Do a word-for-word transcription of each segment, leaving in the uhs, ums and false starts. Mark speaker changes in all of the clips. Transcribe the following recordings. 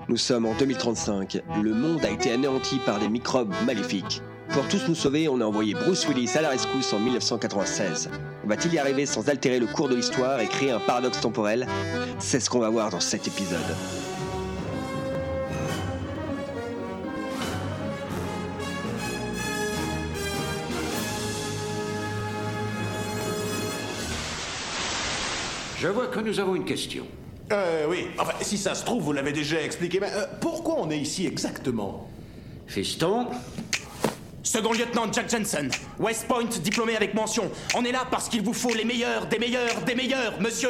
Speaker 1: Nous sommes en deux mille trente-cinq. Le monde a été anéanti par des microbes maléfiques. Pour tous nous sauver, on a envoyé Bruce Willis à la rescousse en dix-neuf cent quatre-vingt-seize. Va-t-il y arriver sans altérer le cours de l'histoire et créer un paradoxe temporel ? C'est ce qu'on va voir dans cet épisode.
Speaker 2: Je vois que nous avons une question.
Speaker 3: Euh, oui. Enfin, si ça se trouve, vous l'avez déjà expliqué, mais euh, pourquoi on est ici exactement ?
Speaker 2: Fiston,
Speaker 4: Second lieutenant Jack Jensen, West Point diplômé avec mention. On est là parce qu'il vous faut les meilleurs, des meilleurs, des meilleurs, monsieur.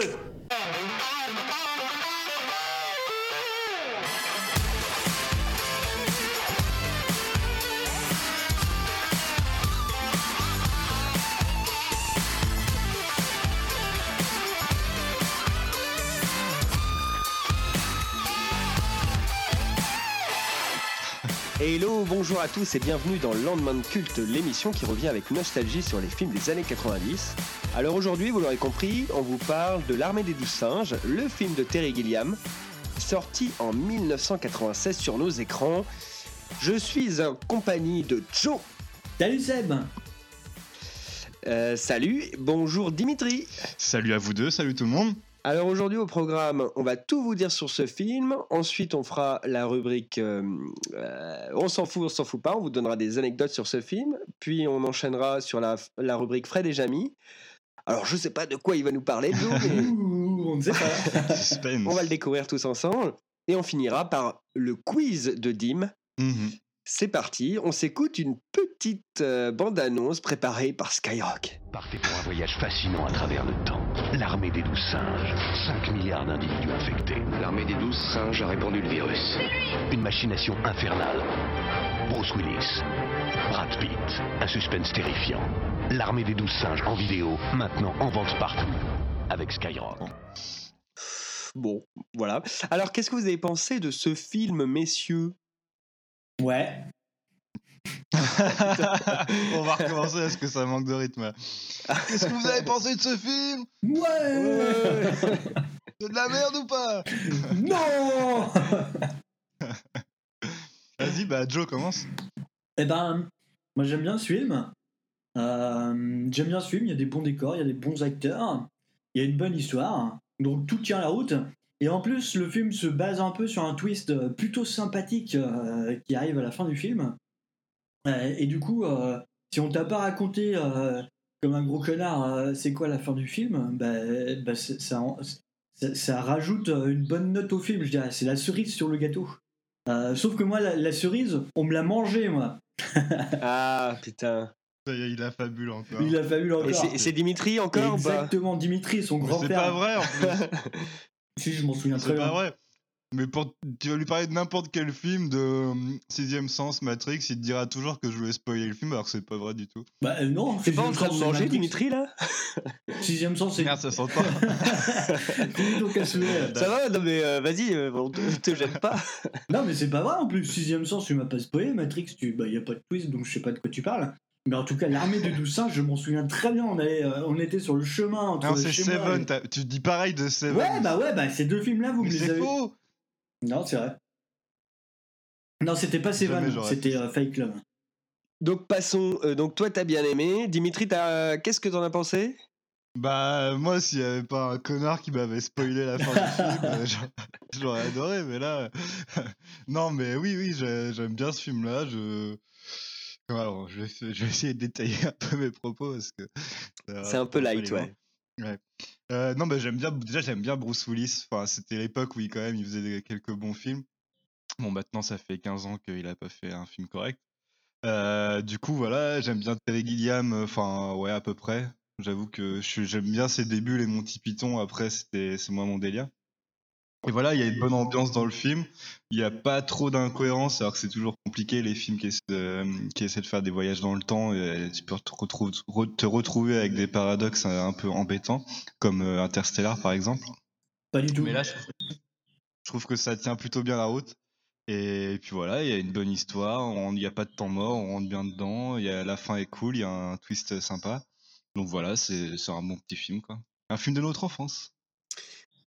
Speaker 1: Hello, bonjour à tous et bienvenue dans Lendemain de Culte, l'émission qui revient avec nostalgie sur les films des années quatre-vingt-dix. Alors aujourd'hui, vous l'aurez compris, on vous parle de L'Armée des douze singes, le film de Terry Gilliam, sorti en dix-neuf cent quatre-vingt-seize sur nos écrans. Je suis en compagnie de Joe.
Speaker 5: Salut Seb.
Speaker 1: Euh, salut, bonjour Dimitri.
Speaker 6: Salut à vous deux, salut tout le monde.
Speaker 1: Alors aujourd'hui au programme, on va tout vous dire sur ce film. Ensuite, on fera la rubrique euh, euh, on s'en fout, on s'en fout pas. On vous donnera des anecdotes sur ce film. Puis on enchaînera sur la, la rubrique Fred et Jamy. Alors je sais pas de quoi il va nous parler, Joe, mais
Speaker 5: Ouh, on ne sait pas.
Speaker 6: Suspense.
Speaker 1: on va le découvrir tous ensemble. Et on finira par le quiz de Dim.
Speaker 6: Mhm.
Speaker 1: C'est parti, on s'écoute une petite euh, bande-annonce préparée par Skyrock.
Speaker 7: Partez pour un voyage fascinant à travers le temps. L'armée des douze singes. cinq milliards d'individus infectés.
Speaker 8: L'armée des douze singes a répandu le virus.
Speaker 7: Une machination infernale. Bruce Willis. Brad Pitt. Un suspense terrifiant. L'armée des douze singes en vidéo, maintenant en vente partout. Avec Skyrock.
Speaker 1: Bon, voilà. Alors qu'est-ce que vous avez pensé de ce film, messieurs ?
Speaker 5: Ouais.
Speaker 6: On va recommencer parce que ça manque de rythme. Qu'est-ce que vous avez pensé de ce film ?
Speaker 5: Ouais.
Speaker 6: C'est de la merde ou pas ?
Speaker 5: Non.
Speaker 6: Vas-y, bah Joe commence.
Speaker 5: Eh ben, moi j'aime bien ce film. Euh, j'aime bien ce film. Il y a des bons décors, il y a des bons acteurs, il y a une bonne histoire. Donc tout tient la route. Et en plus, le film se base un peu sur un twist plutôt sympathique euh, qui arrive à la fin du film. Euh, et du coup, euh, si on t'a pas raconté euh, comme un gros connard, euh, c'est quoi la fin du film, bah, bah c'est- ça, ça, ça rajoute une bonne note au film, je dirais. C'est la cerise sur le gâteau. Euh, sauf que moi, la, la cerise, on me l'a mangée, moi.
Speaker 1: Ah, putain.
Speaker 6: Ça y est, il a fabule encore.
Speaker 5: Il a fallu encore.
Speaker 1: Et c'est, c'est Dimitri encore ou pas ?
Speaker 5: Exactement, Dimitri, son
Speaker 6: Mais c'est
Speaker 5: grand-père.
Speaker 6: pas vrai en plus.
Speaker 5: Si, je m'en souviens très
Speaker 6: C'est
Speaker 5: bien.
Speaker 6: pas vrai. Mais pour... tu vas lui parler de n'importe quel film de euh, Sixième Sens, Matrix, il te dira toujours que je voulais spoiler le film alors que c'est pas vrai du tout.
Speaker 5: Bah euh, non,
Speaker 1: T'es pas en
Speaker 5: Sixième
Speaker 1: train de
Speaker 5: Sens, c'est
Speaker 1: manger,
Speaker 5: Matrix.
Speaker 1: Dimitri, là ?
Speaker 5: Sixième sens, c'est...
Speaker 6: Merde, ça sent pas.
Speaker 5: Plutôt qu'à se lever.
Speaker 1: Ça va ? Non mais euh, vas-y, euh, on te, te gêne pas.
Speaker 5: Non, mais c'est pas vrai en plus. Sixième sens, tu m'as pas spoilé. Matrix, tu... bah, y a pas de twist, donc je sais pas de quoi tu parles. Mais en tout cas, l'armée de douze singes, je m'en souviens très bien. On, allait, euh, on était sur le chemin entre
Speaker 6: Non, c'est
Speaker 5: chez moi
Speaker 6: Seven,
Speaker 5: et-
Speaker 6: t'as- tu dis pareil de Seven.
Speaker 5: Ouais, bah ouais, bah ces deux films-là, vous
Speaker 6: Mais
Speaker 5: me les
Speaker 6: c'est
Speaker 5: avez.
Speaker 6: faux.
Speaker 5: Non, c'est vrai. Non, c'était pas
Speaker 6: Jamais
Speaker 5: Seven,
Speaker 6: j'aurais
Speaker 5: c'était
Speaker 6: fait
Speaker 5: euh, Fight Club.
Speaker 1: Donc passons, euh, donc toi t'as bien aimé. Dimitri, t'as... qu'est-ce que t'en as pensé ?
Speaker 6: Bah, moi, s'il y avait pas un connard qui m'avait spoilé la fin du film, euh, j'a- j'aurais adoré, mais là. Non, mais oui, oui, j'ai- j'aime bien ce film-là. Je. Alors, je vais, fa- je vais essayer de détailler un peu mes propos parce que. ça
Speaker 1: C'est un
Speaker 6: va
Speaker 1: peu
Speaker 6: pas
Speaker 1: light,
Speaker 6: aller
Speaker 1: ouais.
Speaker 6: loin. Ouais. Euh, non, bah, j'aime bien. Déjà, j'aime bien Bruce Willis. Enfin, c'était l'époque où il, quand même, il faisait des- quelques bons films. Bon, maintenant, ça fait quinze ans qu'il a pas fait un film correct. Euh, du coup, voilà, j'aime bien Terry Gilliam, enfin, ouais, à peu près. J'avoue que je suis- j'aime bien ses débuts, les Monty Python, après, c'était, c'est moins mon délire. Et voilà, il y a une bonne ambiance dans le film. Il n'y a pas trop d'incohérences, alors que c'est toujours compliqué, les films qui essaient, de, qui essaient de faire des voyages dans le temps. Et tu peux te, retrouver, te retrouver avec des paradoxes un peu embêtants, comme euh, Interstellar, par exemple.
Speaker 5: Pas du tout.
Speaker 6: Mais là, je trouve, je trouve que ça tient plutôt bien la route. Et puis voilà, il y a une bonne histoire, on- il n'y a pas de temps mort, on rentre bien dedans, il y a, la fin est cool, il y a un twist sympa. Donc voilà, c'est c'est un bon petit film, quoi. Un film de notre enfance.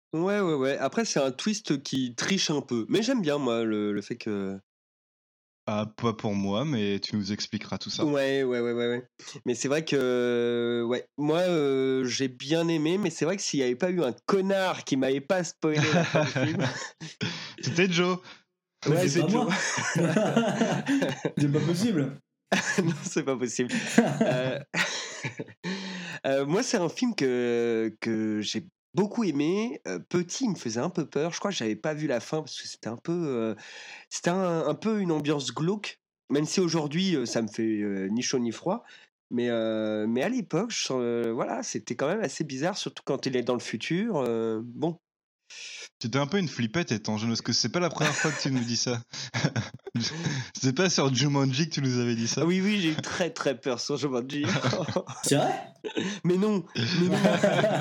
Speaker 1: Ouais, ouais, ouais. Après, c'est un twist qui triche un peu. Mais j'aime bien, moi, le, le fait que.
Speaker 6: Ah, pas pour moi, mais tu nous expliqueras tout ça.
Speaker 1: Ouais, ouais, ouais, ouais, ouais. Mais c'est vrai que. Ouais, moi, euh, j'ai bien aimé, mais c'est vrai que s'il n'y avait pas eu un connard qui m'avait pas spoilé la fin du film.
Speaker 6: C'était Joe.
Speaker 1: Ouais,
Speaker 5: c'est
Speaker 1: c'est
Speaker 5: pas
Speaker 1: Joe.
Speaker 5: moi. C'est pas possible.
Speaker 1: Non, c'est pas possible. Euh, euh, moi, c'est un film que, que j'ai beaucoup aimé. Euh, petit, il me faisait un peu peur. Je crois que j'avais pas vu la fin parce que c'était un peu, euh, c'était un, un peu une ambiance glauque. Même si aujourd'hui, euh, ça me fait euh, ni chaud ni froid. Mais, euh, mais à l'époque, je sens, euh, voilà, c'était quand même assez bizarre, surtout quand il est dans le futur. euh, bon,
Speaker 6: C'était un peu une flippette étant jeune, parce que c'est pas la première fois que tu nous dis ça. C'est pas sur Jumanji que tu nous avais dit ça.
Speaker 1: ah oui, oui, j'ai eu très très peur sur Jumanji.
Speaker 5: C'est vrai?
Speaker 1: mais non, mais non.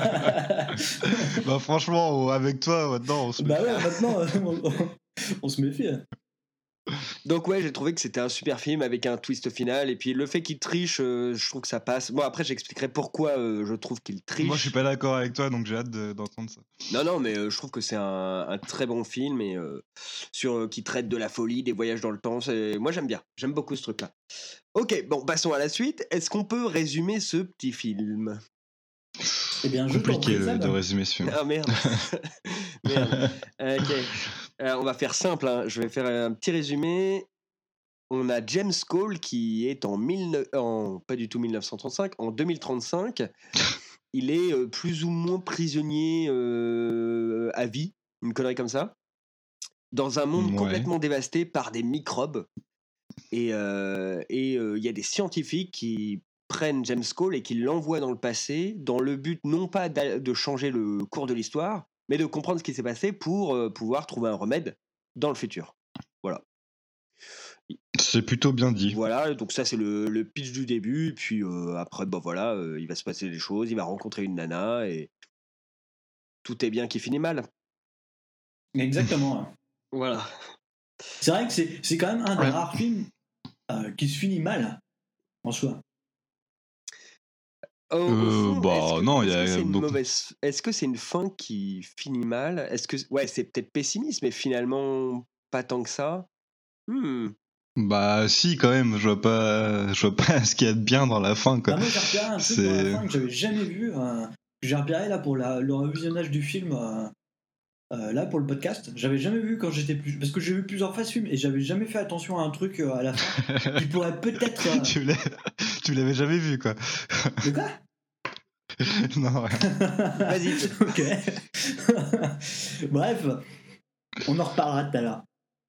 Speaker 6: Bah franchement, oh, avec toi, maintenant, on se
Speaker 5: Bah ouais, maintenant, euh, on, on se méfie. hein.
Speaker 1: Donc ouais, j'ai trouvé que c'était un super film avec un twist final. Et puis le fait qu'il triche, euh, je trouve que ça passe. Bon, après, j'expliquerai pourquoi euh, je trouve qu'il triche.
Speaker 6: Moi, je suis pas d'accord avec toi, donc j'ai hâte de- d'entendre ça.
Speaker 1: Non, non, mais euh, je trouve que c'est un, un très bon film et euh, sur euh, qui traite de la folie, des voyages dans le temps. c'est- Moi, j'aime bien. J'aime beaucoup ce truc-là. Ok, bon, passons à la suite. Est-ce qu'on peut résumer ce petit film?
Speaker 5: Eh bien, je t'en
Speaker 6: Compliqué
Speaker 5: prie,
Speaker 6: le-
Speaker 5: Seb.
Speaker 6: de résumer ce film.
Speaker 1: Ah merde. Merde. Ok. Alors, on va faire simple. hein. Je vais faire un petit résumé. On a James Cole qui est en, mille en pas du tout mille neuf cent trente-cinq, en deux mille trente-cinq. Il est euh, plus ou moins prisonnier euh, à vie, une connerie comme ça, dans un monde
Speaker 6: Ouais.
Speaker 1: complètement dévasté par des microbes. Et euh, et, euh, il y a des scientifiques qui prennent James Cole et qui l'envoient dans le passé, dans le but non pas d'a- de changer le cours de l'histoire, mais de comprendre ce qui s'est passé pour euh, pouvoir trouver un remède dans le futur. Voilà.
Speaker 6: C'est plutôt bien dit.
Speaker 1: Voilà, donc ça c'est le, le pitch du début, et puis euh, après, bah voilà, euh, il va se passer des choses, il va rencontrer une nana, et tout est bien qui finit mal.
Speaker 5: Exactement. ouais.
Speaker 1: Voilà.
Speaker 5: C'est vrai que c'est, c'est quand même un des
Speaker 6: Ouais.
Speaker 5: rares films euh, qui se finit mal, en soi.
Speaker 1: Au- au
Speaker 6: Euh,
Speaker 1: fond,
Speaker 6: bah,
Speaker 1: est-ce que-
Speaker 6: non, il y
Speaker 1: est-ce
Speaker 6: a
Speaker 1: que c'est une
Speaker 6: beaucoup-
Speaker 1: mauvaise. Est-ce que c'est une fin qui finit mal? Est-ce que ouais, c'est peut-être pessimiste, mais finalement pas tant que ça. Hmm.
Speaker 6: Bah si, quand même, je vois pas, je vois pas ce qu'il y a de bien dans la fin, quoi.
Speaker 5: Ah, moi, j'ai repéré un truc dans la
Speaker 6: C'est-
Speaker 5: fin que j'avais jamais vu. euh, que j'ai repéré là pour la, le revisionnage du film. euh, euh, là pour le podcast, j'avais jamais vu quand j'étais plus. Parce que j'ai vu plusieurs fois ce film et j'avais jamais fait attention à un truc euh, à la fin qui pourrait peut-être. euh,
Speaker 6: tu l'as- tu l'avais jamais vu, quoi.
Speaker 5: De quoi?
Speaker 6: Non, ouais.
Speaker 1: Vas-y.
Speaker 5: Ok. Bref, on en reparlera tout à l'heure.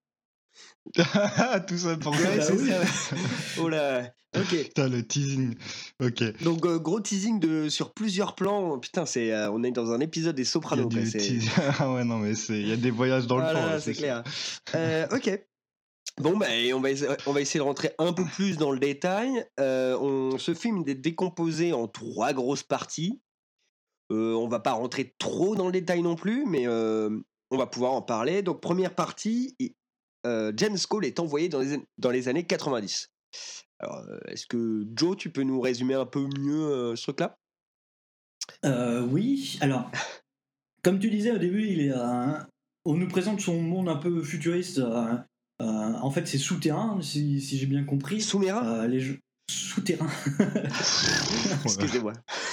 Speaker 6: Tout ça pour
Speaker 1: Ouais,
Speaker 5: bah
Speaker 1: c'est
Speaker 5: oui.
Speaker 1: ça. Oh là. Ok.
Speaker 6: Putain, le teasing. Ok.
Speaker 1: Donc euh, gros teasing de sur plusieurs plans. Putain, c'est euh, on est dans un épisode des
Speaker 6: Il y a
Speaker 1: Sopranos. quoi,
Speaker 6: du
Speaker 1: c'est-
Speaker 6: teasing. Ah ouais, non, mais c'est, il y a des voyages dans le
Speaker 1: Ah
Speaker 6: temps.
Speaker 1: là
Speaker 6: là,
Speaker 1: là, c'est
Speaker 6: sûr.
Speaker 1: clair. Euh, ok. Bon, bah, et on, va essa- on va essayer de rentrer un peu plus dans le détail. Euh, on, ce film est décomposé en trois grosses parties. Euh, on va pas rentrer trop dans le détail non plus, mais euh, on va pouvoir en parler. Donc, première partie, il- euh, James Cole est envoyé dans les, an- dans les années quatre-vingt-dix. Alors, euh, est-ce que Joe, tu peux nous résumer un peu mieux euh, ce truc-là?
Speaker 5: Euh, oui, alors, comme tu disais au début, il est, euh, on nous présente son monde un peu futuriste. euh, euh, en fait, c'est souterrain, si, si j'ai bien compris.
Speaker 1: Sous-marin
Speaker 5: Euh, les jeux souterrain.
Speaker 1: Excusez-moi.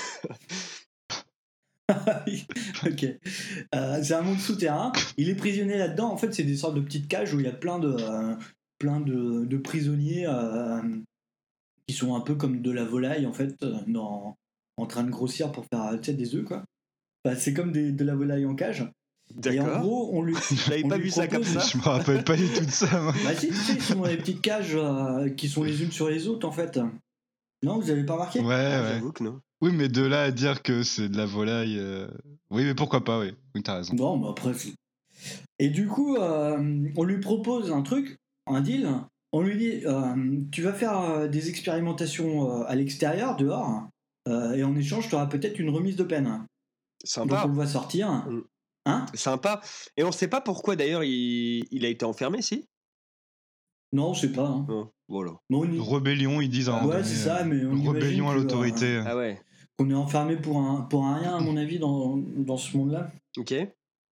Speaker 5: Oui, ok. Euh, c'est un monde souterrain. Il est prisonnier là-dedans. En fait, c'est des sortes de petites cages où il y a plein de, euh, plein de, de prisonniers euh, qui sont un peu comme de la volaille en fait, euh, dans, en train de grossir pour faire tu sais, des œufs quoi. Bah, c'est comme des, de la volaille en cage. Et en
Speaker 1: D'accord.
Speaker 5: gros, on lui.
Speaker 1: J'avais
Speaker 5: on
Speaker 1: pas
Speaker 5: lui
Speaker 1: vu ça comme
Speaker 5: propose-
Speaker 1: ça.
Speaker 6: Je me rappelle pas du tout de ça, moi.
Speaker 5: Bah si, tu sais, ils sont dans des petites cages euh, qui sont les unes sur les autres en fait. Non, vous avez pas remarqué?
Speaker 6: Ouais,
Speaker 1: Ah,
Speaker 6: ouais.
Speaker 1: J'avoue que non.
Speaker 6: Oui, mais de là à dire que c'est de la volaille. euh, Oui, mais pourquoi pas, oui. Oui, t'as raison.
Speaker 5: Non, mais après. c'est- Et du coup, euh, on lui propose un truc, un deal. On lui dit euh, tu vas faire euh, des expérimentations euh, à l'extérieur, dehors, euh, et en échange, tu auras peut-être une remise de peine. Donc
Speaker 1: Sympa.
Speaker 5: on le voit sortir.
Speaker 1: Mm.
Speaker 5: Hein?
Speaker 1: Sympa. Et on sait pas pourquoi d'ailleurs il, il a été enfermé, si?
Speaker 5: Non, je sais pas. Hein.
Speaker 1: Non. Voilà.
Speaker 5: Mais on y-
Speaker 6: Rébellion, ils disent à un moment
Speaker 5: Ouais,
Speaker 6: donné,
Speaker 5: c'est ça,
Speaker 6: euh,
Speaker 5: mais on
Speaker 6: Rébellion
Speaker 5: imagine
Speaker 6: à
Speaker 5: que,
Speaker 6: l'autorité.
Speaker 1: Ah ouais.
Speaker 5: qu'on est enfermé pour un, pour un rien, à mon avis, dans, dans ce monde-là.
Speaker 1: Ok.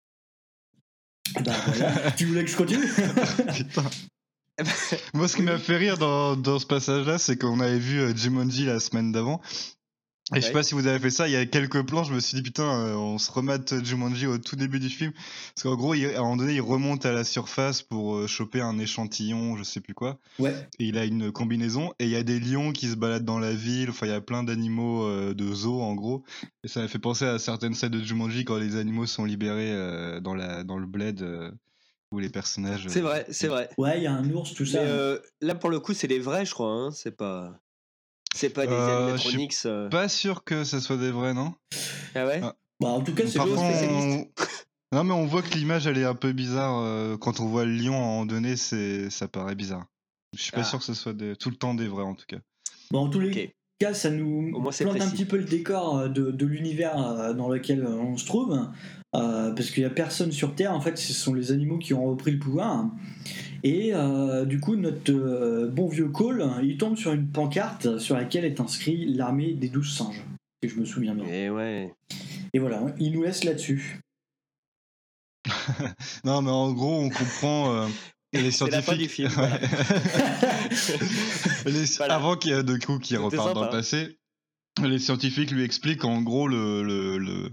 Speaker 5: Bah voilà, tu voulais que je continue?
Speaker 6: Putain. Moi, ce qui m'a fait rire dans, dans ce passage-là, c'est qu'on avait vu euh, Jumanji la semaine d'avant. Et je sais
Speaker 1: Ouais.
Speaker 6: pas si vous avez fait ça, il y a quelques plans, je me suis dit putain, euh, on se remate Jumanji au tout début du film. Parce qu'en gros, il- à un moment donné, il remonte à la surface pour euh, choper un échantillon, je sais plus quoi.
Speaker 5: Ouais.
Speaker 6: Et il a une combinaison, et il y a des lions qui se baladent dans la ville, enfin il y a plein d'animaux euh, de zoo en gros. Et ça m'a fait penser à certaines scènes de Jumanji quand les animaux sont libérés euh, dans, la, dans le bled, euh, où les personnages...
Speaker 1: C'est
Speaker 6: euh,
Speaker 1: vrai, c'est vrai.
Speaker 5: Ouais, il y a un ours, tout
Speaker 1: Mais
Speaker 5: ça.
Speaker 1: euh, là, pour le coup, c'est des vrais, je crois. Hein. C'est pas, c'est pas des
Speaker 6: Euh,
Speaker 1: animatronics. euh.
Speaker 6: Pas sûr que ça soit des vrais, non?
Speaker 1: Ah ouais.
Speaker 6: Ah.
Speaker 5: Bah, en tout cas, c'est
Speaker 6: Parfois,
Speaker 1: Joe,
Speaker 5: juste.
Speaker 1: spécialiste.
Speaker 6: on- Non mais on voit que l'image elle est un peu bizarre euh, quand on voit le lion à un moment donné, c'est ça paraît bizarre. Je suis pas
Speaker 1: Ah.
Speaker 6: sûr que ce soit des... tout le temps des vrais en tout cas.
Speaker 5: Bon, en tous les
Speaker 1: Ok.
Speaker 5: cas, ça nous
Speaker 1: Au moins, c'est
Speaker 5: plante un
Speaker 1: précis.
Speaker 5: petit peu le décor euh, de, de l'univers euh, dans lequel euh, on se trouve. euh, parce qu'il n'y a personne sur Terre, en fait, ce sont les animaux qui ont repris le pouvoir. Et euh, du coup, notre euh, bon vieux Cole, il tombe sur une pancarte sur laquelle est inscrit l'armée des douze singes, si je me souviens bien.
Speaker 1: Et ouais.
Speaker 5: Et voilà, il nous laisse là-dessus.
Speaker 6: Non mais en gros on comprend euh, les
Speaker 1: C'est la fin du
Speaker 6: scientifiques
Speaker 1: film, voilà.
Speaker 6: Les-
Speaker 1: Voilà.
Speaker 6: avant qu'il y ait de coup qui
Speaker 1: C'était
Speaker 6: repart dans le
Speaker 1: sympa.
Speaker 6: passé, les scientifiques lui expliquent en gros le le, le...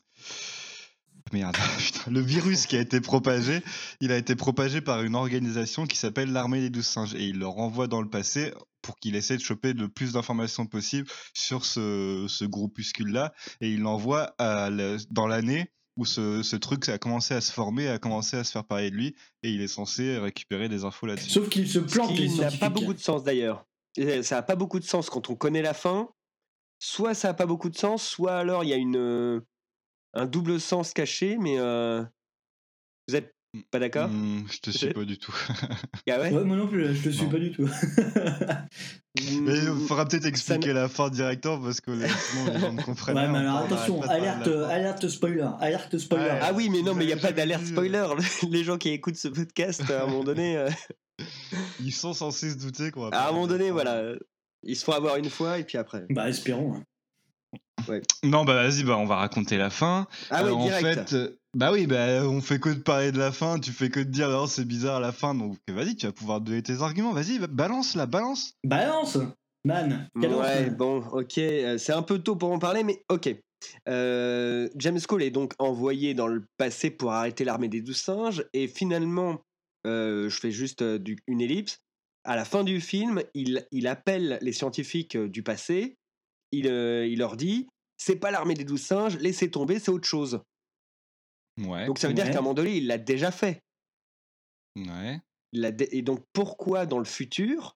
Speaker 6: Merde, putain, le virus qui a été propagé, il a été propagé par une organisation qui s'appelle l'armée des douze singes et il leur envoie dans le passé pour qu'il essaie de choper le plus d'informations possible sur ce, ce groupuscule-là et il l'envoie à la- dans l'année où ce, ce truc a commencé à se former, a commencé à se faire parler de lui et il est censé récupérer des infos là-dessus.
Speaker 5: Sauf qu'il se
Speaker 1: Ce
Speaker 5: plante, les
Speaker 1: qui n'a
Speaker 5: scientifiques.
Speaker 1: pas beaucoup de sens d'ailleurs. Et ça n'a pas beaucoup de sens quand on connaît la fin. Soit ça n'a pas beaucoup de sens, soit alors il y a une euh, un double sens caché. Mais euh, vous êtes pas d'accord?
Speaker 6: Hmm, je te suis
Speaker 1: C'est-
Speaker 6: pas du tout.
Speaker 1: Ah ouais.
Speaker 5: Ouais, moi non plus, là, je te suis
Speaker 6: Non.
Speaker 5: pas du tout.
Speaker 6: Mais il
Speaker 1: Mm,
Speaker 6: faudra peut-être
Speaker 1: ça
Speaker 6: expliquer
Speaker 1: ne-
Speaker 6: la fin directement parce que les- sinon les gens ne comprennent
Speaker 5: Ouais,
Speaker 6: rien.
Speaker 5: mais alors
Speaker 6: encore, on
Speaker 5: attention,
Speaker 6: arrête pas de parler de
Speaker 5: alerte,
Speaker 6: la fin.
Speaker 5: alerte spoiler, alerte spoiler.
Speaker 6: Ouais.
Speaker 1: Ah oui, mais non,
Speaker 6: Vous
Speaker 1: mais il n'y a
Speaker 6: avez
Speaker 1: pas
Speaker 6: jamais
Speaker 1: d'alerte
Speaker 6: vu, euh.
Speaker 1: spoiler. Les gens qui écoutent ce podcast, à un moment donné, euh,
Speaker 6: Ils sont censés se douter qu'on va
Speaker 1: à un
Speaker 6: parler
Speaker 1: moment
Speaker 6: de la
Speaker 1: donné,
Speaker 6: fin.
Speaker 1: voilà, ils se font avoir une fois et puis après.
Speaker 5: Bah, espérons. hein.
Speaker 6: Non, bah vas-y, bah on va raconter la fin.
Speaker 1: Ah
Speaker 6: Euh,
Speaker 1: oui,
Speaker 6: en
Speaker 1: direct.
Speaker 6: fait, euh, bah oui, bah on fait que de parler de la fin, tu fais que de dire oh, c'est bizarre la fin, donc vas-y, tu vas pouvoir donner tes arguments, vas-y, balance la balance.
Speaker 5: Balance, man. Cadence,
Speaker 1: Ouais,
Speaker 5: man.
Speaker 1: bon, ok, euh, c'est un peu tôt pour en parler, mais ok. Euh, James Cole est donc envoyé dans le passé pour arrêter l'armée des douze singes, et finalement, euh, je fais juste euh, du- une ellipse. À la fin du film, il, il appelle les scientifiques euh, du passé, il, euh, il leur dit c'est pas l'armée des douze singes, laissez tomber, c'est autre chose.
Speaker 6: Ouais,
Speaker 1: Donc ça veut dire
Speaker 5: Ouais.
Speaker 1: qu'à un moment donné, il l'a déjà fait.
Speaker 6: ouais.
Speaker 1: Il l'a dé- Et donc pourquoi dans le futur,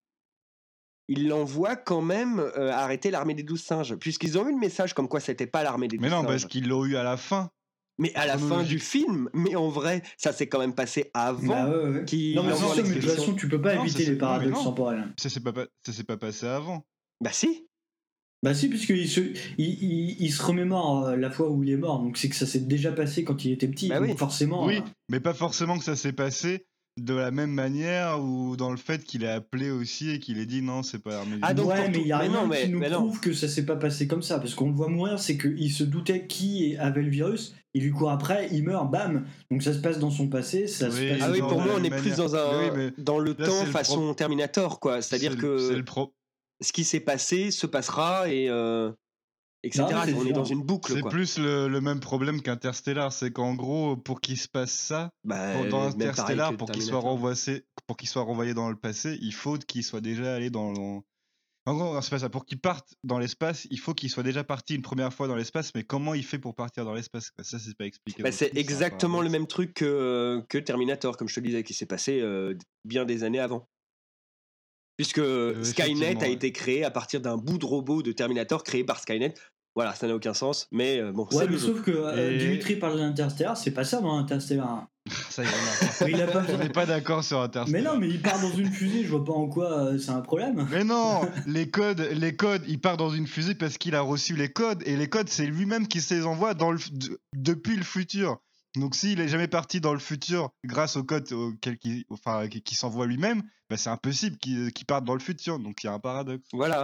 Speaker 1: il l'envoie quand même euh, arrêter l'armée des douze singes, puisqu'ils ont eu le message comme quoi c'était pas l'armée des douze
Speaker 6: Mais non,
Speaker 1: singes.
Speaker 6: parce qu'ils l'ont eu à la fin.
Speaker 1: Mais à la fin
Speaker 6: chronologique.
Speaker 1: du film, mais en vrai, ça s'est quand même passé avant.
Speaker 5: Bah, ouais, ouais.
Speaker 1: qui
Speaker 5: Non, mais c'est
Speaker 1: envoie
Speaker 5: sûr, mais de toute
Speaker 1: l'expédition.
Speaker 5: façon, tu peux pas
Speaker 6: Non,
Speaker 5: éviter
Speaker 6: ça,
Speaker 5: les
Speaker 6: c'est- non, mais
Speaker 5: paradoxes
Speaker 6: non.
Speaker 5: temporels.
Speaker 6: Ça s'est pas, pa- ça s'est pas passé avant.
Speaker 1: Bah si.
Speaker 5: Bah, si, puisqu'il se, il, il, il se remémore euh, la fois où il est mort, donc c'est que ça s'est déjà passé quand il était petit,
Speaker 1: Bah
Speaker 5: donc
Speaker 1: oui.
Speaker 5: forcément.
Speaker 6: Oui,
Speaker 5: euh,
Speaker 6: mais pas forcément que ça s'est passé de la même manière ou dans le fait qu'il ait appelé aussi et qu'il ait dit non, c'est pas l'armée des
Speaker 1: Ah, donc,
Speaker 5: ouais,
Speaker 1: pour
Speaker 5: mais
Speaker 1: tout-
Speaker 5: il y a
Speaker 1: mais
Speaker 5: rien
Speaker 1: non, mais-
Speaker 5: qui nous
Speaker 1: mais non.
Speaker 5: prouve que ça s'est pas passé comme ça, parce qu'on le voit mourir, c'est qu'il se doutait qui avait le virus, il lui court après, il meurt, bam. Donc ça se passe dans son passé, ça se
Speaker 6: Oui,
Speaker 5: passe
Speaker 1: Ah oui,
Speaker 6: dans
Speaker 1: pour
Speaker 6: la
Speaker 1: moi, on est
Speaker 6: même
Speaker 1: plus
Speaker 6: manière.
Speaker 1: dans un
Speaker 6: Mais oui, mais
Speaker 1: dans le
Speaker 6: là,
Speaker 1: temps
Speaker 6: c'est le
Speaker 1: façon Terminator, quoi.
Speaker 6: C'est
Speaker 1: C'est-à-dire
Speaker 6: le- c'est
Speaker 1: que
Speaker 6: le pro-
Speaker 1: ce qui s'est passé se passera et euh, et cetera.
Speaker 5: Non, mais c'est
Speaker 1: on est
Speaker 5: sûr.
Speaker 1: dans une boucle,
Speaker 6: C'est
Speaker 1: quoi.
Speaker 6: plus le, le même problème qu'Interstellar, c'est qu'en gros, pour qu'il se passe ça,
Speaker 1: Bah,
Speaker 6: pour- dans
Speaker 1: même pareil
Speaker 6: Interstellar,
Speaker 1: que
Speaker 6: pour qu'il soit
Speaker 1: Terminator.
Speaker 6: renvoyé, pour qu'il soit renvoyé dans le passé, il faut qu'il soit déjà allé dans. le- En gros, c'est pas ça. Pour qu'il parte dans l'espace, il faut qu'il soit déjà parti une première fois dans l'espace. Mais comment il fait pour partir dans l'espace, quoi? Ça, c'est pas expliqué.
Speaker 1: Bah,
Speaker 6: dans le
Speaker 1: c'est
Speaker 6: film, un
Speaker 1: exactement le
Speaker 6: paradoxe.
Speaker 1: même truc que, que Terminator, comme je te le disais, qui s'est passé euh, bien des années avant. Puisque Skynet
Speaker 6: effectivement,
Speaker 1: a
Speaker 6: ouais.
Speaker 1: été créé à partir d'un bout de robot de Terminator créé par Skynet. Voilà, ça n'a aucun sens, mais euh, bon,
Speaker 5: Ouais,
Speaker 1: c'est
Speaker 5: mais
Speaker 1: le jeu.
Speaker 5: sauf que euh,
Speaker 6: Et-
Speaker 5: Dimitri parle d'Interstellar, c'est pas ça dans Interstellar.
Speaker 6: Ça y est, on a-
Speaker 5: Mais il a pas
Speaker 6: on n'est pas d'accord sur Interstellar.
Speaker 5: Mais non, mais il part dans une fusée, je vois pas en quoi euh, c'est un problème.
Speaker 6: Mais non, les codes, les codes, il part dans une fusée parce qu'il a reçu les codes et les codes, c'est lui-même qui se les envoie dans le, de- depuis le futur. Donc s'il est jamais parti dans le futur grâce aux codes auxquels qui, enfin, qui, qui s'envoie lui-même, bah, c'est impossible qu'il qu'il parte dans le futur. Donc il y a un paradoxe.
Speaker 1: Voilà.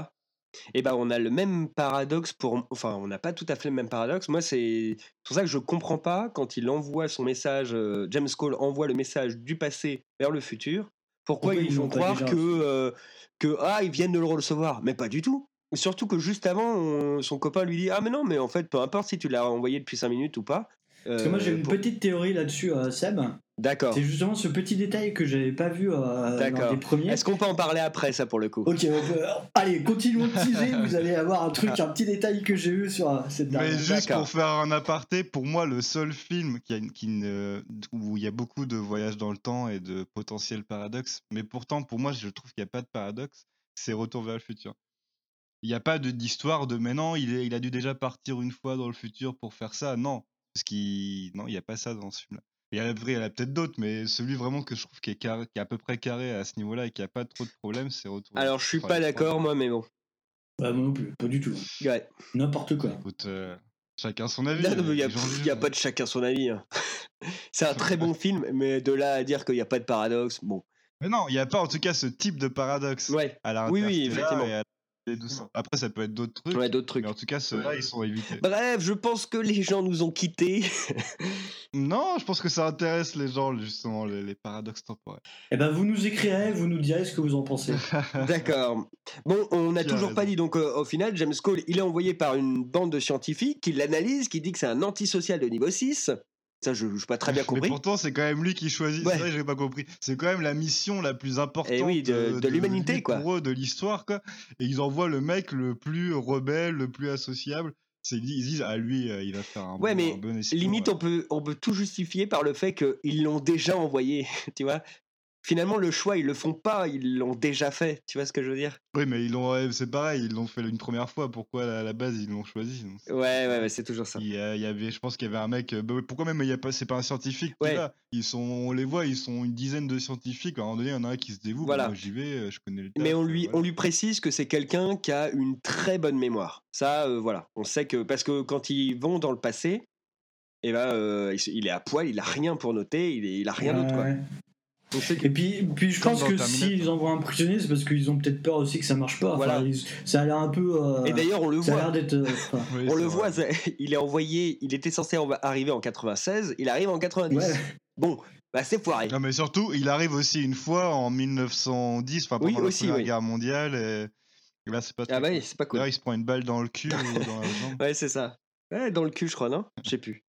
Speaker 1: Et ben on a le même paradoxe pour, enfin on n'a pas tout à fait le même paradoxe. Moi c'est pour ça que je comprends pas quand il envoie son message, euh, James Cole envoie le message du passé vers le futur. Pourquoi,
Speaker 5: Pourquoi
Speaker 1: ils
Speaker 5: ils
Speaker 1: nous font
Speaker 5: l'ont pas
Speaker 1: croire
Speaker 5: déjà
Speaker 1: que euh, que ah ils viennent de le recevoir, mais pas du tout. Surtout que juste avant, on- son copain lui dit ah mais non mais en fait peu importe si tu l'as envoyé depuis cinq minutes ou pas.
Speaker 5: Parce que moi j'ai
Speaker 1: euh,
Speaker 5: une
Speaker 1: pour-
Speaker 5: petite théorie là-dessus, euh, Seb.
Speaker 1: D'accord.
Speaker 5: C'est justement ce petit détail que j'avais pas vu euh,
Speaker 1: D'accord.
Speaker 5: dans les premiers.
Speaker 1: Est-ce qu'on peut en parler après ça pour le coup?
Speaker 5: Ok, on peut... allez, continuons de teaser, vous allez avoir un truc, un petit détail que j'ai eu sur euh, cette
Speaker 6: Mais
Speaker 5: dernière.
Speaker 6: juste
Speaker 1: D'accord.
Speaker 6: pour faire un aparté, pour moi, le seul film qui a une- qui ne- où il y a beaucoup de voyages dans le temps et de potentiels paradoxes, mais pourtant, pour moi, je trouve qu'il n'y a pas de paradoxe, c'est Retour vers le futur. Il n'y a pas de- d'histoire de mais non, il, est- il a dû déjà partir une fois dans le futur pour faire ça. Non, parce qu'il non, il n'y a pas ça dans ce film-là. Il y a, après, il y en a peut-être d'autres, mais celui vraiment que je trouve qui est, carré- qui est à peu près carré à ce niveau-là et qui a pas trop de problèmes, c'est Retour vers le
Speaker 1: Alors je suis
Speaker 6: futur.
Speaker 1: pas
Speaker 6: Enfin, les trois,
Speaker 1: d'accord moi mais bon.
Speaker 5: Ouais, moi non plus, pas du tout.
Speaker 1: Ouais.
Speaker 5: N'importe quoi.
Speaker 6: écoute, euh, chacun son avis.
Speaker 1: Non, non, mais
Speaker 6: euh,
Speaker 1: il n'y a,
Speaker 6: les gens
Speaker 1: pff,
Speaker 6: jugent.
Speaker 1: y a pas de chacun son avis. hein. C'est un très bon film, mais de là à dire qu'il n'y a pas de paradoxe, bon.
Speaker 6: Mais non, il n'y a pas en tout cas ce type de paradoxe
Speaker 1: Ouais,
Speaker 6: à la
Speaker 1: oui, oui,
Speaker 6: Interstellar
Speaker 1: effectivement.
Speaker 6: et à la douze. Après, ça peut être d'autres trucs,
Speaker 1: Ouais, d'autres trucs.
Speaker 6: mais en tout cas, ceux-là, ils sont évités.
Speaker 1: Bref, je pense que les gens nous ont quittés.
Speaker 6: Non, je pense que ça intéresse les gens, justement, les, les paradoxes temporels.
Speaker 5: Eh ben, vous nous écrirez, vous nous direz ce que vous en pensez.
Speaker 1: D'accord. Bon, on n'a
Speaker 6: Qui a
Speaker 1: toujours pas
Speaker 6: raison.
Speaker 1: dit, donc euh, au final, James Cole, il est envoyé par une bande de scientifiques qui l'analyse, qui dit que c'est un antisocial de niveau six. Ça, je n'ai pas très bien
Speaker 6: Mais
Speaker 1: compris.
Speaker 6: pourtant, c'est quand même lui qui choisit.
Speaker 1: Ouais.
Speaker 6: C'est vrai, j'avais pas compris. C'est quand même la mission la plus importante
Speaker 1: Eh oui, de-
Speaker 6: euh,
Speaker 1: de l'humanité,
Speaker 6: lui,
Speaker 1: quoi.
Speaker 6: pour eux, de l'histoire, quoi. Et ils envoient le mec le plus rebelle, le plus associable. C'est, ils disent, ah lui, euh, il va faire un,
Speaker 1: Ouais,
Speaker 6: bon,
Speaker 1: mais
Speaker 6: un bon espion.
Speaker 1: Limite,
Speaker 6: ouais.
Speaker 1: on peut, on peut tout justifier par le fait qu'ils l'ont déjà envoyé, tu vois. Finalement, le choix, ils le font pas, ils l'ont déjà fait, tu vois ce que je veux dire?
Speaker 6: Oui, mais ils l'ont, ouais, c'est pareil, ils l'ont fait une première fois. Pourquoi à la base ils l'ont choisi? Donc, c'est-
Speaker 1: Ouais,
Speaker 6: c'est
Speaker 1: ouais,
Speaker 6: pareil.
Speaker 1: ouais, c'est toujours ça.
Speaker 6: Il y, a- il y avait, je pense qu'il y avait un mec. euh, bah, pourquoi même il y a pas, c'est pas un scientifique qui
Speaker 1: Ouais.
Speaker 6: est là. Ils sont, on les voit, ils sont une dizaine de scientifiques. À un moment donné, il y en a un qui se dévoue.
Speaker 1: Voilà.
Speaker 6: Bah, moi j'y vais, euh, je connais le.
Speaker 1: Mais
Speaker 6: taf,
Speaker 1: on
Speaker 6: euh,
Speaker 1: lui,
Speaker 6: voilà.
Speaker 1: on lui précise que c'est quelqu'un qui a une très bonne mémoire. Ça, euh, voilà. On sait que. Parce que quand ils vont dans le passé, eh ben, euh, il, se- il est à poil, il a rien pour noter, il, est- il a rien d'autre, quoi.
Speaker 5: Ouais.
Speaker 1: On sait que-
Speaker 5: Et puis, puis je
Speaker 6: Comme
Speaker 5: pense
Speaker 6: dans
Speaker 5: que
Speaker 6: Terminator.
Speaker 5: s'ils envoient un prisonnier, c'est parce qu'ils ont peut-être peur aussi que ça marche pas. Enfin,
Speaker 1: Voilà.
Speaker 5: ils- ça a l'air un peu. euh,
Speaker 1: Et d'ailleurs, on le
Speaker 5: ça a
Speaker 1: voit.
Speaker 5: l'air d'être. euh, enfin,
Speaker 6: Oui,
Speaker 1: On
Speaker 6: c'est
Speaker 1: le
Speaker 6: vrai.
Speaker 1: voit, ça- il est envoyé, il était censé en- arriver en quatre-vingt-seize, il arrive en quatre-vingt-dix.
Speaker 5: ouais.
Speaker 1: Bon, bah c'est foiré.
Speaker 6: Non, mais surtout, il arrive aussi une fois en mille neuf cent dix, enfin pendant
Speaker 1: Oui,
Speaker 6: la
Speaker 1: aussi,
Speaker 6: Première
Speaker 1: oui.
Speaker 6: Guerre mondiale. Et, et là, c'est pas.
Speaker 1: Ah
Speaker 6: très
Speaker 1: bah
Speaker 6: cool.
Speaker 1: oui, c'est pas cool.
Speaker 6: D'ailleurs, il se prend une balle dans le cul ou dans la jambe.
Speaker 1: Ouais, c'est ça. Ouais, dans le cul, je crois, non? Je sais plus.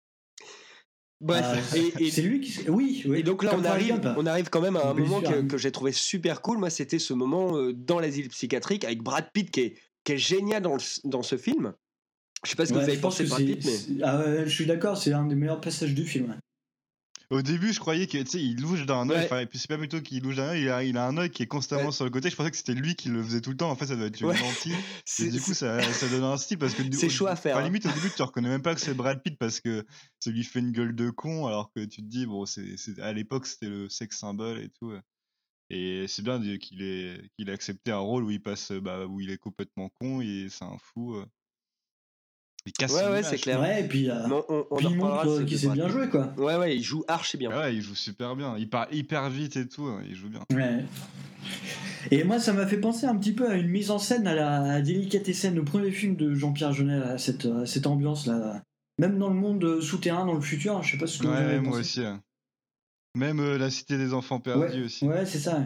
Speaker 1: Bref,
Speaker 5: Euh,
Speaker 1: et, et-
Speaker 5: c'est lui qui. Oui, oui.
Speaker 1: et donc là,
Speaker 5: Comme
Speaker 1: on
Speaker 5: Forrest
Speaker 1: arrive,
Speaker 5: Gump.
Speaker 1: on arrive quand même à un
Speaker 5: Bien
Speaker 1: moment
Speaker 5: sûr.
Speaker 1: que, que j'ai trouvé super cool. Moi, c'était ce moment euh, dans l'asile psychiatrique avec Brad Pitt qui est, qui est génial dans, le- dans ce film. Je sais pas ce que
Speaker 5: Ouais,
Speaker 1: vous avez
Speaker 5: je pense
Speaker 1: pensé
Speaker 5: que
Speaker 1: de Brad
Speaker 5: c'est.
Speaker 1: Pitt, mais.
Speaker 5: c'est- Ah ouais, je suis d'accord, c'est un des meilleurs passages du film.
Speaker 6: Au début, je croyais que, tu sais, il louche d'un œil.
Speaker 1: Ouais.
Speaker 6: Enfin, et puis c'est pas plutôt qu'il louche d'un œil, il a, il a un œil qui est constamment
Speaker 1: Ouais.
Speaker 6: sur le côté. Je pensais que c'était lui qui le faisait tout le temps. En fait, ça doit être une
Speaker 1: Ouais.
Speaker 6: lentille. Et
Speaker 1: C'est-
Speaker 6: du coup,
Speaker 1: c'est-
Speaker 6: ça, ça donne un style parce que du-
Speaker 1: C'est
Speaker 6: au-
Speaker 1: chaud à faire,
Speaker 6: Enfin,
Speaker 1: hein.
Speaker 6: limite, au début, tu reconnais même pas que c'est Brad Pitt parce que ça lui fait une gueule de con, alors que tu te dis, bon, c'est, c'est- à l'époque, c'était le sex symbole et tout. ouais. Et c'est bien de- qu'il ait, qu'il ait accepté un rôle où il passe, bah, où il est complètement con et c'est un fou. euh. Il casse
Speaker 1: Ouais,
Speaker 6: son
Speaker 1: ouais,
Speaker 6: image,
Speaker 1: c'est clair.
Speaker 5: Ouais, et puis, euh,
Speaker 1: Mais on, on- on
Speaker 5: puis
Speaker 1: en
Speaker 5: il
Speaker 1: reparlera
Speaker 5: montre
Speaker 1: de
Speaker 5: euh,
Speaker 1: ce-
Speaker 5: qu'il
Speaker 1: de
Speaker 5: sait
Speaker 1: Brad
Speaker 5: bien
Speaker 1: Pitt.
Speaker 5: jouer, quoi.
Speaker 1: Ouais, ouais, il joue archi bien.
Speaker 6: Ouais, il joue super bien. Il part hyper vite et tout. hein, Il joue bien.
Speaker 5: Ouais. Et moi, ça m'a fait penser un petit peu à une mise en scène à la à Délicatessen, le premier film de Jean-Pierre Jeunet, là, cette, euh, cette ambiance-là. Même dans le monde euh, souterrain, dans le futur, je sais pas ce que vous avez
Speaker 6: Ouais, moi
Speaker 5: pensé.
Speaker 6: aussi. hein. Même euh, la cité des enfants perdus
Speaker 5: Ouais,
Speaker 6: aussi.
Speaker 5: ouais, c'est ça.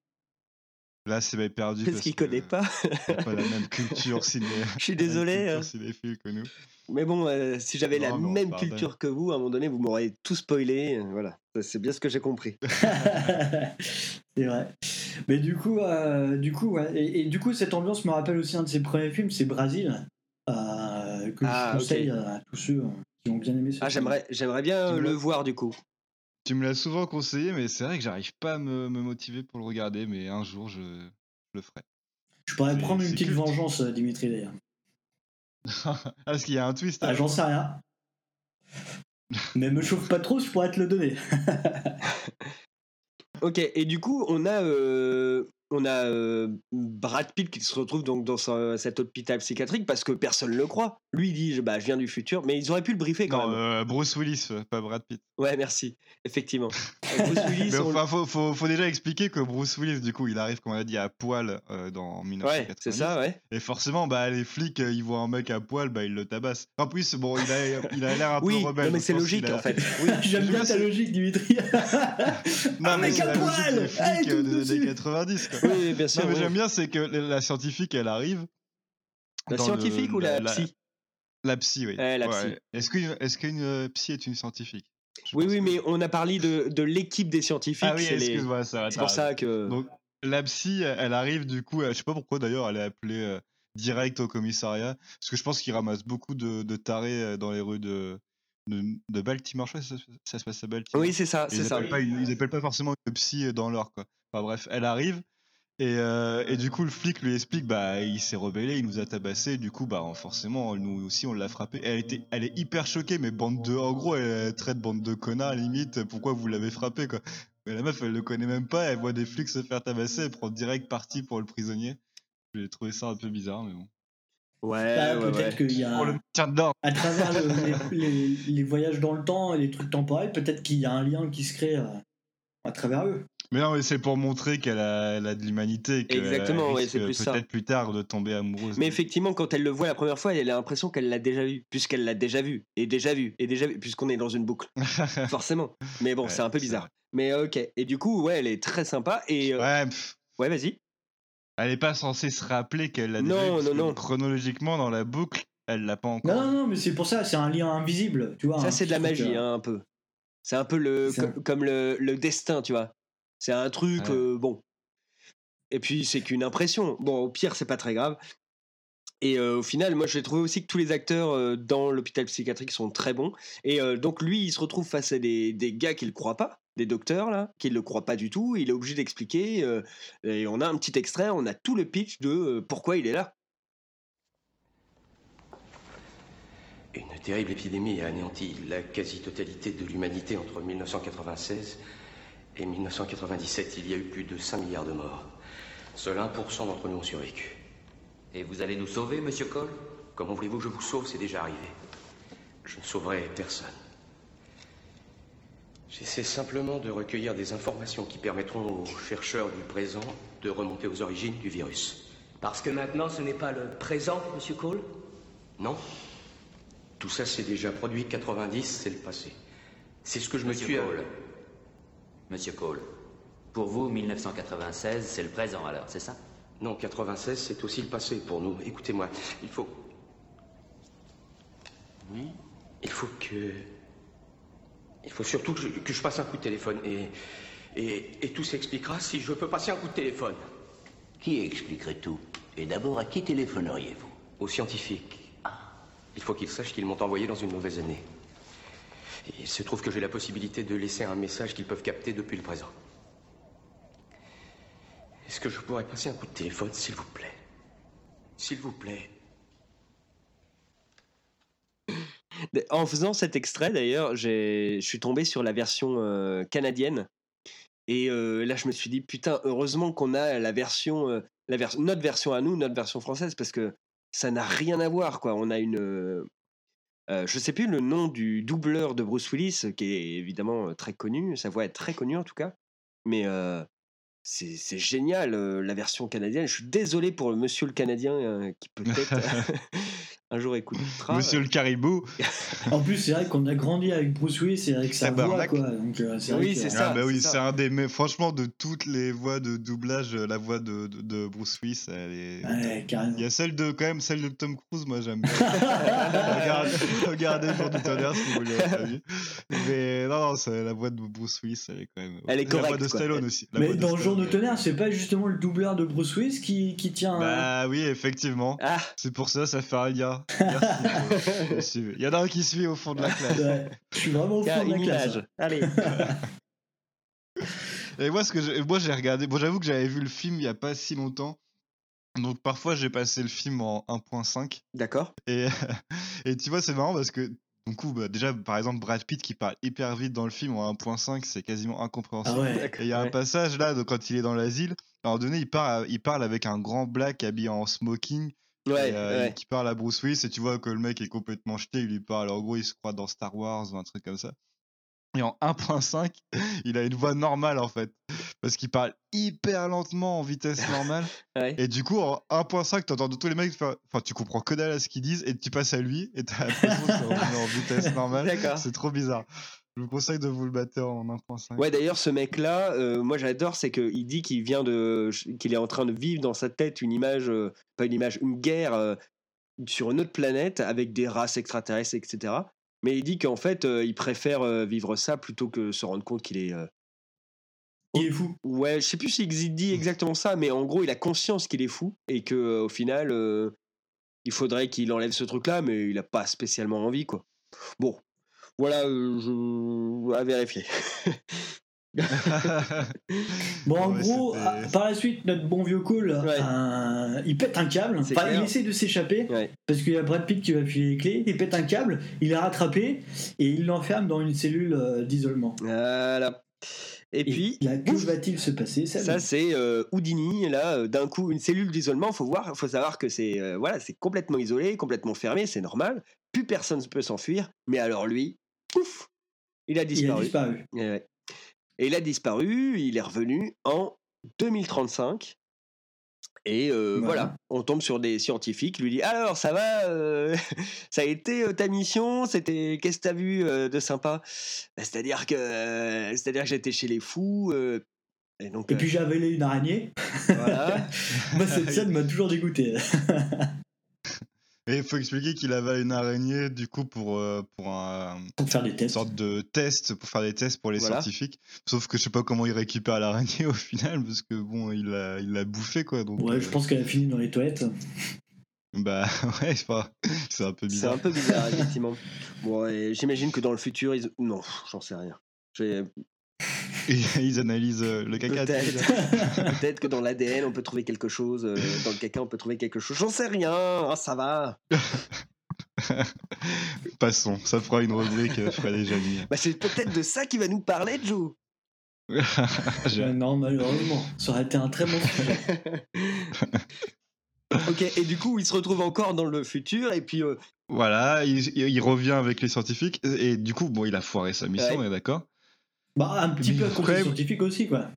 Speaker 6: Là, c'est bien perdu
Speaker 1: Parce
Speaker 6: parce
Speaker 1: qu'il
Speaker 6: que
Speaker 1: connaît pas.
Speaker 6: il a pas la même culture ciné.
Speaker 1: Je suis
Speaker 6: la même
Speaker 1: désolé.
Speaker 6: culture
Speaker 1: hein.
Speaker 6: cinéphile que nous.
Speaker 1: Mais bon, euh, si j'avais la
Speaker 6: Non, mais on
Speaker 1: même
Speaker 6: pardonne.
Speaker 1: culture que vous, à un moment donné, vous m'aurez tout spoilé. euh, Voilà, Ça, c'est bien ce que j'ai compris.
Speaker 5: C'est vrai. Mais du coup, euh, du coup, ouais. et, et du coup, cette ambiance me rappelle aussi un de ses premiers films, c'est Brasil, euh, que
Speaker 1: Ah,
Speaker 5: je
Speaker 1: ok.
Speaker 5: conseille à tous ceux euh, qui ont bien aimé ce
Speaker 1: Ah,
Speaker 5: film.
Speaker 1: j'aimerais, j'aimerais bien
Speaker 6: Tu me
Speaker 1: le
Speaker 6: l'as-
Speaker 1: voir du coup.
Speaker 6: Tu me l'as souvent conseillé, mais c'est vrai que j'arrive pas à me, me motiver pour le regarder. Mais un jour, je, je le ferai.
Speaker 5: Je pourrais
Speaker 6: C'est-
Speaker 5: prendre une
Speaker 6: c'est
Speaker 5: petite
Speaker 6: culte.
Speaker 5: vengeance, euh, Dimitri, d'ailleurs.
Speaker 6: ah, parce qu'il y a un twist. à
Speaker 5: Ah,
Speaker 6: la
Speaker 5: j'en
Speaker 6: fin.
Speaker 5: sais rien. Mais me chauffe pas trop, je pourrais te le donner.
Speaker 1: Ok, et du coup, on a, euh, on a euh, Brad Pitt qui se retrouve donc dans ce- cet hôpital psychiatrique parce que personne le croit. Lui il dit je- bah je viens du futur, mais ils auraient pu le briefer quand
Speaker 6: Non,
Speaker 1: même.
Speaker 6: euh, Bruce Willis, euh, pas Brad Pitt.
Speaker 1: Ouais, merci. Effectivement. Euh, Bruce Willis,
Speaker 6: Mais
Speaker 1: on-
Speaker 6: enfin, faut, faut, faut déjà expliquer que Bruce Willis, du coup, il arrive, comme on a dit, à poil euh, dans mille neuf cent
Speaker 1: ouais,
Speaker 6: quatre-vingt-dix.
Speaker 1: c'est ça, ouais.
Speaker 6: Et forcément, bah, les flics, euh, ils voient un mec à poil, bah, ils le tabassent. En plus, bon, il a, il a l'air un
Speaker 1: Oui,
Speaker 6: peu rebelle.
Speaker 1: non, mais
Speaker 6: je
Speaker 1: c'est
Speaker 6: pense
Speaker 1: logique
Speaker 6: qu'il a-
Speaker 1: en fait. Oui.
Speaker 5: J'aime bien ta logique, Dimitri.
Speaker 6: Non,
Speaker 5: Un
Speaker 6: mais
Speaker 5: mec
Speaker 6: c'est
Speaker 5: à
Speaker 6: la logique
Speaker 5: poil.
Speaker 6: des
Speaker 5: Allez,
Speaker 6: flics euh,
Speaker 5: tout
Speaker 6: des années
Speaker 5: dessus.
Speaker 6: quatre-vingt-dix, quoi.
Speaker 1: Oui, bien sûr.
Speaker 6: Non, mais
Speaker 1: oui.
Speaker 6: j'aime bien, c'est que la scientifique, elle arrive.
Speaker 1: La
Speaker 6: dans
Speaker 1: scientifique
Speaker 6: le-
Speaker 1: ou la,
Speaker 6: la-
Speaker 1: psy
Speaker 6: La psy, oui.
Speaker 1: Ouais, la psy.
Speaker 6: Est-ce qu'une est qu'une euh, psy est une scientifique? Je
Speaker 1: Oui,
Speaker 6: pense
Speaker 1: oui,
Speaker 6: que
Speaker 1: mais on a parlé de, de l'équipe des scientifiques.
Speaker 6: Ah oui,
Speaker 1: c'est les-
Speaker 6: excuse-moi, ça va.
Speaker 1: c'est pour ça que.
Speaker 6: Donc, la psy, elle arrive, du coup, elle- je sais pas pourquoi d'ailleurs, elle est appelée euh, direct au commissariat. Parce que je pense qu'ils ramassent beaucoup de, de tarés euh, dans les rues de, de, de Baltimore. Je crois que ça, ça se passe à Baltimore.
Speaker 1: Oui, c'est ça,
Speaker 6: Et
Speaker 1: c'est
Speaker 6: ils,
Speaker 1: ça.
Speaker 6: appellent pas, une- ils appellent pas forcément une psy dans l'or, quoi. Enfin bref, elle arrive. Et, euh, et du coup, le flic lui explique, bah, il s'est rebellé, il nous a tabassé, du coup, bah, forcément, nous aussi, on l'a frappé. Elle était, elle est hyper choquée, mais bande de, en gros, elle traite bande de connards, limite, pourquoi vous l'avez frappé, quoi. Mais la meuf, elle le connaît même pas, elle voit des flics se faire tabasser, elle prend direct parti pour le prisonnier. J'ai trouvé ça un peu bizarre, mais bon.
Speaker 1: Ouais,
Speaker 5: Bah,
Speaker 1: ouais,
Speaker 5: peut-être
Speaker 1: ouais.
Speaker 5: qu'il y a.
Speaker 6: Pour le maintien dedans.
Speaker 5: À travers le- les, les- les voyages dans le temps et les trucs temporels, peut-être qu'il y a un lien qui se crée euh, à travers eux.
Speaker 6: Mais non, mais c'est pour montrer qu'elle a, elle a de l'humanité, qu'elle
Speaker 1: Exactement, ouais,
Speaker 6: risque
Speaker 1: c'est plus ça.
Speaker 6: peut-être plus tard de tomber amoureuse.
Speaker 1: Mais effectivement, quand elle le voit la première fois, elle a l'impression qu'elle l'a déjà vu, puisqu'elle l'a déjà vu, et déjà vu, et déjà vu, puisqu'on est dans une boucle. Forcément. Mais bon,
Speaker 6: Ouais,
Speaker 1: c'est un peu
Speaker 6: c'est
Speaker 1: bizarre.
Speaker 6: vrai.
Speaker 1: Mais euh, ok. Et du coup, ouais, elle est très sympa. Et euh,
Speaker 6: Ouais, pff,
Speaker 1: ouais, vas-y.
Speaker 6: elle est pas censée se rappeler qu'elle l'a déjà
Speaker 1: Non,
Speaker 6: vu, parce
Speaker 1: non,
Speaker 6: que
Speaker 1: non.
Speaker 6: chronologiquement, dans la boucle, elle l'a pas encore.
Speaker 5: Non, non, non, mais c'est pour ça, c'est un lien invisible, tu vois.
Speaker 1: Ça,
Speaker 5: un
Speaker 1: c'est de la
Speaker 5: petit truc,
Speaker 1: magie,
Speaker 5: euh,
Speaker 1: hein, un peu. C'est un peu le
Speaker 5: C'est ça.
Speaker 1: comme, comme le, le destin, tu vois. C'est un truc,
Speaker 6: Ouais.
Speaker 1: euh, bon. Et puis, c'est qu'une impression. Bon, au pire, c'est pas très grave. Et euh, au final, moi, j'ai trouvé aussi que tous les acteurs euh, dans l'hôpital psychiatrique sont très bons. Et euh, donc, lui, il se retrouve face à des, des gars qui le croient pas, des docteurs, là, qui le croient pas du tout. Il est obligé d'expliquer. euh, et on a un petit extrait, on a tout le pitch de euh, pourquoi il est là.
Speaker 8: Une terrible épidémie a anéanti la quasi-totalité de l'humanité entre mille neuf cent quatre-vingt-seize et mille neuf cent quatre-vingt-dix-sept. Il y a eu plus de cinq milliards de morts. Seul un pour cent d'entre nous ont survécu.
Speaker 2: Et vous allez nous sauver, monsieur Cole?
Speaker 8: Comment voulez-vous que je vous sauve? C'est déjà arrivé. Je ne sauverai personne. J'essaie simplement de recueillir des informations qui permettront aux chercheurs du présent de remonter aux origines du virus.
Speaker 9: Parce que maintenant, ce n'est pas le présent, monsieur Cole?
Speaker 8: Non. Tout ça, c'est déjà produit. quatre-vingt-dix, c'est le passé. C'est ce que je me
Speaker 2: Monsieur
Speaker 8: suis...
Speaker 2: Cole. Monsieur Cole, pour vous, mille neuf cent quatre-vingt-seize, c'est le présent alors, c'est ça?
Speaker 8: Non, quatre-vingt-seize, c'est aussi le passé pour nous. Écoutez-moi, il faut...
Speaker 2: Oui.
Speaker 8: Il faut que... Il faut surtout que je, que je passe un coup de téléphone. Et, et, et tout s'expliquera si je peux passer un coup de téléphone.
Speaker 9: Qui expliquerait tout? Et d'abord, à qui téléphoneriez-vous?
Speaker 8: Aux scientifiques. Il faut qu'ils sachent qu'ils m'ont envoyé dans une mauvaise année. Et il se trouve que j'ai la possibilité de laisser un message qu'ils peuvent capter depuis le présent. Est-ce que je pourrais passer un coup de téléphone, s'il vous plaît? S'il vous plaît.
Speaker 1: En faisant cet extrait, d'ailleurs, j'ai- je suis tombé sur la version euh, canadienne. Et euh, là, je me suis dit, putain, heureusement qu'on a la version, euh, la vers- notre version à nous, notre version française, parce que ça n'a rien à voir, quoi. On a une... Euh, euh, je sais plus le nom du doubleur de Bruce Willis, qui est évidemment euh, très connu, sa voix est très connue en tout cas, mais euh, c'est c'est génial, euh, la version canadienne. Je suis désolé pour le monsieur le Canadien euh, qui peut-être un jour écoutera.
Speaker 6: Monsieur le caribou.
Speaker 5: En plus, c'est vrai qu'on a grandi avec Bruce Willis et avec sa voix,
Speaker 6: Tabarnak.
Speaker 5: quoi. Donc, euh, c'est
Speaker 1: Oui,
Speaker 5: vrai que-
Speaker 1: c'est ça.
Speaker 6: Ah bah oui,
Speaker 1: ça.
Speaker 6: c'est un des. Mais franchement, de toutes les voix de doublage, euh, la voix de, de, de Bruce Willis, elle est.
Speaker 5: Ouais, carrément.
Speaker 6: Il y a celle de quand même celle de Tom Cruise, moi j'aime bien. regardez, regardez Jour du tonnerre si vous l'avez pas vu. Mais non, non, c'est la voix de Bruce Willis, elle est quand même.
Speaker 1: Elle est
Speaker 6: La voix
Speaker 1: correcte,
Speaker 6: de
Speaker 1: quoi.
Speaker 6: Stallone aussi. La
Speaker 5: Mais
Speaker 6: voix de
Speaker 5: dans Jour de
Speaker 6: Stallone.
Speaker 5: tonnerre, c'est pas justement le doubleur de Bruce Willis qui, qui tient. euh,
Speaker 6: Bah oui, effectivement.
Speaker 1: Ah,
Speaker 6: C'est pour ça, ça fait un lien. Merci. de suivre. Il y en a un qui suit au fond de la classe.
Speaker 5: ouais, je suis vraiment au
Speaker 1: tiens,
Speaker 5: fond de la
Speaker 1: une
Speaker 5: classe.
Speaker 1: image. Allez.
Speaker 6: Et moi, ce que j'ai- moi j'ai regardé. Bon, j'avoue que j'avais vu le film il y a pas si longtemps. Donc parfois j'ai passé le film en un point cinq.
Speaker 1: D'accord.
Speaker 6: Et, et tu vois, c'est marrant parce que Du coup, bah, déjà, par exemple, Brad Pitt qui parle hyper vite dans le film en un point cinq, c'est quasiment incompréhensible.
Speaker 5: Ah ouais.
Speaker 6: Et il y a un
Speaker 1: Ouais. passage
Speaker 6: passage là, donc, quand il est dans l'asile, à un moment donné, il parle, il parle avec un grand black habillé en smoking.
Speaker 1: Ouais,
Speaker 6: Et euh,
Speaker 1: ouais.
Speaker 6: il- qui parle à Bruce Willis, et tu vois que le mec est complètement jeté, il lui parle, en gros il se croit dans Star Wars ou un truc comme ça. Et en un point cinq, il a une voix normale en fait, parce qu'il parle hyper lentement en vitesse normale.
Speaker 1: Ouais.
Speaker 6: Et du coup, en un point cinq, t'entends tous les mecs faire... Enfin, tu comprends que dalle à ce qu'ils disent, et tu passes à lui, et t'as l'impression que c'est revenu en vitesse normale.
Speaker 1: D'accord.
Speaker 6: C'est trop bizarre. Je vous conseille de vous le battre en un point cinq.
Speaker 1: Ouais, d'ailleurs, ce mec-là, euh, moi j'adore, c'est qu'il dit qu'il vient de, qu'il est en train de vivre dans sa tête une image, euh, pas une image, une guerre euh, sur une autre planète avec des races extraterrestres, et cetera. Mais il dit qu'en fait, euh, il préfère euh, vivre ça plutôt que se rendre compte qu'il est. euh,
Speaker 5: Il est fou.
Speaker 1: Ouais, je sais plus s'il dit exactement ça, mais en gros, il a conscience qu'il est fou et que euh, au final, euh, il faudrait qu'il enlève ce truc-là, mais il a pas spécialement envie, quoi. Bon, voilà, euh, je à vérifier.
Speaker 5: Bon, en
Speaker 6: Ouais,
Speaker 5: gros,
Speaker 6: c'était-
Speaker 5: ah, par la suite, notre bon vieux Cole,
Speaker 1: Ouais.
Speaker 5: euh, il pète un câble.
Speaker 1: C'est
Speaker 5: Enfin,
Speaker 1: clair.
Speaker 5: il essaie de s'échapper
Speaker 1: Ouais.
Speaker 5: parce qu'il y a Brad Pitt qui va filer les clés. Il pète un câble, il est rattrapé et il l'enferme dans une cellule euh, d'isolement.
Speaker 1: Voilà. Et
Speaker 5: Et
Speaker 1: puis,
Speaker 5: là, que
Speaker 1: ouf,
Speaker 5: va-t-il se passer ça,
Speaker 1: ça c'est euh, Houdini. Là, euh, d'un coup, une cellule d'isolement. Faut voir, faut savoir que c'est euh, voilà, c'est complètement isolé, complètement fermé, c'est normal. Plus personne ne peut s'enfuir. Mais alors lui, ouf, il a
Speaker 5: il a
Speaker 1: disparu.
Speaker 5: disparu.
Speaker 1: Et, ouais. Et il a disparu. Il est revenu en deux mille trente-cinq. Et euh,
Speaker 5: Voilà.
Speaker 1: voilà, on tombe sur des scientifiques, lui dit alors ça va, euh, ça a été euh, ta mission, c'était qu'est-ce que t'as vu euh, de sympa. Bah, c'est-à-dire que, euh, c'est-à-dire que j'étais chez les fous. euh, et donc,
Speaker 5: Et
Speaker 1: euh,
Speaker 5: puis j'ai avalé une araignée.
Speaker 1: voilà.
Speaker 5: Moi, cette scène m'a toujours dégoûté.
Speaker 6: Et il faut expliquer qu'il avait une araignée du coup pour, euh, pour un,
Speaker 5: Pour faire des
Speaker 6: une
Speaker 5: tests.
Speaker 6: sorte de test, pour faire des tests pour les
Speaker 1: Voilà.
Speaker 6: scientifiques. Sauf que je sais pas comment il récupère l'araignée au final, parce que bon, il l'a il l'a bouffé quoi. Donc,
Speaker 5: Ouais,
Speaker 6: euh,
Speaker 5: je pense qu'elle a fini dans les toilettes.
Speaker 6: Bah ouais, enfin, c'est un peu
Speaker 1: C'est
Speaker 6: bizarre.
Speaker 1: un peu bizarre effectivement. Bon, et j'imagine que dans le futur, ils... non, j'en sais rien. J'ai-
Speaker 6: Et ils analysent euh, le caca. tu veux dire.
Speaker 1: Peut-être, peut-être que dans l'A D N, on peut trouver quelque chose. euh, dans le caca, on peut trouver quelque chose. J'en sais rien. Ah, ça va.
Speaker 6: Passons, ça fera une rubrique euh, Fred et Jamie.
Speaker 1: Bah, c'est peut-être de ça qu'il va nous parler, Joe.
Speaker 6: J'ai-
Speaker 5: Euh, non, malheureusement. Ça aurait été un très bon sujet.
Speaker 1: Ok, et du coup, il se retrouve encore dans le futur, et puis. euh,
Speaker 6: Voilà, il, il- il revient avec les scientifiques, et, et du coup, bon, il a foiré sa mission,
Speaker 1: Ouais.
Speaker 6: on est d'accord.
Speaker 5: Bah, un petit
Speaker 6: Mais
Speaker 5: peu à
Speaker 6: quand
Speaker 5: côté
Speaker 6: même-
Speaker 5: scientifique aussi, quoi.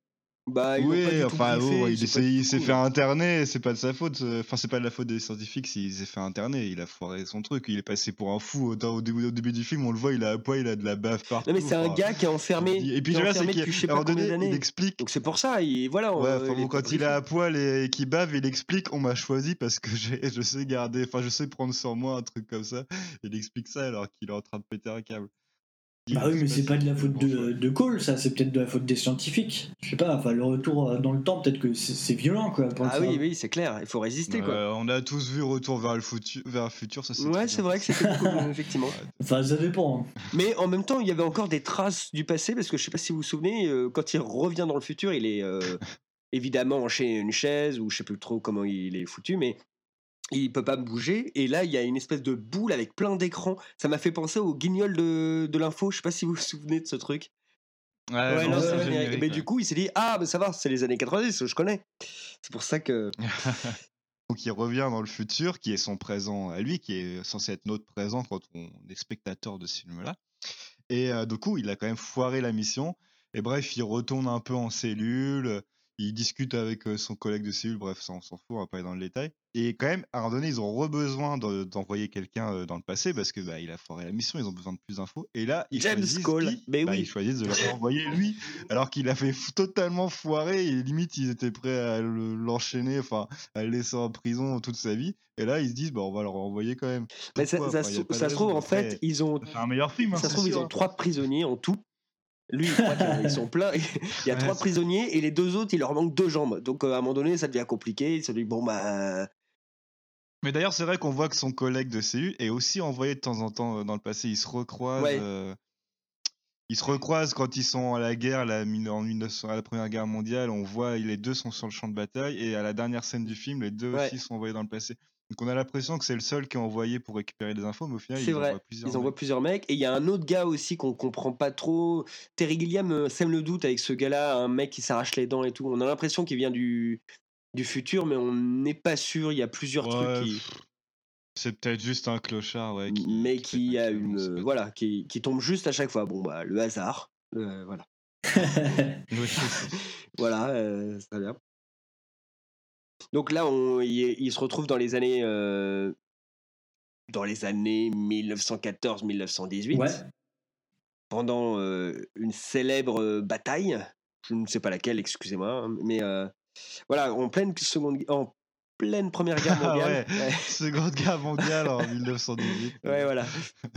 Speaker 1: bah, ils l'ont pas
Speaker 6: Oui,
Speaker 1: du tout
Speaker 6: enfin,
Speaker 1: briefé,
Speaker 6: bon, il
Speaker 1: c'est
Speaker 6: s'est
Speaker 1: pas du
Speaker 6: il
Speaker 1: tout
Speaker 6: s'est
Speaker 1: cool.
Speaker 6: fait interner, c'est pas de sa faute, euh, enfin, c'est pas de la faute des scientifiques s'il s'est fait interner, il a foiré son truc, il est passé pour un fou. Au, au début, au début du film, on le voit, il a à poil, il a de la bave partout.
Speaker 1: Non, mais c'est un
Speaker 6: enfin,
Speaker 1: gars qui est enfermé.
Speaker 6: Et puis,
Speaker 1: qui est
Speaker 6: je vois, c'est
Speaker 1: enfermé
Speaker 6: qu'à
Speaker 1: depuis je sais
Speaker 6: un
Speaker 1: pas
Speaker 6: moment
Speaker 1: combien
Speaker 6: donné, il
Speaker 1: d'années.
Speaker 6: explique.
Speaker 1: Donc c'est pour ça, il, voilà.
Speaker 6: Ouais,
Speaker 1: euh,
Speaker 6: enfin,
Speaker 1: il
Speaker 6: bon,
Speaker 1: est
Speaker 6: quand
Speaker 1: pas
Speaker 6: il est
Speaker 1: briefé.
Speaker 6: à poil et qu'il bave, il explique on m'a choisi parce que j'ai- je sais garder, enfin, je sais prendre sur moi un truc comme ça. Il explique ça alors qu'il est en train de péter un câble. Il
Speaker 5: Bah oui, mais
Speaker 6: sais
Speaker 5: c'est
Speaker 6: si
Speaker 5: pas de la
Speaker 6: c'est
Speaker 5: faute
Speaker 6: le bon choix.
Speaker 5: de, de Cole, ça, c'est peut-être de la faute des scientifiques. Je sais pas, enfin, le retour euh, dans le temps, peut-être que c'est c'est violent, quoi. Pour le
Speaker 1: Ah oui,
Speaker 5: cerveau.
Speaker 1: oui, c'est clair, il faut résister, quoi.
Speaker 6: Euh, on a tous vu Retour vers le futur, vers le futur, ça c'est
Speaker 1: Ouais,
Speaker 6: très
Speaker 1: c'est
Speaker 6: bien
Speaker 1: vrai que
Speaker 6: passé.
Speaker 1: c'était beaucoup mieux, effectivement.
Speaker 5: Enfin, ça dépend. hein.
Speaker 1: Mais en même temps, il y avait encore des traces du passé, parce que je sais pas si vous vous souvenez, euh, quand il revient dans le futur, il est euh, évidemment chez une chaise, ou je sais plus trop comment il est foutu, mais il peut pas bouger. Et là, il y a une espèce de boule avec plein d'écrans. Ça m'a fait penser au guignol de, de l'info, je sais pas si vous vous souvenez de ce truc.
Speaker 6: Ouais,
Speaker 1: Ouais,
Speaker 6: non,
Speaker 1: non,
Speaker 6: c'est
Speaker 1: c'est
Speaker 6: le
Speaker 1: générique.
Speaker 6: générique,
Speaker 1: Mais
Speaker 6: ouais.
Speaker 1: du coup, il s'est dit, ah, ben ça va, c'est les années quatre-vingt-dix, je connais. C'est pour ça que.
Speaker 6: Donc il revient dans le futur, qui est son présent à lui, qui est censé être notre présent quand on est spectateur de ce film-là. Et euh, du coup, il a quand même foiré la mission. Et bref, il retourne un peu en cellule, il discute avec euh, son collègue de cellule, bref, ça on s'en fout, on va pas aller dans le détail. Et quand même, à un moment donné, ils ont re-besoin de- d'envoyer quelqu'un euh, dans le passé, parce que bah, il a foiré la mission, ils ont besoin de plus d'infos. Et là, ils
Speaker 1: James
Speaker 6: choisissent
Speaker 1: Cole,
Speaker 6: qui
Speaker 1: mais
Speaker 6: Bah,
Speaker 1: oui.
Speaker 6: Ils choisissent de le renvoyer lui, alors qu'il a fait f- totalement foirer, et limite, ils étaient prêts à le- l'enchaîner, enfin, à le laisser en prison toute sa vie. Et là, ils se disent, bah, on va le renvoyer quand même.
Speaker 1: Mais ça,
Speaker 6: Pourquoi
Speaker 1: ça
Speaker 6: Enfin, y
Speaker 1: se
Speaker 6: a pas de
Speaker 1: ça se trouve,
Speaker 6: raison.
Speaker 1: en fait,
Speaker 6: Après,
Speaker 1: ils ont.
Speaker 6: ça fait un meilleur film, hein,
Speaker 1: Ça se
Speaker 6: c'est
Speaker 1: trouve, ils
Speaker 6: sûr.
Speaker 1: ont trois prisonniers en tout. Lui, il croit qu'ils sont pleins. Il y a
Speaker 6: Ouais,
Speaker 1: trois
Speaker 6: c'est-
Speaker 1: prisonniers et les deux autres, il leur manque deux jambes. Donc, euh, à un moment donné, ça devient compliqué. Il se dit, bon, bah.
Speaker 6: Mais d'ailleurs, c'est vrai qu'on voit que son collègue de cellule est aussi envoyé de temps en temps euh, dans le passé. Ils se recroisent.
Speaker 1: Ouais.
Speaker 6: euh, Ils se recroisent quand ils sont à la guerre, la, mille- en mille neuf cents, à la Première Guerre mondiale. On voit les deux sont sur le champ de bataille et à la dernière scène du film, les deux
Speaker 1: Ouais.
Speaker 6: aussi sont envoyés dans le passé. Donc Donc on a l'impression que c'est le seul qui est envoyé pour récupérer des infos, mais au final,
Speaker 1: C'est
Speaker 6: ils
Speaker 1: vrai,
Speaker 6: envoient plusieurs.
Speaker 1: ils envoient
Speaker 6: mecs.
Speaker 1: plusieurs mecs. Et il y a un autre gars aussi qu'on comprend pas trop. Terry Gilliam euh, sème le doute avec ce gars-là, un mec qui s'arrache les dents et tout. On a l'impression qu'il vient du, du futur, mais on n'est pas sûr. Il y a plusieurs trucs
Speaker 6: Ouais,
Speaker 1: qui.
Speaker 6: pff, c'est peut-être juste un clochard, ouais, qui,
Speaker 1: Mais
Speaker 6: qui pète
Speaker 1: qui
Speaker 6: un
Speaker 1: a
Speaker 6: câble,
Speaker 1: une.
Speaker 6: on sait
Speaker 1: euh,
Speaker 6: pas
Speaker 1: Voilà, qui, qui tombe juste à chaque fois. Bon, bah, le hasard. euh, voilà.
Speaker 6: trop. Oui, c'est-
Speaker 1: Voilà, euh, très bien. Donc là, on, il, il se retrouve dans les années. euh, dans les années mille neuf cent quatorze mille neuf cent dix-huit.
Speaker 5: Ouais.
Speaker 1: Pendant euh, une célèbre euh, bataille, je ne sais pas laquelle, excusez-moi, hein, mais euh, voilà, en pleine seconde, en pleine première guerre
Speaker 6: Ah
Speaker 1: mondiale.
Speaker 6: ouais,
Speaker 1: Ouais,
Speaker 6: Seconde Guerre mondiale en mille neuf cent dix-huit.
Speaker 1: ouais, voilà.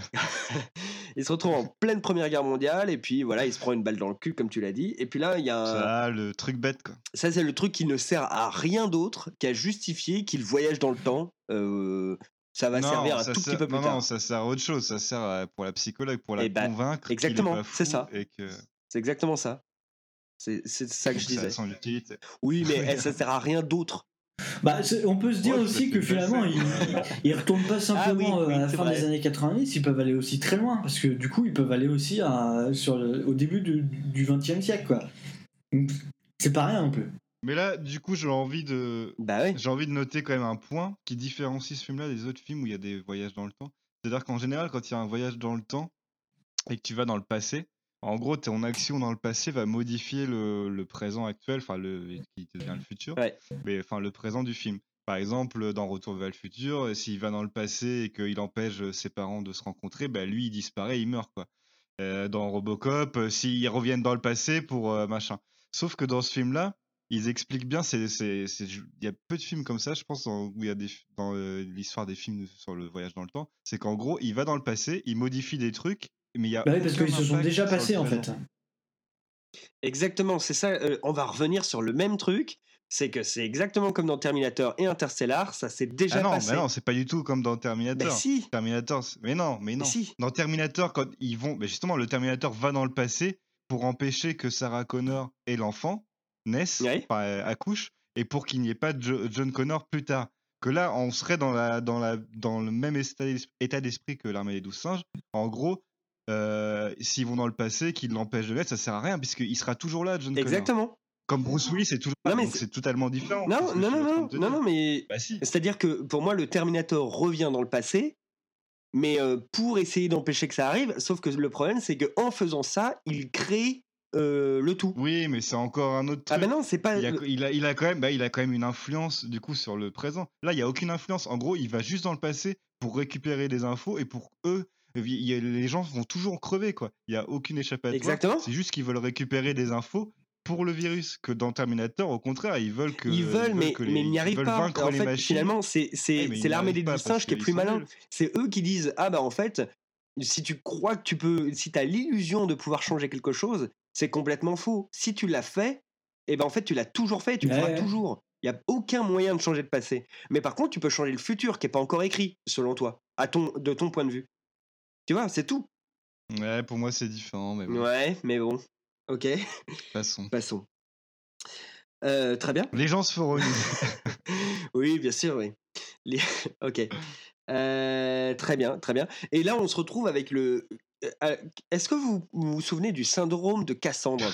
Speaker 1: Il se retrouve en pleine première guerre mondiale et puis voilà, il se prend une balle dans le cul, comme tu l'as dit. Et puis là, il y a un...
Speaker 6: Ça, le truc bête, quoi.
Speaker 1: ça, c'est le truc qui ne sert à rien d'autre qu'à justifier qu'il voyage dans le temps. Euh, ça va
Speaker 6: Non,
Speaker 1: servir un
Speaker 6: ça
Speaker 1: tout petit
Speaker 6: sert...
Speaker 1: peu plus
Speaker 6: non,
Speaker 1: tard.
Speaker 6: non, ça sert à autre chose. Ça sert à- pour la psychologue, pour la
Speaker 1: Et bah,
Speaker 6: convaincre qu'il est
Speaker 1: exactement,
Speaker 6: pas fou
Speaker 1: c'est ça.
Speaker 6: et que,
Speaker 1: C'est exactement ça. C'est c'est ça que je
Speaker 6: que ça a
Speaker 1: disais.
Speaker 6: son utilité.
Speaker 1: Oui, mais
Speaker 6: Oui,
Speaker 1: eh, ça sert à rien d'autre.
Speaker 5: Bah, c'est- on peut se dire
Speaker 6: Ouais,
Speaker 5: aussi
Speaker 6: c'est
Speaker 5: que
Speaker 6: bien
Speaker 5: finalement,
Speaker 6: fait.
Speaker 5: ils, ils retournent pas simplement
Speaker 1: Ah oui,
Speaker 5: euh,
Speaker 1: oui,
Speaker 5: à la
Speaker 1: c'est
Speaker 5: fin
Speaker 1: vrai.
Speaker 5: des années quatre-vingt-dix, ils peuvent aller aussi très loin, parce que du coup, ils peuvent aller aussi à, sur le- au début du, du vingtième siècle, quoi. Donc, c'est pas rien non plus.
Speaker 6: Mais là, du coup, j'ai envie de,
Speaker 1: Bah ouais.
Speaker 6: j'ai envie de noter quand même un point qui différencie ce film-là des autres films où il y a des voyages dans le temps. C'est-à-dire qu'en général, quand il y a un voyage dans le temps et que tu vas dans le passé, en gros, ton action dans le passé va modifier le, le présent actuel, enfin, le, qui devient le futur,
Speaker 1: Ouais.
Speaker 6: mais enfin, le présent du film. Par exemple, dans Retour vers le futur, euh, s'il va dans le passé et qu'il empêche euh, ses parents de se rencontrer, bah, lui, il disparaît, il meurt, quoi. Euh, dans Robocop, euh, s'ils reviennent dans le passé pour euh, machin. Sauf que dans ce film-là, ils expliquent bien, c'est, c'est, c'est- il y a peu de films comme ça, je pense, dans- où il y a des, dans euh, l'histoire des films sur le voyage dans le temps, c'est qu'en gros, il va dans le passé, il modifie des trucs, mais il y a
Speaker 5: Bah oui, parce
Speaker 6: aucun
Speaker 5: qu'ils se sont
Speaker 6: impact
Speaker 5: déjà
Speaker 6: sur le
Speaker 5: passés, en
Speaker 6: présent.
Speaker 5: fait.
Speaker 1: Exactement, c'est ça. euh, on va revenir sur le même truc. C'est que c'est exactement comme dans Terminator et Interstellar, ça s'est déjà
Speaker 6: Ah non,
Speaker 1: passé.
Speaker 6: mais non, c'est pas du tout comme dans Terminator.
Speaker 1: Bah si,
Speaker 6: Terminator, c'est- mais non, mais
Speaker 1: mais
Speaker 6: non.
Speaker 1: si.
Speaker 6: Dans Terminator, quand ils vont, mais justement, le Terminator va dans le passé pour empêcher que Sarah Connor et l'enfant naissent,
Speaker 1: Ouais.
Speaker 6: enfin, euh, accouchent, et pour qu'il n'y ait pas de Jo- John Connor plus tard. Que là, on serait dans la, dans la, dans le même état d'es- état d'esprit que l'armée des douze singes. En gros, euh, s'ils vont dans le passé, qu'ils l'empêchent de naître, ça sert à rien puisqu'il sera toujours là, John Connor.
Speaker 1: Exactement.
Speaker 6: Comme Bruce Willis est toujours là,
Speaker 1: Non mais
Speaker 6: donc
Speaker 1: c'est-
Speaker 6: c'est totalement différent. c'est
Speaker 1: non,
Speaker 6: ce que
Speaker 1: non,
Speaker 6: je suis
Speaker 1: non,
Speaker 6: en train
Speaker 1: non,
Speaker 6: de te
Speaker 1: non,
Speaker 6: dire.
Speaker 1: non, mais
Speaker 6: Bah si.
Speaker 1: c'est-à-dire que pour moi, le Terminator revient dans le passé, mais euh, pour essayer d'empêcher que ça arrive. Sauf que le problème, c'est que en faisant ça, il crée euh, le tout.
Speaker 6: Oui, mais c'est encore un autre
Speaker 1: Ah
Speaker 6: truc.
Speaker 1: ben non, c'est pas.
Speaker 6: Il, y a, il, a, il, a quand même, bah, il a quand même une influence du coup sur le présent. Là, il n'y a aucune influence. En gros, il va juste dans le passé pour récupérer des infos et pour eux, il y a- les gens vont toujours crever, quoi. Il n'y a aucune échappatoire.
Speaker 1: Exactement.
Speaker 6: C'est juste qu'ils veulent récupérer des infos pour le virus. Que dans Terminator, au contraire, ils veulent que.
Speaker 1: Ils veulent, mais,
Speaker 6: que les-
Speaker 1: mais ils n'y
Speaker 6: ils
Speaker 1: arrivent
Speaker 6: veulent
Speaker 1: pas.
Speaker 6: vaincre
Speaker 1: En
Speaker 6: les
Speaker 1: fait,
Speaker 6: machines.
Speaker 1: finalement, c'est c'est-
Speaker 6: Oui, mais ils
Speaker 1: c'est
Speaker 6: n'y
Speaker 1: l'armée
Speaker 6: arrivent
Speaker 1: des
Speaker 6: pas
Speaker 1: douze
Speaker 6: parce
Speaker 1: singes qui est
Speaker 6: qu'ils
Speaker 1: plus
Speaker 6: sont
Speaker 1: malin.
Speaker 6: nuls.
Speaker 1: C'est eux qui disent ah bah en fait, si tu crois que tu peux, si tu as l'illusion de pouvoir changer quelque chose, c'est complètement faux. Si tu l'as fait, et ben en fait tu l'as toujours fait et tu le
Speaker 5: Ouais,
Speaker 1: feras
Speaker 5: ouais.
Speaker 1: toujours. Il y a aucun moyen de changer le passé. Mais par contre, tu peux changer le futur qui est pas encore écrit selon toi, à ton de ton point de vue. Tu vois, c'est tout.
Speaker 6: Ouais, pour moi, c'est différent, mais bon,
Speaker 1: Ouais, mais bon. Ok,
Speaker 6: passons.
Speaker 1: passons. Euh, très bien.
Speaker 6: Les gens se feront une idée.
Speaker 1: Oui, bien sûr, oui. Les- Ok. Euh, très bien, très bien. Et là, on se retrouve avec le. euh, euh, Est-ce que vous vous vous souvenez du syndrome de Cassandre?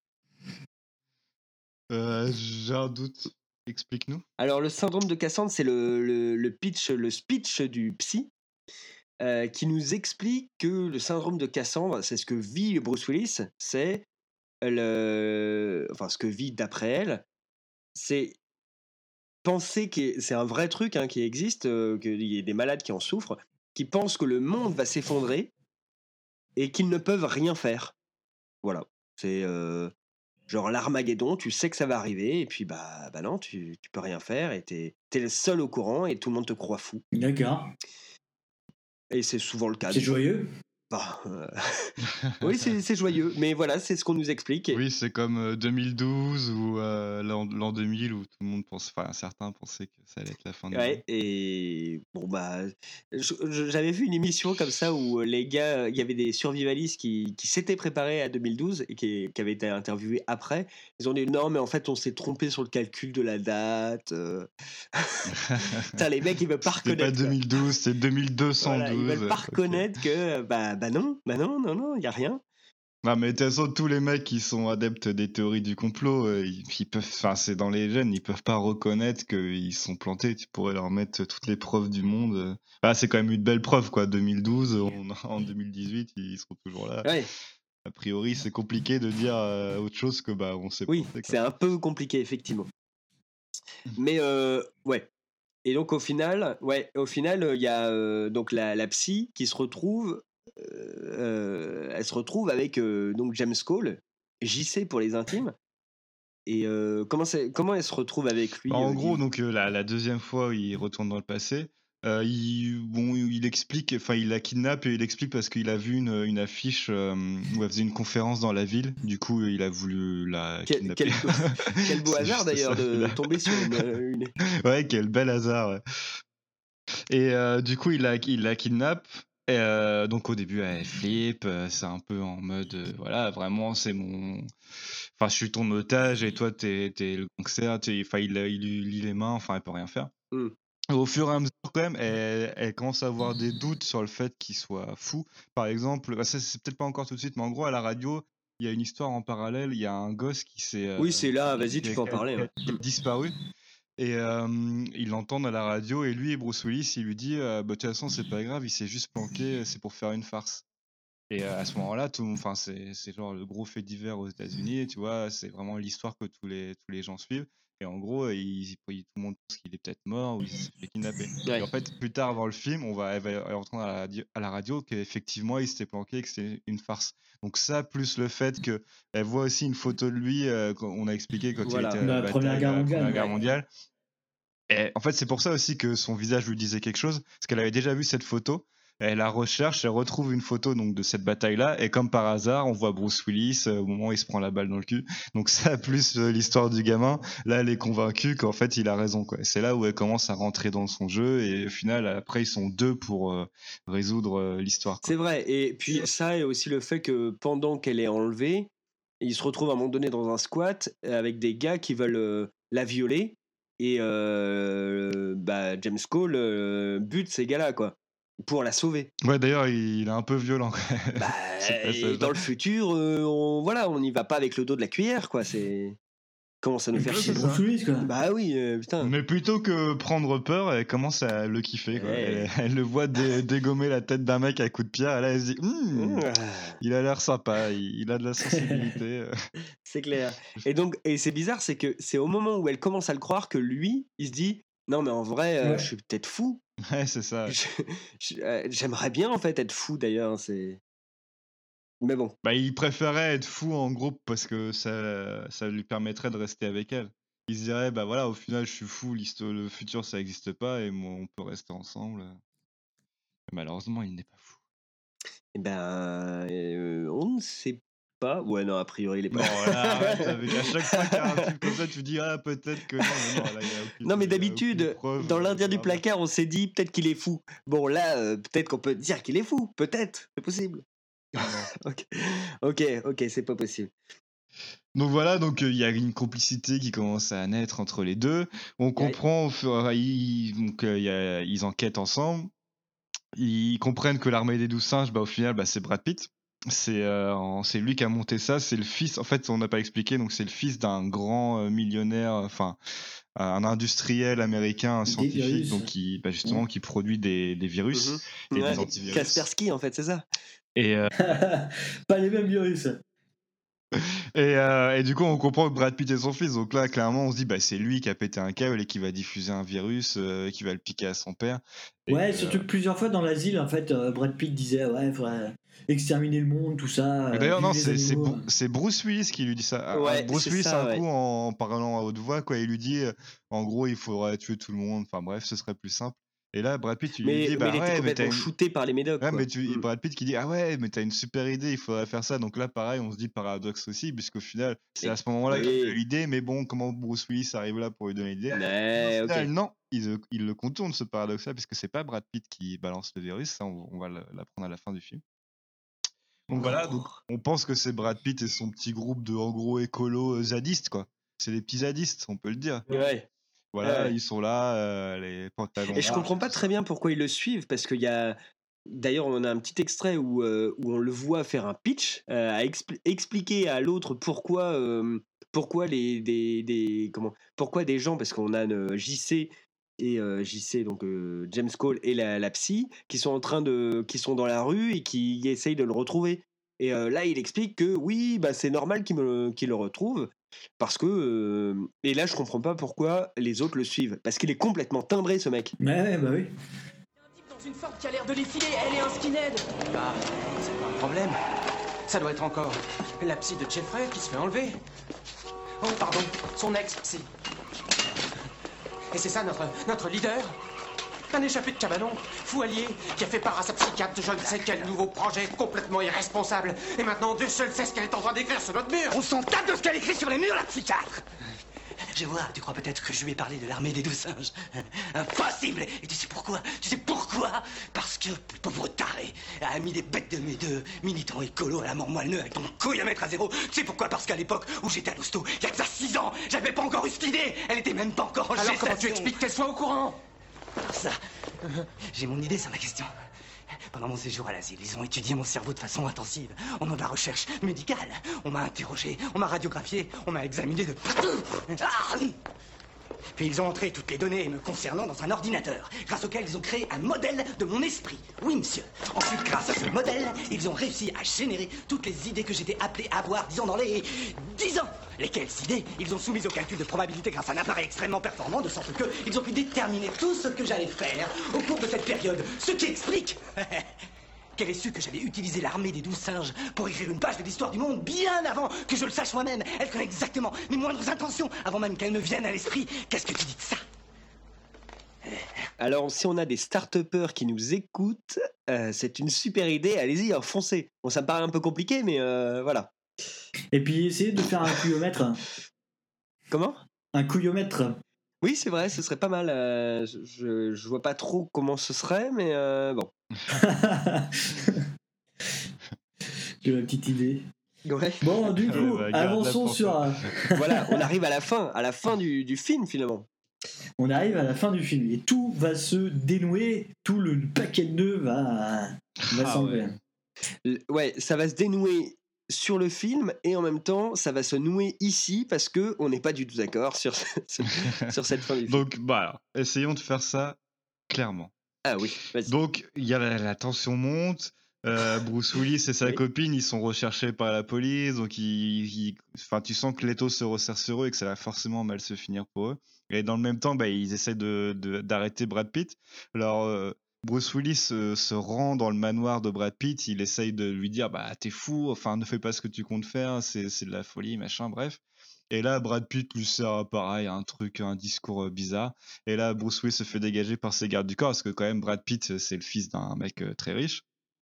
Speaker 6: Euh, J'ai un doute. Explique-nous.
Speaker 1: Alors, le syndrome de Cassandre, c'est le, le, le pitch, le speech du psy euh, qui nous explique que le syndrome de Cassandre, c'est ce que vit Bruce Willis, c'est le, enfin ce que vit d'après elle, c'est penser que c'est un vrai truc hein, qui existe, euh, qu'il y ait des malades qui en souffrent, qui pensent que le monde va s'effondrer et qu'ils ne peuvent rien faire. Voilà, c'est euh, genre l'Armageddon, tu sais que ça va arriver et puis bah, bah non, tu, tu peux rien faire et t'es, t'es le seul au courant et tout le monde te croit fou.
Speaker 5: D'accord.
Speaker 1: Et c'est souvent le cas.
Speaker 5: C'est joyeux.
Speaker 1: Bah, euh, oui, c'est, c'est joyeux, mais voilà, c'est ce qu'on nous explique. Et...
Speaker 6: Oui, c'est comme euh, deux mille douze ou euh, l'an, l'an deux mille où tout le monde pense, enfin certains pensaient que ça allait être la fin du monde.
Speaker 1: Ouais, et bon, bah, je- je- j'avais vu une émission comme ça où les gars, il y avait des survivalistes qui, qui s'étaient préparés à deux mille douze et qui, qui avaient été interviewés après. Ils ont dit non, mais en fait, on s'est trompé sur le calcul de la date. euh. Putain, les mecs, ils veulent pas
Speaker 6: C'était pas
Speaker 1: reconnaître. quoi.
Speaker 6: deux mille douze, c'est deux mille deux cent douze.
Speaker 1: Voilà, ils veulent pas
Speaker 6: ok.
Speaker 1: reconnaître que, bah, bah non, bah non, non, non, il y a rien.
Speaker 6: Non, mais de toute façon, tous les mecs qui sont adeptes des théories du complot, euh, ils, ils peuvent, enfin, c'est dans les gènes, ils peuvent pas reconnaître qu'ils sont plantés. Tu pourrais leur mettre toutes les preuves du monde. euh. Bah, c'est quand même une belle preuve, quoi. deux mille douze, on- en deux mille dix-huit, ils seront toujours là.
Speaker 1: Ouais,
Speaker 6: A priori, c'est compliqué de dire euh, autre chose que bah on s'est
Speaker 1: oui,
Speaker 6: planté, quoi.
Speaker 1: c'est un peu compliqué, effectivement. Mais euh, ouais. Et donc au final, ouais, au final, il y a euh, donc la, la psy qui se retrouve, euh, elle se retrouve avec euh, donc James Cole, J C pour les intimes. Et euh, comment c'est, comment elle se retrouve avec lui
Speaker 6: Bah, en
Speaker 1: euh,
Speaker 6: gros,
Speaker 1: dis-
Speaker 6: donc euh, la, la deuxième fois, il retourne dans le passé. Euh, il, bon, il explique, enfin, il la kidnappe et il explique parce qu'il a vu une, une affiche euh, où elle faisait une conférence dans la ville. Du coup, il a voulu la
Speaker 1: Quel,
Speaker 6: kidnapper.
Speaker 1: quel, beau- quel beau
Speaker 6: C'est
Speaker 1: hasard
Speaker 6: juste
Speaker 1: d'ailleurs
Speaker 6: ça,
Speaker 1: de
Speaker 6: il a-
Speaker 1: tomber sur une, une-
Speaker 6: Ouais, quel bel hasard. Ouais. Et euh, du coup, il la, il la kidnappe. Et euh, donc au début, elle flippe. euh, C'est un peu en mode, euh, voilà, vraiment, c'est mon. Enfin, je suis ton otage et toi, t'es, t'es le gangster. t'es- Enfin, il, il lui lie les mains. Enfin, elle peut rien faire.
Speaker 1: Hmm.
Speaker 6: Au fur et à mesure, quand même, elle, elle commence à avoir des doutes sur le fait qu'il soit fou. Par exemple, bah, ça, c'est peut-être pas encore tout de suite, mais en gros, à la radio, il y a une histoire en parallèle. Il y a un gosse qui s'est euh,
Speaker 1: Oui, c'est là, vas-y,
Speaker 6: qui
Speaker 1: tu
Speaker 6: a-
Speaker 1: peux en
Speaker 6: qui a-
Speaker 1: parler.
Speaker 6: qui a-
Speaker 1: ouais.
Speaker 6: qui a disparu. Et euh, ils l'entendent à la radio, et lui et Bruce Willis, il lui dit euh, bah, de toute façon, c'est pas grave, il s'est juste planqué, c'est pour faire une farce. Et euh, à ce moment-là, tout, enfin, c'est, c'est genre le gros fait divers aux États-Unis, tu vois, c'est vraiment l'histoire que tous les, tous les gens suivent. Et en gros, il, il- tout le monde pense qu'il est peut-être mort ou il s'est fait kidnapper.
Speaker 1: Ouais.
Speaker 6: Et en fait, plus tard dans le film, on va, elle va elle va entendre à la radio, à la radio qu'effectivement, il s'était planqué et que c'est une farce. Donc ça, plus le fait qu'elle voit aussi une photo de lui, euh, qu'on a expliqué quand
Speaker 1: Voilà.
Speaker 6: il était à
Speaker 5: La
Speaker 6: la
Speaker 5: Première
Speaker 6: bataille,
Speaker 5: Guerre
Speaker 6: à la
Speaker 5: mondiale,
Speaker 6: Première Guerre
Speaker 1: ouais.
Speaker 6: mondiale. Et en fait, c'est pour ça aussi que son visage lui disait quelque chose, parce qu'elle avait déjà vu cette photo. Elle la recherche, elle retrouve une photo donc de cette bataille-là, et comme par hasard, on voit Bruce Willis euh, au moment où il se prend la balle dans le cul. Donc ça, plus euh, l'histoire du gamin, là, elle est convaincue qu'en fait, il a raison, quoi. Et c'est là où elle commence à rentrer dans son jeu, et au final, après, ils sont deux pour euh, résoudre euh, l'histoire, quoi.
Speaker 1: C'est vrai. Et puis ça, et aussi le fait que pendant qu'elle est enlevée, il se retrouve à un moment donné dans un squat avec des gars qui veulent euh, la violer. Et euh, bah, James Cole euh, bute ces gars-là, quoi, pour la sauver.
Speaker 6: Ouais, d'ailleurs, il, il est un peu violent, quoi.
Speaker 1: Bah,
Speaker 6: Ce
Speaker 1: et
Speaker 6: passage-là.
Speaker 1: dans le futur, euh, on, voilà, on n'y va pas avec le dos de la cuillère, quoi. C'est commence à nous faire
Speaker 5: C'est
Speaker 1: chier.
Speaker 5: Bruce Willis, quoi.
Speaker 1: Bah oui, euh, putain.
Speaker 6: Mais plutôt que prendre peur, elle commence à le kiffer, quoi.
Speaker 1: Ouais.
Speaker 6: Elle, elle le voit dé- dégommer la tête d'un mec à coups de pierre, et là, elle se dit Hmm,
Speaker 1: Ah,
Speaker 6: il a l'air sympa, il, il a de la sensibilité. euh.
Speaker 1: c'est clair. Et donc, et c'est bizarre, c'est que c'est au moment où elle commence à le croire que lui, il se dit non, mais en vrai, euh,
Speaker 5: Ouais.
Speaker 1: je suis peut-être fou.
Speaker 6: Ouais, c'est ça.
Speaker 1: Je- je- euh, J'aimerais bien en fait être fou d'ailleurs. C'est. Mais bon.
Speaker 6: Bah, il préférait être fou en groupe parce que ça, ça lui permettrait de rester avec elle. Il se dirait, bah voilà, au final, je suis fou, l'histo- le futur, ça n'existe pas, et moi, on peut rester ensemble. Mais malheureusement, il n'est pas fou.
Speaker 1: Eh ben, euh, on ne sait pas. Ouais, non, a priori, il est pas.
Speaker 6: Non, là, arrête, avec à chaque fois qu'il y a un film comme ça, tu dis, ah, peut-être que non, mais non, là, il y a aucune,
Speaker 1: Non, mais
Speaker 6: il y a
Speaker 1: d'habitude,
Speaker 6: aucune preuve,
Speaker 1: dans
Speaker 6: euh,
Speaker 1: l'Indien du
Speaker 6: grave.
Speaker 1: placard, on s'est dit peut-être qu'il est fou. Bon, là, euh, peut-être qu'on peut dire qu'il est fou. Peut-être, c'est possible. ok, ok, ok, c'est pas possible.
Speaker 6: Donc voilà, donc il y a une complicité qui commence à naître entre les deux. On comprend, au fur- ils, donc, euh, y a- ils enquêtent ensemble. Ils comprennent que l'armée des douze singes, bah, au final, bah, c'est Brad Pitt. C'est euh, en- c'est lui qui a monté ça. C'est le fils, en fait, on n'a pas expliqué, donc c'est le fils d'un grand euh, millionnaire, enfin, un industriel américain, un
Speaker 5: Des
Speaker 6: scientifique,
Speaker 5: virus.
Speaker 6: donc qui, bah, justement, qui produit des, des virus
Speaker 1: Mhm.
Speaker 6: et
Speaker 1: Ouais,
Speaker 6: des antivirus.
Speaker 1: Kaspersky, en fait, c'est ça.
Speaker 6: Et, euh,
Speaker 5: Pas les mêmes virus.
Speaker 6: Et, euh, et du coup, on comprend que Brad Pitt est son fils. Donc là, clairement, on se dit, bah, c'est lui qui a pété un câble et qui va diffuser un virus, euh, qui va le piquer à son père. Et,
Speaker 5: Ouais,
Speaker 6: euh,
Speaker 5: surtout que plusieurs fois dans l'asile, en fait, euh, Brad Pitt disait ouais, il faudrait exterminer le monde, tout ça.
Speaker 6: mais
Speaker 5: euh,
Speaker 6: d'ailleurs, non,
Speaker 5: vive les
Speaker 6: c'est c'est
Speaker 5: animaux.
Speaker 6: Bru- c'est Bruce Willis qui lui dit ça. Ah,
Speaker 1: Ouais,
Speaker 6: Bruce
Speaker 1: c'est
Speaker 6: Willis,
Speaker 1: ça,
Speaker 6: un
Speaker 1: ouais.
Speaker 6: coup, en parlant à haute voix, quoi, il lui dit, euh, en gros, il faudrait tuer tout le monde. Enfin bref, ce serait plus simple. Et là, Brad Pitt, il lui
Speaker 1: Mais,
Speaker 6: dit,
Speaker 1: mais
Speaker 6: bah
Speaker 1: il était
Speaker 6: ouais, mais t'as
Speaker 1: complètement
Speaker 6: une...
Speaker 1: shooté par les médocs.
Speaker 6: Ouais,
Speaker 1: quoi.
Speaker 6: mais tu... et
Speaker 1: Mm.
Speaker 6: Brad Pitt qui dit, ah ouais, mais t'as une super idée, il faudrait faire ça. Donc là, pareil, on se dit paradoxe aussi, puisqu'au final, c'est
Speaker 1: Et-
Speaker 6: à ce moment-là qu'il a eu
Speaker 1: oui.
Speaker 6: l'idée, mais bon, comment Bruce Willis arrive là pour lui donner l'idée?
Speaker 1: Mais,
Speaker 6: Au
Speaker 1: ok.
Speaker 6: final, non, il, le- il le contourne ce paradoxe-là, puisque c'est pas Brad Pitt qui balance le virus, ça, on, on va le- l'apprendre à la fin du film. Donc voilà, donc on pense que c'est Brad Pitt et son petit groupe de, en gros, écolos euh, zadistes, quoi. C'est les petits zadistes, on peut le dire.
Speaker 1: Ouais.
Speaker 6: Voilà,
Speaker 1: Ouais.
Speaker 6: ils sont là, euh, les pantalons
Speaker 1: Et je
Speaker 6: larges
Speaker 1: comprends
Speaker 6: et
Speaker 1: pas
Speaker 6: tout ça.
Speaker 1: très bien pourquoi ils le suivent, parce qu'il y a. D'ailleurs, on a un petit extrait où, euh, où on le voit faire un pitch, euh, à expli- expliquer à l'autre pourquoi, euh, pourquoi les des, des comment pourquoi des gens, parce qu'on a une J C et euh, J C donc euh, James Cole et la, la psy qui sont en train de qui sont dans la rue et qui essayent de le retrouver. Et euh, là, il explique que oui, bah c'est normal qu'il me qu'il le retrouve parce que euh, et là, je comprends pas pourquoi les autres le suivent, parce qu'il est complètement timbré ce mec.
Speaker 5: Ouais, ouais, bah oui.
Speaker 10: Dans une Ford qui a l'air de défiler, elle est un skinhead. Bah, c'est pas un problème. Ça doit être encore la psy de Jeffrey qui se fait enlever. Oh, pardon, son ex-psy. Et c'est ça notre, notre leader? Un échappé de cabanon, fou allié, qui a fait part à sa psychiatre de je ne sais quel nouveau projet complètement irresponsable. Et maintenant, Dieu seul sait ce qu'elle est en train d'écrire sur notre mur.
Speaker 11: On s'en tape de ce qu'elle écrit sur les murs, la psychiatre. Je vois, tu crois peut-être que je lui ai parlé de l'armée des douze singes. Impossible. Et tu sais pourquoi? Tu sais pourquoi? Parce que le pauvre taré a mis des bêtes de mes deux militants écolos à la mort moelleux avec ton couille à mettre à zéro. Tu sais pourquoi? Parce qu'à l'époque où j'étais à l'hosto, il y a que ça six ans, j'avais pas encore eu cette idée. Elle était même pas encore en
Speaker 10: Alors
Speaker 11: gestation.
Speaker 10: comment tu expliques qu'elle soit au courant?
Speaker 11: Ça, j'ai mon idée sur la question. Pendant mon séjour à l'asile, ils ont étudié mon cerveau de façon intensive. On a de la recherche médicale. On m'a interrogé, on m'a radiographié, on m'a examiné de partout. Ah! Puis ils ont entré toutes les données me concernant dans un ordinateur, grâce auquel ils ont créé un modèle de mon esprit. Oui, monsieur. Ensuite, grâce à ce modèle, ils ont réussi à générer toutes les idées que j'étais appelé à avoir, disons, dans les dix ans. Lesquelles idées ils ont soumises au calcul de probabilité grâce à un appareil extrêmement performant, de sorte que ils ont pu déterminer tout ce que j'allais faire au cours de cette période. Ce qui explique qu'elle ait su que j'allais utiliser l'armée des douze singes pour écrire une page de l'histoire du monde bien avant que je le sache moi-même. Elle connaît exactement mes moindres intentions avant même qu'elles me viennent à l'esprit. Qu'est-ce que tu dis de ça?
Speaker 1: Alors, si on a des start-upers qui nous écoutent, euh, c'est une super idée, allez-y, hein, foncez. Bon, ça me paraît un peu compliqué, mais euh, voilà.
Speaker 5: Et puis essayez de faire un couillomètre.
Speaker 1: Comment?
Speaker 5: Un couillomètre.
Speaker 1: Oui, c'est vrai, ce serait pas mal. euh, je, je, je vois pas trop comment ce serait, mais euh, bon.
Speaker 5: J'ai ma petite idée.
Speaker 1: Ouais.
Speaker 5: Bon, du coup,
Speaker 6: Ouais, bah, garde
Speaker 5: avançons
Speaker 6: la
Speaker 5: sur. un-
Speaker 1: Voilà, on arrive à la fin, à la fin du, du film finalement.
Speaker 5: On arrive à la fin du film et tout va se dénouer, tout le paquet de nœuds va, va
Speaker 6: Ah
Speaker 5: s'enlever.
Speaker 6: ouais.
Speaker 1: L- Ouais, ça va se dénouer sur le film et en même temps, ça va se nouer ici parce que on n'est pas du tout d'accord sur, sur, sur cette fin du film.
Speaker 6: Donc, bah alors, essayons de faire ça clairement.
Speaker 1: Ah oui, vas-y.
Speaker 6: Donc, il y a la, la tension monte. euh, Bruce Willis et sa
Speaker 1: Oui.
Speaker 6: copine, ils sont recherchés par la police. Donc, ils, ils- enfin, tu sens que l'étau se resserre sur eux et que ça va forcément mal se finir pour eux. Et dans le même temps, bah, ils essaient de, de- d'arrêter Brad Pitt. Alors, euh, Bruce Willis euh, se rend dans le manoir de Brad Pitt. Il essaye de lui dire, bah, t'es fou. Enfin, ne fais pas ce que tu comptes faire. C'est, c'est de la folie, machin. Bref. Et là, Brad Pitt lui sert pareil un truc, un discours euh, bizarre. Et là, Bruce Willis se fait dégager par ses gardes du corps parce que quand même, Brad Pitt, euh, c'est le fils d'un mec euh, très riche.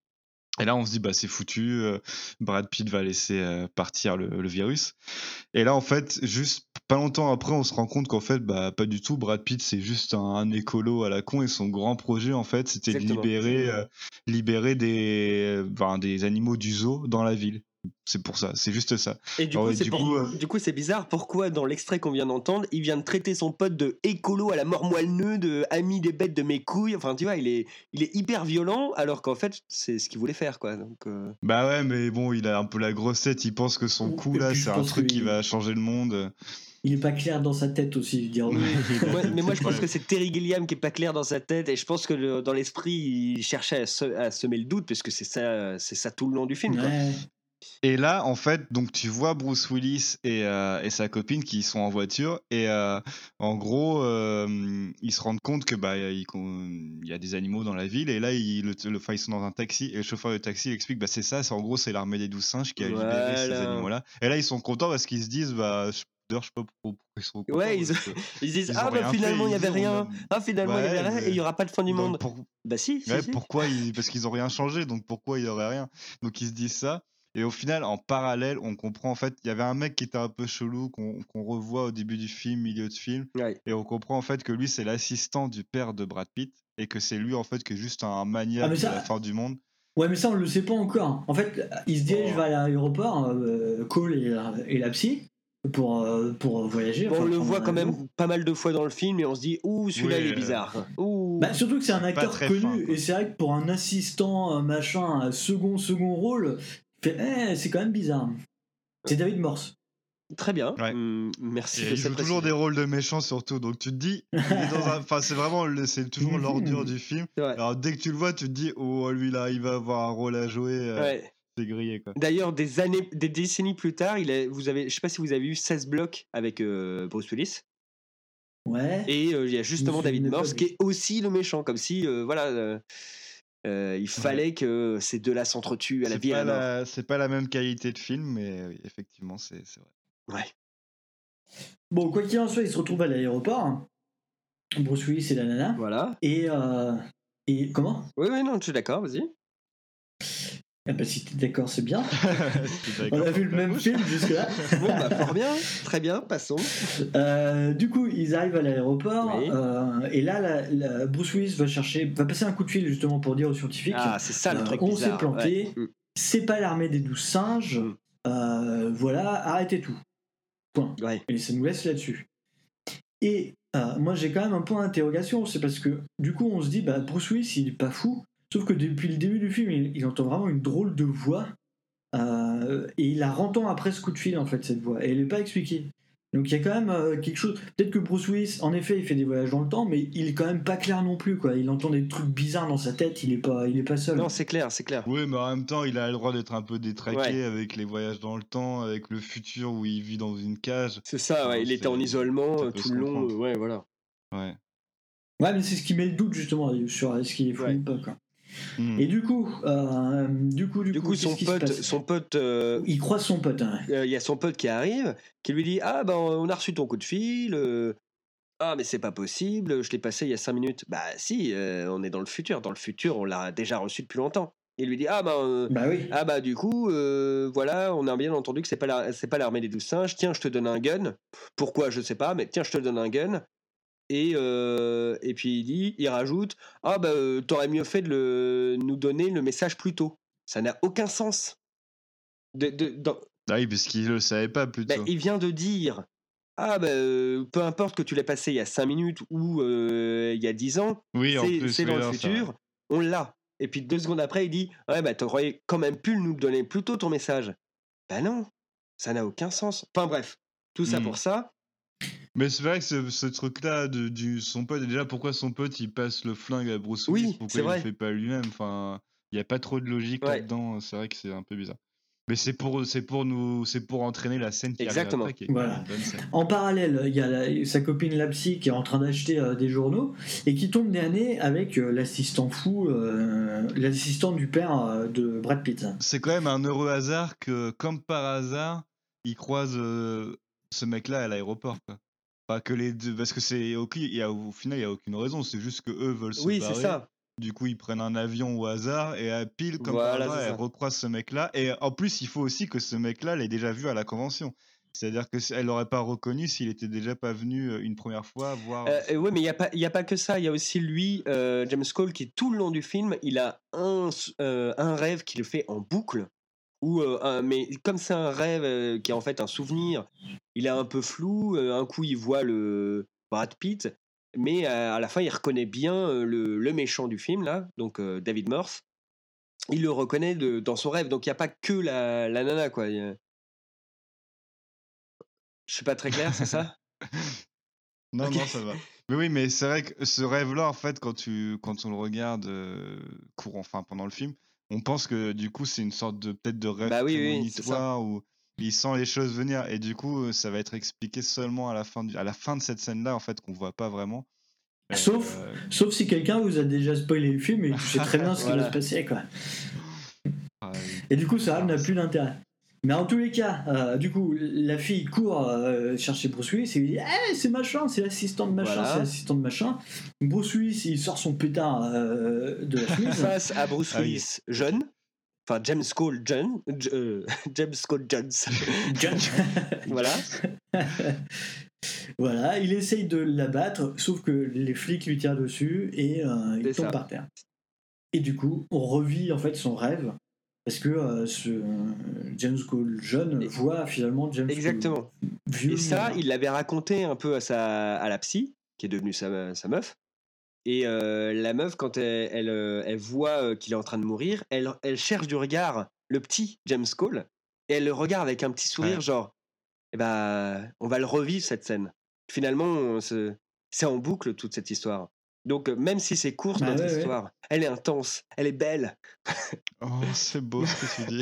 Speaker 6: Et là, on se dit, bah, c'est foutu. euh, Brad Pitt va laisser euh, partir le, le virus. Et là, en fait, juste pas longtemps après, on se rend compte qu'en fait, bah, pas du tout. Brad Pitt, c'est juste un, un écolo à la con et son grand projet, en fait, c'était de
Speaker 1: Exactement.
Speaker 6: libérer, euh, libérer des, euh, ben, des animaux du zoo dans la ville. C'est pour ça, c'est juste ça.
Speaker 1: Et du
Speaker 6: Alors,
Speaker 1: coup,
Speaker 6: et
Speaker 1: c'est
Speaker 6: du
Speaker 1: pour-
Speaker 6: coup, euh,
Speaker 1: du coup, c'est bizarre. Pourquoi dans l'extrait qu'on vient d'entendre, il vient de traiter son pote de écolo à la mort moelleux, de ami des bêtes de mes couilles. Enfin, tu vois, il est, il est hyper violent, alors qu'en fait, c'est ce qu'il voulait faire, quoi. Donc, euh,
Speaker 6: Bah ouais, mais bon, il a un peu la grosse tête. Il pense que son
Speaker 5: Et
Speaker 6: coup là,
Speaker 5: puis, je
Speaker 6: c'est un
Speaker 5: pense
Speaker 6: truc
Speaker 5: que
Speaker 6: qui
Speaker 5: il-
Speaker 6: va changer le monde.
Speaker 5: Il est pas clair dans sa tête aussi, je dirais.
Speaker 1: moi- mais moi, je pense que c'est Terry Gilliam qui est pas clair dans sa tête, et je pense que le- dans l'esprit, il cherchait à, se- à semer le doute, parce que c'est ça, c'est ça tout le long du film. quoi.
Speaker 5: Ouais.
Speaker 6: Et là, en fait, donc tu vois Bruce Willis et, euh, et sa copine qui sont en voiture et euh, en gros, euh, ils se rendent compte que bah il, qu'on- il y a des animaux dans la ville et là ils, le, le- enfin, ils sont dans un taxi et le chauffeur de taxi il explique bah c'est ça, c'est en gros c'est l'armée des douze singes qui a libéré ces
Speaker 1: Voilà.
Speaker 6: animaux-là. Et là ils sont contents parce qu'ils se disent bah je- d'acteurs, je sais pas pourquoi, pourquoi ils sont contents.
Speaker 1: Ouais, ils,
Speaker 6: parce que
Speaker 1: ils disent
Speaker 6: ils
Speaker 1: ah
Speaker 6: ont
Speaker 1: bah
Speaker 6: rien
Speaker 1: finalement
Speaker 6: fait,
Speaker 1: il y
Speaker 6: ils
Speaker 1: avait
Speaker 6: disent, on a-
Speaker 1: rien. Ah finalement il y
Speaker 6: Ouais,
Speaker 1: avait rien et il y
Speaker 6: mais-
Speaker 1: aura pas de fin du
Speaker 6: donc
Speaker 1: monde.
Speaker 6: pour-
Speaker 1: Bah si, si,
Speaker 6: Ouais,
Speaker 1: si.
Speaker 6: pourquoi ils... Parce qu'ils ont rien changé, donc pourquoi il y aurait rien? Donc ils se disent ça. Et au final, en parallèle, on comprend en fait, il y avait un mec qui était un peu chelou qu'on qu'on revoit au début du film, milieu de film,
Speaker 1: Ouais.
Speaker 6: et on comprend en fait que lui c'est l'assistant du père de Brad Pitt et que c'est lui en fait qui est juste un
Speaker 5: Ah,
Speaker 6: maniaque
Speaker 5: mais ça-
Speaker 6: de la fin du monde.
Speaker 5: Ouais, mais ça, on le sait pas encore. En fait, il se dirige
Speaker 6: Oh.
Speaker 5: vers l'aéroport, euh, Cole et la, et la psy, pour, euh, pour voyager.
Speaker 1: Bon,
Speaker 5: enfin,
Speaker 1: on le
Speaker 5: prendre
Speaker 1: voit
Speaker 5: un
Speaker 1: quand
Speaker 5: avion.
Speaker 1: même pas mal de fois dans le film et on se dit ouh celui-là
Speaker 6: Oui,
Speaker 1: il est
Speaker 6: euh,
Speaker 1: bizarre. Ouh.
Speaker 5: Bah, surtout que c'est un
Speaker 6: C'est pas
Speaker 5: acteur
Speaker 6: très
Speaker 5: connu,
Speaker 6: fin, quoi.
Speaker 5: et c'est vrai que pour un assistant, euh, machin, un second, second rôle, fait, eh, c'est quand même bizarre. C'est David Morse.
Speaker 1: Très bien.
Speaker 6: Ouais.
Speaker 1: Hum, merci
Speaker 6: Et
Speaker 1: de
Speaker 6: il
Speaker 1: cette
Speaker 6: joue toujours des
Speaker 1: précision.
Speaker 6: rôles de méchants surtout, donc tu te dis, il est dans un... enfin c'est vraiment, le- c'est toujours l'ordure du film.
Speaker 1: C'est vrai.
Speaker 6: Alors dès que tu le vois, tu te dis, oh lui là, il va avoir un rôle à jouer, euh,
Speaker 1: Ouais.
Speaker 6: c'est grillé quoi.
Speaker 1: D'ailleurs, des années, des décennies plus tard, il est, vous avez, je sais pas si vous avez vu seize blocs avec euh, Bruce Willis.
Speaker 5: Ouais.
Speaker 1: Et euh, il y a justement
Speaker 5: Je me
Speaker 1: David
Speaker 5: souvenais pas
Speaker 1: Morse
Speaker 5: de-
Speaker 1: qui est aussi le méchant, comme si euh, voilà, euh, euh, il fallait que ces deux-là s'entretuent à la
Speaker 6: C'est
Speaker 1: vie et à
Speaker 6: pas
Speaker 1: la mort.
Speaker 6: la... c'est pas la même qualité de film, mais oui, effectivement, c'est c'est vrai.
Speaker 1: Ouais.
Speaker 5: Bon, quoi qu'il en soit, il se retrouve à l'aéroport. Bruce Willis et la nana.
Speaker 1: Voilà.
Speaker 5: Et, euh, et comment
Speaker 1: Oui, oui, non, je suis d'accord, vas-y.
Speaker 5: Ah bah, si t'es d'accord, c'est bien.
Speaker 6: C'est
Speaker 5: On a
Speaker 6: d'accord.
Speaker 5: vu le même film jusque-là.
Speaker 1: Bon, bah, fort bien, très bien, passons.
Speaker 5: Euh, du coup, ils arrivent à l'aéroport
Speaker 1: Oui.
Speaker 5: euh, et là, la- la- Bruce Willis va chercher, va passer un coup de fil justement pour dire aux scientifiques
Speaker 1: Ah, c'est ça le
Speaker 5: euh,
Speaker 1: truc
Speaker 5: on
Speaker 1: bizarre.
Speaker 5: s'est planté,
Speaker 1: Ouais. Mm.
Speaker 5: c'est pas l'armée des douze singes,
Speaker 1: Mm.
Speaker 5: euh, voilà, arrêtez tout. Point.
Speaker 1: Ouais.
Speaker 5: Et ça nous laisse là-dessus. Et euh, moi, j'ai quand même un point d'interrogation, c'est parce que du coup, on se dit, bah, Bruce Willis, il est pas fou, sauf que depuis le début du film, il, il entend vraiment une drôle de voix. Euh, et il la rentend après ce coup de fil en fait cette voix et elle n'est pas expliquée, donc il y a quand même euh, quelque chose, peut-être que Bruce Willis en effet il fait des voyages dans le temps mais il est quand même pas clair non plus quoi, il entend des trucs bizarres dans sa tête, il est pas, il est pas seul.
Speaker 1: Non, c'est clair, c'est clair.
Speaker 6: Oui, mais en même temps, il a le droit d'être un peu détraqué
Speaker 1: Ouais.
Speaker 6: avec les voyages dans le temps, avec le futur où il vit dans une cage.
Speaker 1: C'est ça,
Speaker 6: Enfin,
Speaker 1: ouais, il était
Speaker 6: c'est-
Speaker 1: en isolement
Speaker 6: ça
Speaker 1: euh,
Speaker 6: peut
Speaker 1: tout
Speaker 6: se
Speaker 1: le long.
Speaker 6: comprendre.
Speaker 1: euh, Ouais, voilà.
Speaker 6: Ouais.
Speaker 5: Ouais, mais c'est ce qui met le doute justement sur est-ce qu'il est fou
Speaker 1: Ouais.
Speaker 5: ou pas quoi.
Speaker 6: Hmm.
Speaker 5: Et du coup euh, du coup du,
Speaker 1: Du coup,
Speaker 5: qu'est-ce
Speaker 1: son
Speaker 5: qui se
Speaker 1: pote,
Speaker 5: passe
Speaker 1: son pote, euh,
Speaker 5: il croise son pote hein.
Speaker 1: euh, il y a son pote qui arrive, qui lui dit ah ben on a reçu ton coup de fil. euh, Ah mais c'est pas possible, je l'ai passé il y a cinq minutes. Bah si, euh, on est dans le futur. Dans le futur, on l'a déjà reçu depuis longtemps. Il lui dit ah ben euh,
Speaker 5: Bah oui.
Speaker 1: ah bah du coup euh, voilà, on a bien entendu que c'est pas la, c'est pas l'armée des douze singes. Tiens, je te donne un gun. Pourquoi je sais pas, mais tiens, je te donne un gun. Et euh, et puis il dit, il rajoute ah bah euh, t'aurais mieux fait de le, nous donner le message plus tôt. Ça n'a aucun sens. De, de, dans-
Speaker 6: Ah oui, parce qu'il le savait pas
Speaker 1: bah,
Speaker 6: plutôt.
Speaker 1: il vient de dire ah bah euh, peu importe que tu l'aies passé il y a cinq minutes ou euh, il y a dix ans,
Speaker 6: Oui, en
Speaker 1: c'est
Speaker 6: plus,
Speaker 1: c'est
Speaker 6: oui,
Speaker 1: dans le
Speaker 6: non, ça va.
Speaker 1: futur, on l'a. Et puis deux secondes après, il dit ouais bah t'aurais quand même pu nous donner plus tôt ton message. Bah non, ça n'a aucun sens. Enfin bref, tout ça
Speaker 6: Hmm.
Speaker 1: pour ça.
Speaker 6: Mais c'est vrai que ce, ce truc-là, de, du, son pote, déjà pourquoi son pote il passe le flingue à Bruce
Speaker 1: Oui,
Speaker 6: Willis,
Speaker 1: c'est
Speaker 6: pourquoi il
Speaker 1: vrai.
Speaker 6: le fait pas lui-même, enfin, il n'y a pas trop de logique
Speaker 1: Ouais.
Speaker 6: là-dedans, c'est vrai que c'est un peu bizarre. Mais c'est pour, c'est pour nous, c'est pour entraîner la scène qui
Speaker 1: Exactement.
Speaker 6: arrive après, qui est
Speaker 5: Voilà.
Speaker 6: une bonne scène.
Speaker 5: En parallèle, il y a la- sa copine Lapsy qui est en train d'acheter euh, des journaux et qui tombe nez à nez avec euh, l'assistant fou, euh, l'assistant du père euh, de Brad Pitt.
Speaker 6: C'est quand même un heureux hasard que, comme par hasard, il croise euh, ce mec-là à l'aéroport, quoi. Pas que les deux, parce que c'est ok, il y a, au final il y a aucune raison, c'est juste que eux veulent se
Speaker 1: Oui,
Speaker 6: barrer.
Speaker 1: c'est ça.
Speaker 6: Du coup, ils prennent un avion au hasard et à pile comme
Speaker 1: Voilà,
Speaker 6: par
Speaker 1: c'est
Speaker 6: hasard,
Speaker 1: ça.
Speaker 6: elle recroise ce mec-là. Et en plus, il faut aussi que ce mec-là l'ait déjà vu à la convention. C'est-à-dire que elle l'aurait pas reconnu s'il était déjà pas venu euh, une première fois voir.
Speaker 1: Euh, euh, ouais, mais il n'y a, pas- il y a pas que ça. Il y a aussi lui, euh, James Cole, qui tout le long du film, il a un, s- euh, un rêve qui le fait en boucle. Ou euh, un- mais comme c'est un rêve euh, qui est en fait un souvenir, il est un peu flou. euh, un coup, il voit le Brad Pitt, mais euh, à la fin, il reconnaît bien euh, le, le méchant du film, là, donc euh, David Morse. Il le reconnaît de- dans son rêve. Donc il n'y a pas que la, la nana, quoi. Il y a- Je suis pas très clair, c'est ça?
Speaker 6: Non,
Speaker 1: Ok.
Speaker 6: non, ça va. Mais oui, mais c'est vrai que ce rêve-là, en fait, quand, tu, quand on le regarde euh, courant, enfin pendant le film, on pense que du coup, c'est une sorte de peut-être de rêve
Speaker 1: Bah oui, oui, c'est ça.
Speaker 6: prémonitoire où il sent les choses venir. Et du coup, euh, ça va être expliqué seulement à la fin, du, à la fin de cette scène-là, en fait, qu'on voit pas vraiment. Euh,
Speaker 5: Sauf,
Speaker 6: euh,
Speaker 5: sauf si quelqu'un vous a déjà spoilé le film et tu sais très bien ce qui
Speaker 1: Voilà.
Speaker 5: va se passer quoi.
Speaker 6: ah, oui.
Speaker 5: Et du coup, ça
Speaker 6: Ah,
Speaker 5: n'a
Speaker 6: c'est-
Speaker 5: plus d'intérêt. Mais en tous les cas, euh, du coup, la fille court euh, chercher Bruce Willis et lui dit hey, c'est machin, c'est l'assistant de machin,
Speaker 1: Voilà.
Speaker 5: c'est l'assistant de machin. Bruce Willis, il sort son pétard euh, de la chemise.
Speaker 1: Face à Bruce
Speaker 6: Ah oui.
Speaker 1: Willis, jeune. Enfin, James Cole John, euh, James Cole Jones.
Speaker 5: John.
Speaker 1: Voilà.
Speaker 5: Voilà, il essaye de l'abattre, sauf que les flics lui tirent dessus et euh, il
Speaker 1: C'est
Speaker 5: tombe
Speaker 1: ça.
Speaker 5: par terre. Et du coup, on revit en fait son rêve parce que euh, ce euh, James Cole jeune
Speaker 1: Et-
Speaker 5: voit finalement James
Speaker 1: Exactement.
Speaker 5: Cole vieux.
Speaker 1: Et ça,
Speaker 5: mort.
Speaker 1: il l'avait raconté un peu à, sa, à la psy, qui est devenue sa, sa meuf. Et euh, la meuf, quand elle, elle, euh, elle voit euh, qu'il est en train de mourir, elle, elle cherche du regard le petit James Cole, et elle le regarde avec un petit sourire,
Speaker 6: Ouais.
Speaker 1: genre, eh ben, on va le revivre cette scène. Finalement, on se- c'est en boucle toute cette histoire. Donc, euh, même si c'est court,
Speaker 5: Bah
Speaker 1: notre
Speaker 5: ouais, ouais.
Speaker 1: histoire, elle est intense, elle est belle.
Speaker 6: Oh, c'est beau ce que tu dis.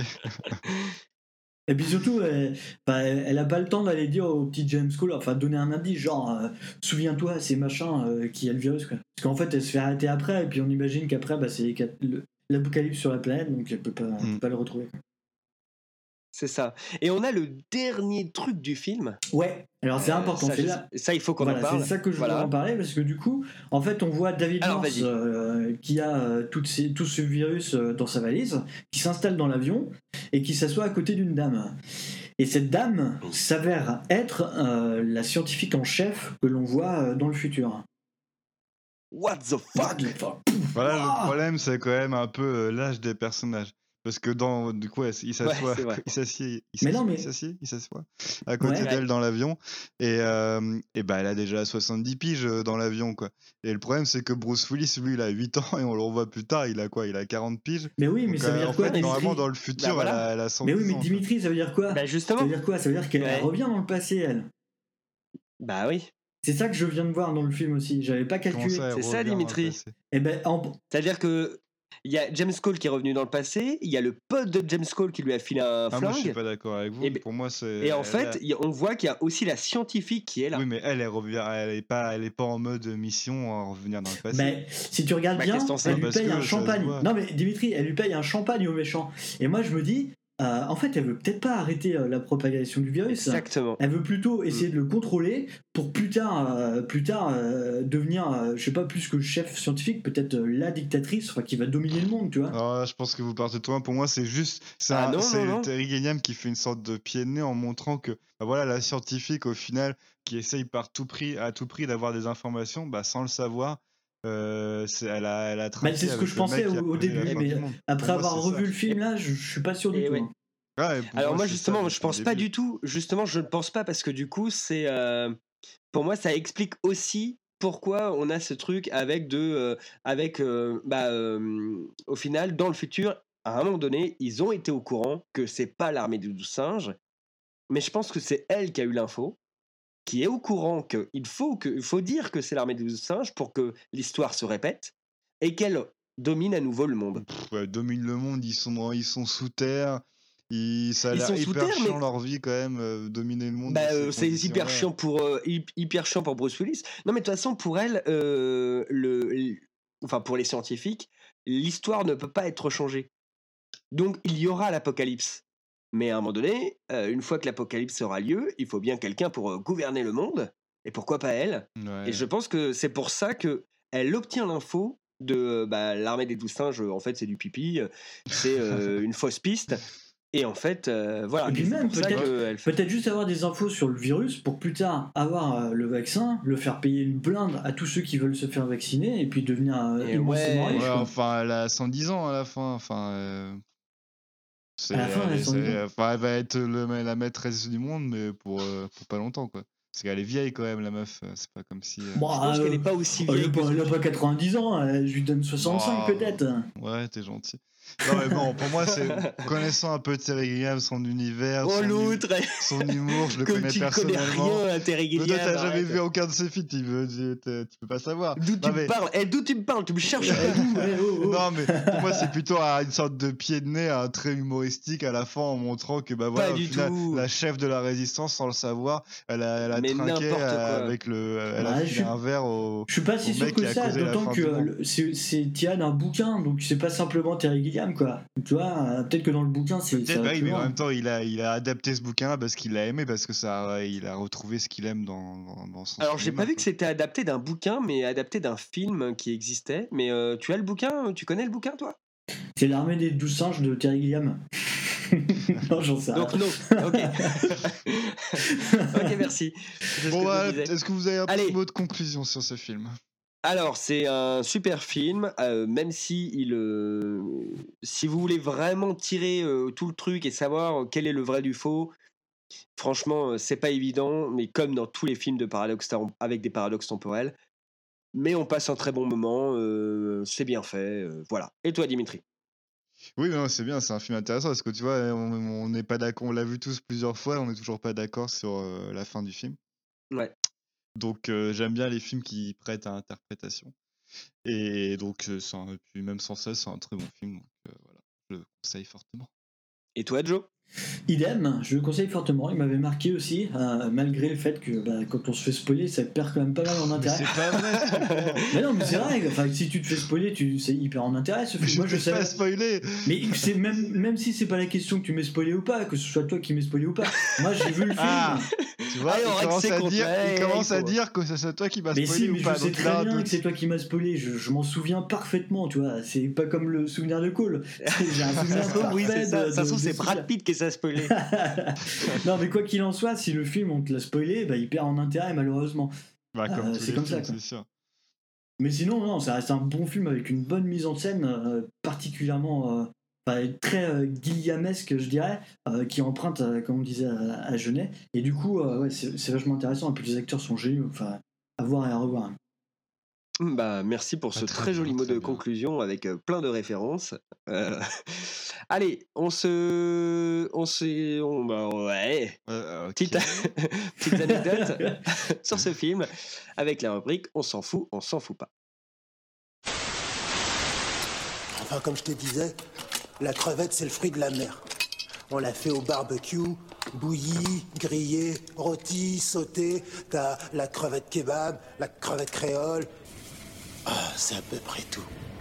Speaker 5: Et puis surtout, elle, bah, elle a pas le temps d'aller dire au petit James Cole, enfin donner un indice, genre euh, souviens-toi, c'est machin euh, qui a le virus. Quoi. Parce qu'en fait, elle se fait arrêter après, et puis on imagine qu'après, bah, c'est les cat- le- l'apocalypse sur la planète, donc elle peut pas, elle peut
Speaker 6: Mm.
Speaker 5: pas le retrouver. Quoi.
Speaker 1: C'est ça. Et on a le dernier truc du film.
Speaker 5: Ouais, alors c'est
Speaker 1: Euh,
Speaker 5: important,
Speaker 1: ça,
Speaker 5: c'est
Speaker 1: je-
Speaker 5: là.
Speaker 1: ça, il faut qu'on
Speaker 5: Voilà,
Speaker 1: en parle.
Speaker 5: c'est ça que je voulais
Speaker 1: Voilà.
Speaker 5: en parler parce que du coup, en fait, on voit David
Speaker 1: Alors,
Speaker 5: Morse
Speaker 1: vas-y.
Speaker 5: euh, qui a euh, toutes ces- tout ce virus euh, dans sa valise, qui s'installe dans l'avion et qui s'assoit à côté d'une dame. Et cette dame s'avère être euh, la scientifique en chef que l'on voit euh, dans le futur.
Speaker 1: What the fuck?
Speaker 5: Enfin,
Speaker 6: Voilà,
Speaker 5: Ouah.
Speaker 6: le problème, c'est quand même un peu euh, l'âge des personnages. Parce que dans, du coup, elle- il s'assoit,
Speaker 1: c'est vrai.
Speaker 6: il s'assied, il
Speaker 5: Mais
Speaker 6: s'assied,
Speaker 5: non, mais-
Speaker 6: il s'assied, il s'assoit à côté
Speaker 5: Ouais.
Speaker 6: d'elle dans l'avion. Et, euh, et bah, elle a déjà soixante-dix piges euh, dans l'avion, quoi. Et le problème, c'est que Bruce Willis, lui, il a huit ans et on le revoit plus tard, il a quoi? Il a quarante piges.
Speaker 5: Mais oui, mais
Speaker 6: Donc,
Speaker 5: ça veut
Speaker 6: euh,
Speaker 5: dire
Speaker 6: en
Speaker 5: quoi,
Speaker 6: fait,
Speaker 5: Dimitri
Speaker 6: normalement, dans le futur,
Speaker 1: Bah, voilà.
Speaker 6: elle, a, elle a cent
Speaker 5: Mais
Speaker 6: dix
Speaker 5: oui, mais
Speaker 6: ans, quoi.
Speaker 5: Dimitri, ça veut dire quoi
Speaker 1: Bah
Speaker 5: Ça
Speaker 1: justement.
Speaker 5: veut dire quoi Ça veut dire qu'elle
Speaker 1: Ouais.
Speaker 5: elle revient dans le passé, elle.
Speaker 1: Bah oui.
Speaker 5: C'est ça que je viens de voir dans le film aussi. J'avais pas
Speaker 6: Comment
Speaker 5: calculé.
Speaker 6: ça, elle
Speaker 1: C'est ça,
Speaker 6: revient dans le
Speaker 1: Dimitri.
Speaker 6: passé?
Speaker 5: Et ben, en-
Speaker 1: C'est-à-dire que il y a James Cole qui est revenu dans le passé, il y a le pote de James Cole qui lui a filé un
Speaker 6: Ah, moi, je suis
Speaker 1: flingue,
Speaker 6: pas d'accord avec vous.
Speaker 1: Et ben-
Speaker 6: Pour moi, c'est.
Speaker 1: et en
Speaker 6: elle
Speaker 1: fait,
Speaker 6: a-
Speaker 1: il y a- on voit qu'il y a aussi la scientifique qui est là.
Speaker 6: Oui, mais elle, elle revient, elle est pas, elle est pas en mode mission à revenir dans le passé.
Speaker 5: Ben, si tu regardes
Speaker 1: Bah,
Speaker 5: bien,
Speaker 1: qu'est-ce que t'en sais
Speaker 5: elle lui
Speaker 6: Parce
Speaker 5: paye
Speaker 6: que
Speaker 5: un
Speaker 6: ça se
Speaker 5: champagne.
Speaker 6: voit.
Speaker 5: Non mais Dimitri, elle lui paye un champagne au méchant. Et moi je me dis, euh, en fait, elle veut peut-être pas arrêter euh, la propagation du virus.
Speaker 1: Exactement.
Speaker 5: Elle veut plutôt
Speaker 6: Mm.
Speaker 5: essayer de le contrôler pour plus tard, euh, plus tard euh, devenir, euh, je sais pas, plus que chef scientifique, peut-être euh, la dictatrice, enfin qui va dominer le monde, tu vois.
Speaker 6: Alors là, je pense que vous partez trop loin. Pour moi, c'est juste, c'est
Speaker 1: Ah
Speaker 6: un-
Speaker 1: non,
Speaker 6: c'est
Speaker 1: non, non.
Speaker 6: Terry Gilliam qui fait une sorte de pied de nez en montrant que, bah voilà, la scientifique au final, qui essaye par tout prix, à tout prix d'avoir des informations, bah sans le savoir, euh, c'est, elle a, elle a trinqué
Speaker 5: Bah, c'est ce que
Speaker 6: avec
Speaker 5: je
Speaker 6: le
Speaker 5: pensais
Speaker 6: mec qui a
Speaker 5: au, au
Speaker 6: posé la
Speaker 5: début,
Speaker 6: fin
Speaker 5: mais
Speaker 6: du monde.
Speaker 5: après
Speaker 6: Pour moi,
Speaker 5: avoir
Speaker 6: c'est
Speaker 5: revu
Speaker 6: ça.
Speaker 5: le film là, je, je suis pas sûr du
Speaker 1: Et
Speaker 5: tout.
Speaker 1: ouais.
Speaker 5: hein.
Speaker 6: Ouais, et pour
Speaker 1: Alors moi
Speaker 6: c'est ça
Speaker 1: justement,
Speaker 6: depuis
Speaker 1: je pense
Speaker 6: le
Speaker 1: pas
Speaker 6: début.
Speaker 1: du tout. Justement, je ne pense pas parce que du coup, c'est euh, pour moi, ça explique aussi pourquoi on a ce truc avec de, euh, avec, euh, bah, euh, au final, dans le futur, à un moment donné, ils ont été au courant que c'est pas l'armée des douze singes, mais je pense que c'est elle qui a eu l'info, qui est au courant qu'il faut que, il faut dire que c'est l'armée des douze singes pour que l'histoire se répète et qu'elle domine à nouveau le monde.
Speaker 6: Pff, ouais, domine le monde, ils sont, dans- ils sont sous terre. Ils, ça a
Speaker 1: Ils
Speaker 6: l'air
Speaker 1: sont sous
Speaker 6: hyper
Speaker 1: terre,
Speaker 6: chiant
Speaker 1: mais-
Speaker 6: leur vie quand même, euh, dominer le monde.
Speaker 1: Bah,
Speaker 6: dans ces
Speaker 1: euh, c'est hyper
Speaker 6: conditions-là.
Speaker 1: chiant pour euh, hy- hyper chiant pour Bruce Willis. Non mais de toute façon pour elle, euh, le, l- enfin pour les scientifiques, l'histoire ne peut pas être changée. Donc il y aura l'apocalypse. Mais à un moment donné, euh, une fois que l'apocalypse aura lieu, il faut bien quelqu'un pour euh, gouverner le monde. Et pourquoi pas elle?
Speaker 6: Ouais.
Speaker 1: Et je pense que c'est pour ça que elle obtient l'info de euh, bah, l'armée des douze singes. En fait, c'est du pipi, euh, c'est euh, une fausse piste. Et en fait, euh, voilà.
Speaker 5: Et puis
Speaker 1: c'est
Speaker 5: même,
Speaker 1: pour ça
Speaker 5: peut-être-
Speaker 1: qu'elle fait-
Speaker 5: Peut-être juste avoir des infos sur le virus pour plus tard avoir euh, le vaccin, le faire payer une blinde à tous ceux qui veulent se faire vacciner et puis devenir euh,
Speaker 1: Et
Speaker 5: immensément
Speaker 1: ouais,
Speaker 5: riche.
Speaker 6: Ouais,
Speaker 5: quoi.
Speaker 6: enfin, elle a cent dix ans à la fin. Enfin, euh, c'est,
Speaker 5: À la fin, elle a
Speaker 6: elle,
Speaker 5: cent dix
Speaker 6: c'est-
Speaker 5: ans.
Speaker 6: enfin, elle va être le- la maîtresse du monde, mais pour, euh, pour pas longtemps, quoi. Parce qu'elle est vieille quand même, la meuf. euh, C'est pas comme si. euh,
Speaker 5: Bon,
Speaker 1: Je pense
Speaker 5: euh,
Speaker 1: qu'elle est pas aussi
Speaker 5: elle
Speaker 1: vieille
Speaker 5: a
Speaker 1: que
Speaker 5: pas, elle a pas quatre-vingt-dix ans, euh, je lui donne soixante-cinq
Speaker 6: Oh.
Speaker 5: peut-être.
Speaker 6: Ouais, t'es gentil. Non, mais bon, pour moi, c'est connaissant un peu Terry Gilliam, son univers,
Speaker 1: Oh
Speaker 6: son, hu-
Speaker 1: l'outre,
Speaker 6: son humour, je le
Speaker 1: comme
Speaker 6: connais
Speaker 1: tu ne connais
Speaker 6: personnellement.
Speaker 1: rien à Terry
Speaker 6: Mais toi,
Speaker 1: Gilliam.
Speaker 6: t'as jamais
Speaker 1: arrête.
Speaker 6: vu aucun de ses films, tu, veux- tu, t'es- tu peux pas savoir.
Speaker 1: D'où tu
Speaker 6: Non, mais-
Speaker 1: me parles Eh, d'où tu me parles Tu me cherches
Speaker 5: Ouais, oh, oh.
Speaker 6: Non, mais pour moi, c'est plutôt à une sorte de pied de nez, un trait humoristique à la fin en montrant que, bah voilà,
Speaker 1: Pas
Speaker 6: au
Speaker 1: du
Speaker 6: final,
Speaker 1: tout.
Speaker 6: la chef de la résistance, sans le savoir, elle a, elle a
Speaker 1: Mais
Speaker 6: trinqué
Speaker 1: n'importe
Speaker 6: euh,
Speaker 1: quoi.
Speaker 6: avec le. Elle
Speaker 5: Ouais,
Speaker 6: a
Speaker 5: je
Speaker 6: filé
Speaker 5: suis-
Speaker 6: un verre au.
Speaker 5: Je suis pas si
Speaker 6: au
Speaker 5: sûr
Speaker 6: mec
Speaker 5: que
Speaker 6: qui a
Speaker 5: ça,
Speaker 6: causé la
Speaker 5: d'autant
Speaker 6: fin
Speaker 5: que
Speaker 6: du
Speaker 5: euh,
Speaker 6: monde.
Speaker 5: le- c'est c'est tiré d'un bouquin, donc c'est pas simplement Terry Gilliam, quoi. Tu vois, euh, peut-être que dans le bouquin, c'est.
Speaker 6: Peut-être,
Speaker 5: ça va
Speaker 6: bah oui,
Speaker 5: plus
Speaker 6: mais en
Speaker 5: loin.
Speaker 6: même temps, il a, il a adapté ce bouquin-là parce qu'il l'a aimé, parce que ça, il a retrouvé ce qu'il aime dans, dans, dans son
Speaker 1: Alors, j'ai
Speaker 6: cinéma,
Speaker 1: pas vu
Speaker 6: quoi.
Speaker 1: que c'était adapté d'un bouquin, mais adapté d'un film qui existait. Mais euh, tu as le bouquin? Tu connais le bouquin, toi?
Speaker 5: C'est l'armée des douze singes de Terry Gilliam. Non, j'en sais rien.
Speaker 1: Donc, non. Ok. Ok, merci. C'est ce
Speaker 6: Bon,
Speaker 1: que je
Speaker 6: bah,
Speaker 1: me disais.
Speaker 6: est-ce que vous avez un
Speaker 1: Allez.
Speaker 6: petit mot de conclusion sur ce film?
Speaker 1: Alors, c'est un super film, euh, même si il, euh, si vous voulez vraiment tirer euh, tout le truc et savoir quel est le vrai du faux, franchement, euh, c'est pas évident, mais comme dans tous les films de paradoxe tem- avec des paradoxes temporels, mais on passe un très bon moment, euh, c'est bien fait, euh, voilà. Et toi, Dimitri?
Speaker 6: Oui, non, c'est bien, c'est un film intéressant parce que tu vois, on on n'est pas d'accord, on l'a vu tous plusieurs fois, on n'est toujours pas d'accord sur euh, la fin du film.
Speaker 1: Ouais.
Speaker 6: Donc, euh, j'aime bien les films qui prêtent à interprétation. Et donc, euh, c'est un- et puis même sans ça, c'est un très bon film. Donc, euh, voilà, je le conseille fortement.
Speaker 1: Et toi, Joe?
Speaker 5: Idem, je le conseille fortement. Il m'avait marqué aussi, euh, malgré le fait que bah, quand on se fait spoiler, ça perd quand même pas mal en
Speaker 6: Mais
Speaker 5: intérêt.
Speaker 6: c'est pas vrai,
Speaker 5: Mais non, mais c'est vrai. Enfin, si tu te fais spoiler, tu, c'est hyper en intérêt ce film.
Speaker 6: je
Speaker 5: Moi, je
Speaker 6: t'ai pas
Speaker 5: savais.
Speaker 6: spoilé.
Speaker 5: Mais c'est même, même si c'est pas la question que tu m'aies spoilé ou pas, que ce soit toi qui m'aies spoilé ou pas. Moi, j'ai vu le film.
Speaker 6: Ah, tu vois,
Speaker 1: Allez, on
Speaker 6: il
Speaker 1: règle
Speaker 6: commence
Speaker 1: ses
Speaker 6: à
Speaker 1: comptes,
Speaker 6: dire,
Speaker 1: ouais,
Speaker 6: il
Speaker 1: ouais,
Speaker 6: commence
Speaker 1: il
Speaker 6: à
Speaker 1: faut-
Speaker 6: dire que c'est toi qui m'as
Speaker 5: Mais
Speaker 6: spoilé
Speaker 5: si,
Speaker 6: ou
Speaker 5: mais
Speaker 6: pas.
Speaker 5: je sais
Speaker 6: Donc là,
Speaker 5: très bien
Speaker 6: doute.
Speaker 5: que c'est toi qui m'as spoilé. Je, je m'en souviens parfaitement, tu vois. C'est pas comme le souvenir de Cole. J'ai un souvenir
Speaker 1: Oui,
Speaker 5: parfait
Speaker 1: c'est ça.
Speaker 5: de-
Speaker 1: Ça se
Speaker 5: de-
Speaker 1: trouve,
Speaker 5: de
Speaker 1: c'est
Speaker 5: ce
Speaker 1: Brad Pitt qui s'est spoilé.
Speaker 5: Non, mais quoi qu'il en soit, si le film on te l'a spoilé, bah, il perd en intérêt malheureusement.
Speaker 6: Bah, comme
Speaker 5: Euh,
Speaker 6: tous
Speaker 5: c'est
Speaker 6: les
Speaker 5: comme
Speaker 6: films,
Speaker 5: ça, quoi.
Speaker 6: c'est sûr.
Speaker 5: Mais sinon, non, ça reste un bon film avec une bonne mise en scène, euh, particulièrement euh, enfin, très euh, Gilliamesque, je dirais, euh, qui emprunte, euh, comme on disait, à, à Jeunet. Et du coup, euh, ouais, c'est c'est vachement intéressant. Et puis les acteurs sont géniaux, enfin, à voir et à revoir.
Speaker 1: Bah, merci pour
Speaker 6: Ah,
Speaker 1: ce
Speaker 6: très
Speaker 1: très joli
Speaker 6: bien,
Speaker 1: mot
Speaker 6: très
Speaker 1: de
Speaker 6: bien.
Speaker 1: conclusion avec euh, plein de références. Euh, Allez, on se, on se, on, bah, ouais,
Speaker 6: Euh, ok.
Speaker 1: petite, petite anecdote sur ce film avec la rubrique On s'en fout, on s'en fout pas.
Speaker 12: Enfin, comme je te disais, la crevette, c'est le fruit de la mer. On l'a fait au barbecue, bouillie, grillée, rôtie, sautée. T'as la crevette kebab, la crevette créole. Ah, c'est à peu près tout.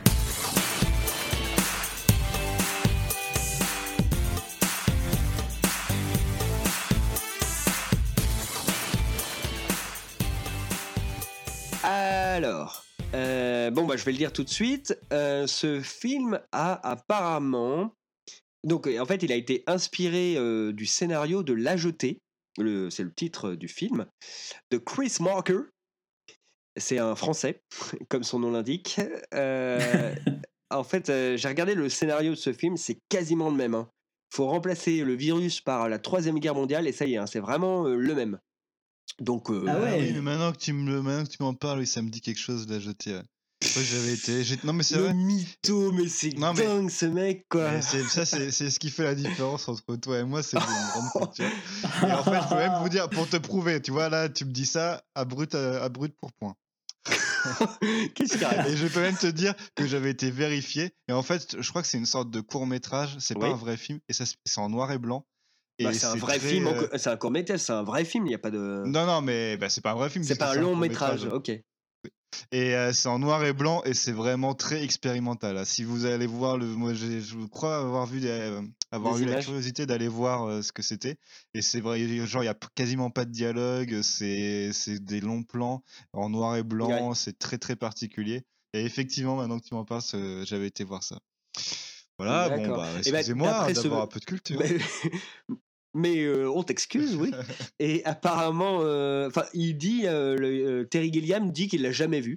Speaker 1: Alors, euh, bon, bah, je vais le dire tout de suite. Euh, ce film a apparemment. Donc, en fait, il a été inspiré euh, du scénario de La Jetée. Le, c'est le titre du film. De Chris Marker. C'est un Français, comme son nom l'indique. Euh, en fait, euh, j'ai regardé le scénario de ce film, c'est quasiment le même. Il faut remplacer le virus par la Troisième Guerre mondiale, et ça y est, hein, c'est vraiment euh, le même. Donc, euh,
Speaker 5: Ah ouais.
Speaker 6: Oui, mais maintenant que tu me, maintenant que tu m'en parles, oui, ça me dit quelque chose de La Jetée. Ouais. Moi, j'avais été. j'ai- Non, mais c'est
Speaker 1: le
Speaker 6: vrai.
Speaker 1: mytho, mais c'est
Speaker 6: Non, mais-
Speaker 1: dingue ce mec, quoi.
Speaker 6: Mais c'est- ça, c'est c'est ce qui fait la différence entre toi et moi, c'est une grande culture. Et en fait, je peux même vous dire, pour te prouver, tu vois, là, tu me dis ça à brut, à, à brut pour point.
Speaker 1: Qu'est-ce qu'il y a?
Speaker 6: Et je peux même te dire que j'avais été vérifié. Et en fait, je crois que c'est une sorte de court métrage, c'est pas
Speaker 1: Oui.
Speaker 6: un vrai film, et ça, se- c'est en noir et blanc. Et
Speaker 1: Bah, c'est un vrai
Speaker 6: très,
Speaker 1: film, en
Speaker 6: euh,
Speaker 1: co- c'est un court métrage, c'est un vrai film, il n'y a pas de.
Speaker 6: Non, non, mais bah, c'est pas un vrai film.
Speaker 1: C'est
Speaker 6: puisque
Speaker 1: pas un long
Speaker 6: court-métrage.
Speaker 1: métrage, ok.
Speaker 6: Et euh, c'est en noir et blanc et c'est vraiment très expérimental. Là. Si vous allez voir le, moi j'ai- je crois avoir vu, des, euh, avoir
Speaker 1: Des
Speaker 6: eu la
Speaker 1: images.
Speaker 6: curiosité d'aller voir euh, ce que c'était. Et c'est vrai, genre il y a p- quasiment pas de dialogue, c'est c'est des longs plans en noir et blanc,
Speaker 1: Ouais.
Speaker 6: c'est très très particulier. Et effectivement, maintenant que tu m'en parles, euh, j'avais été voir ça. Voilà, bon
Speaker 1: D'accord.
Speaker 6: bah
Speaker 1: Eh ben,
Speaker 6: excusez-moi
Speaker 1: d'après ce-
Speaker 6: d'avoir un peu de culture.
Speaker 1: Mais, mais, euh, on t'excuse, oui. Et apparemment, euh, enfin, il dit, euh, le, euh, Terry Gilliam dit qu'il l'a jamais vu.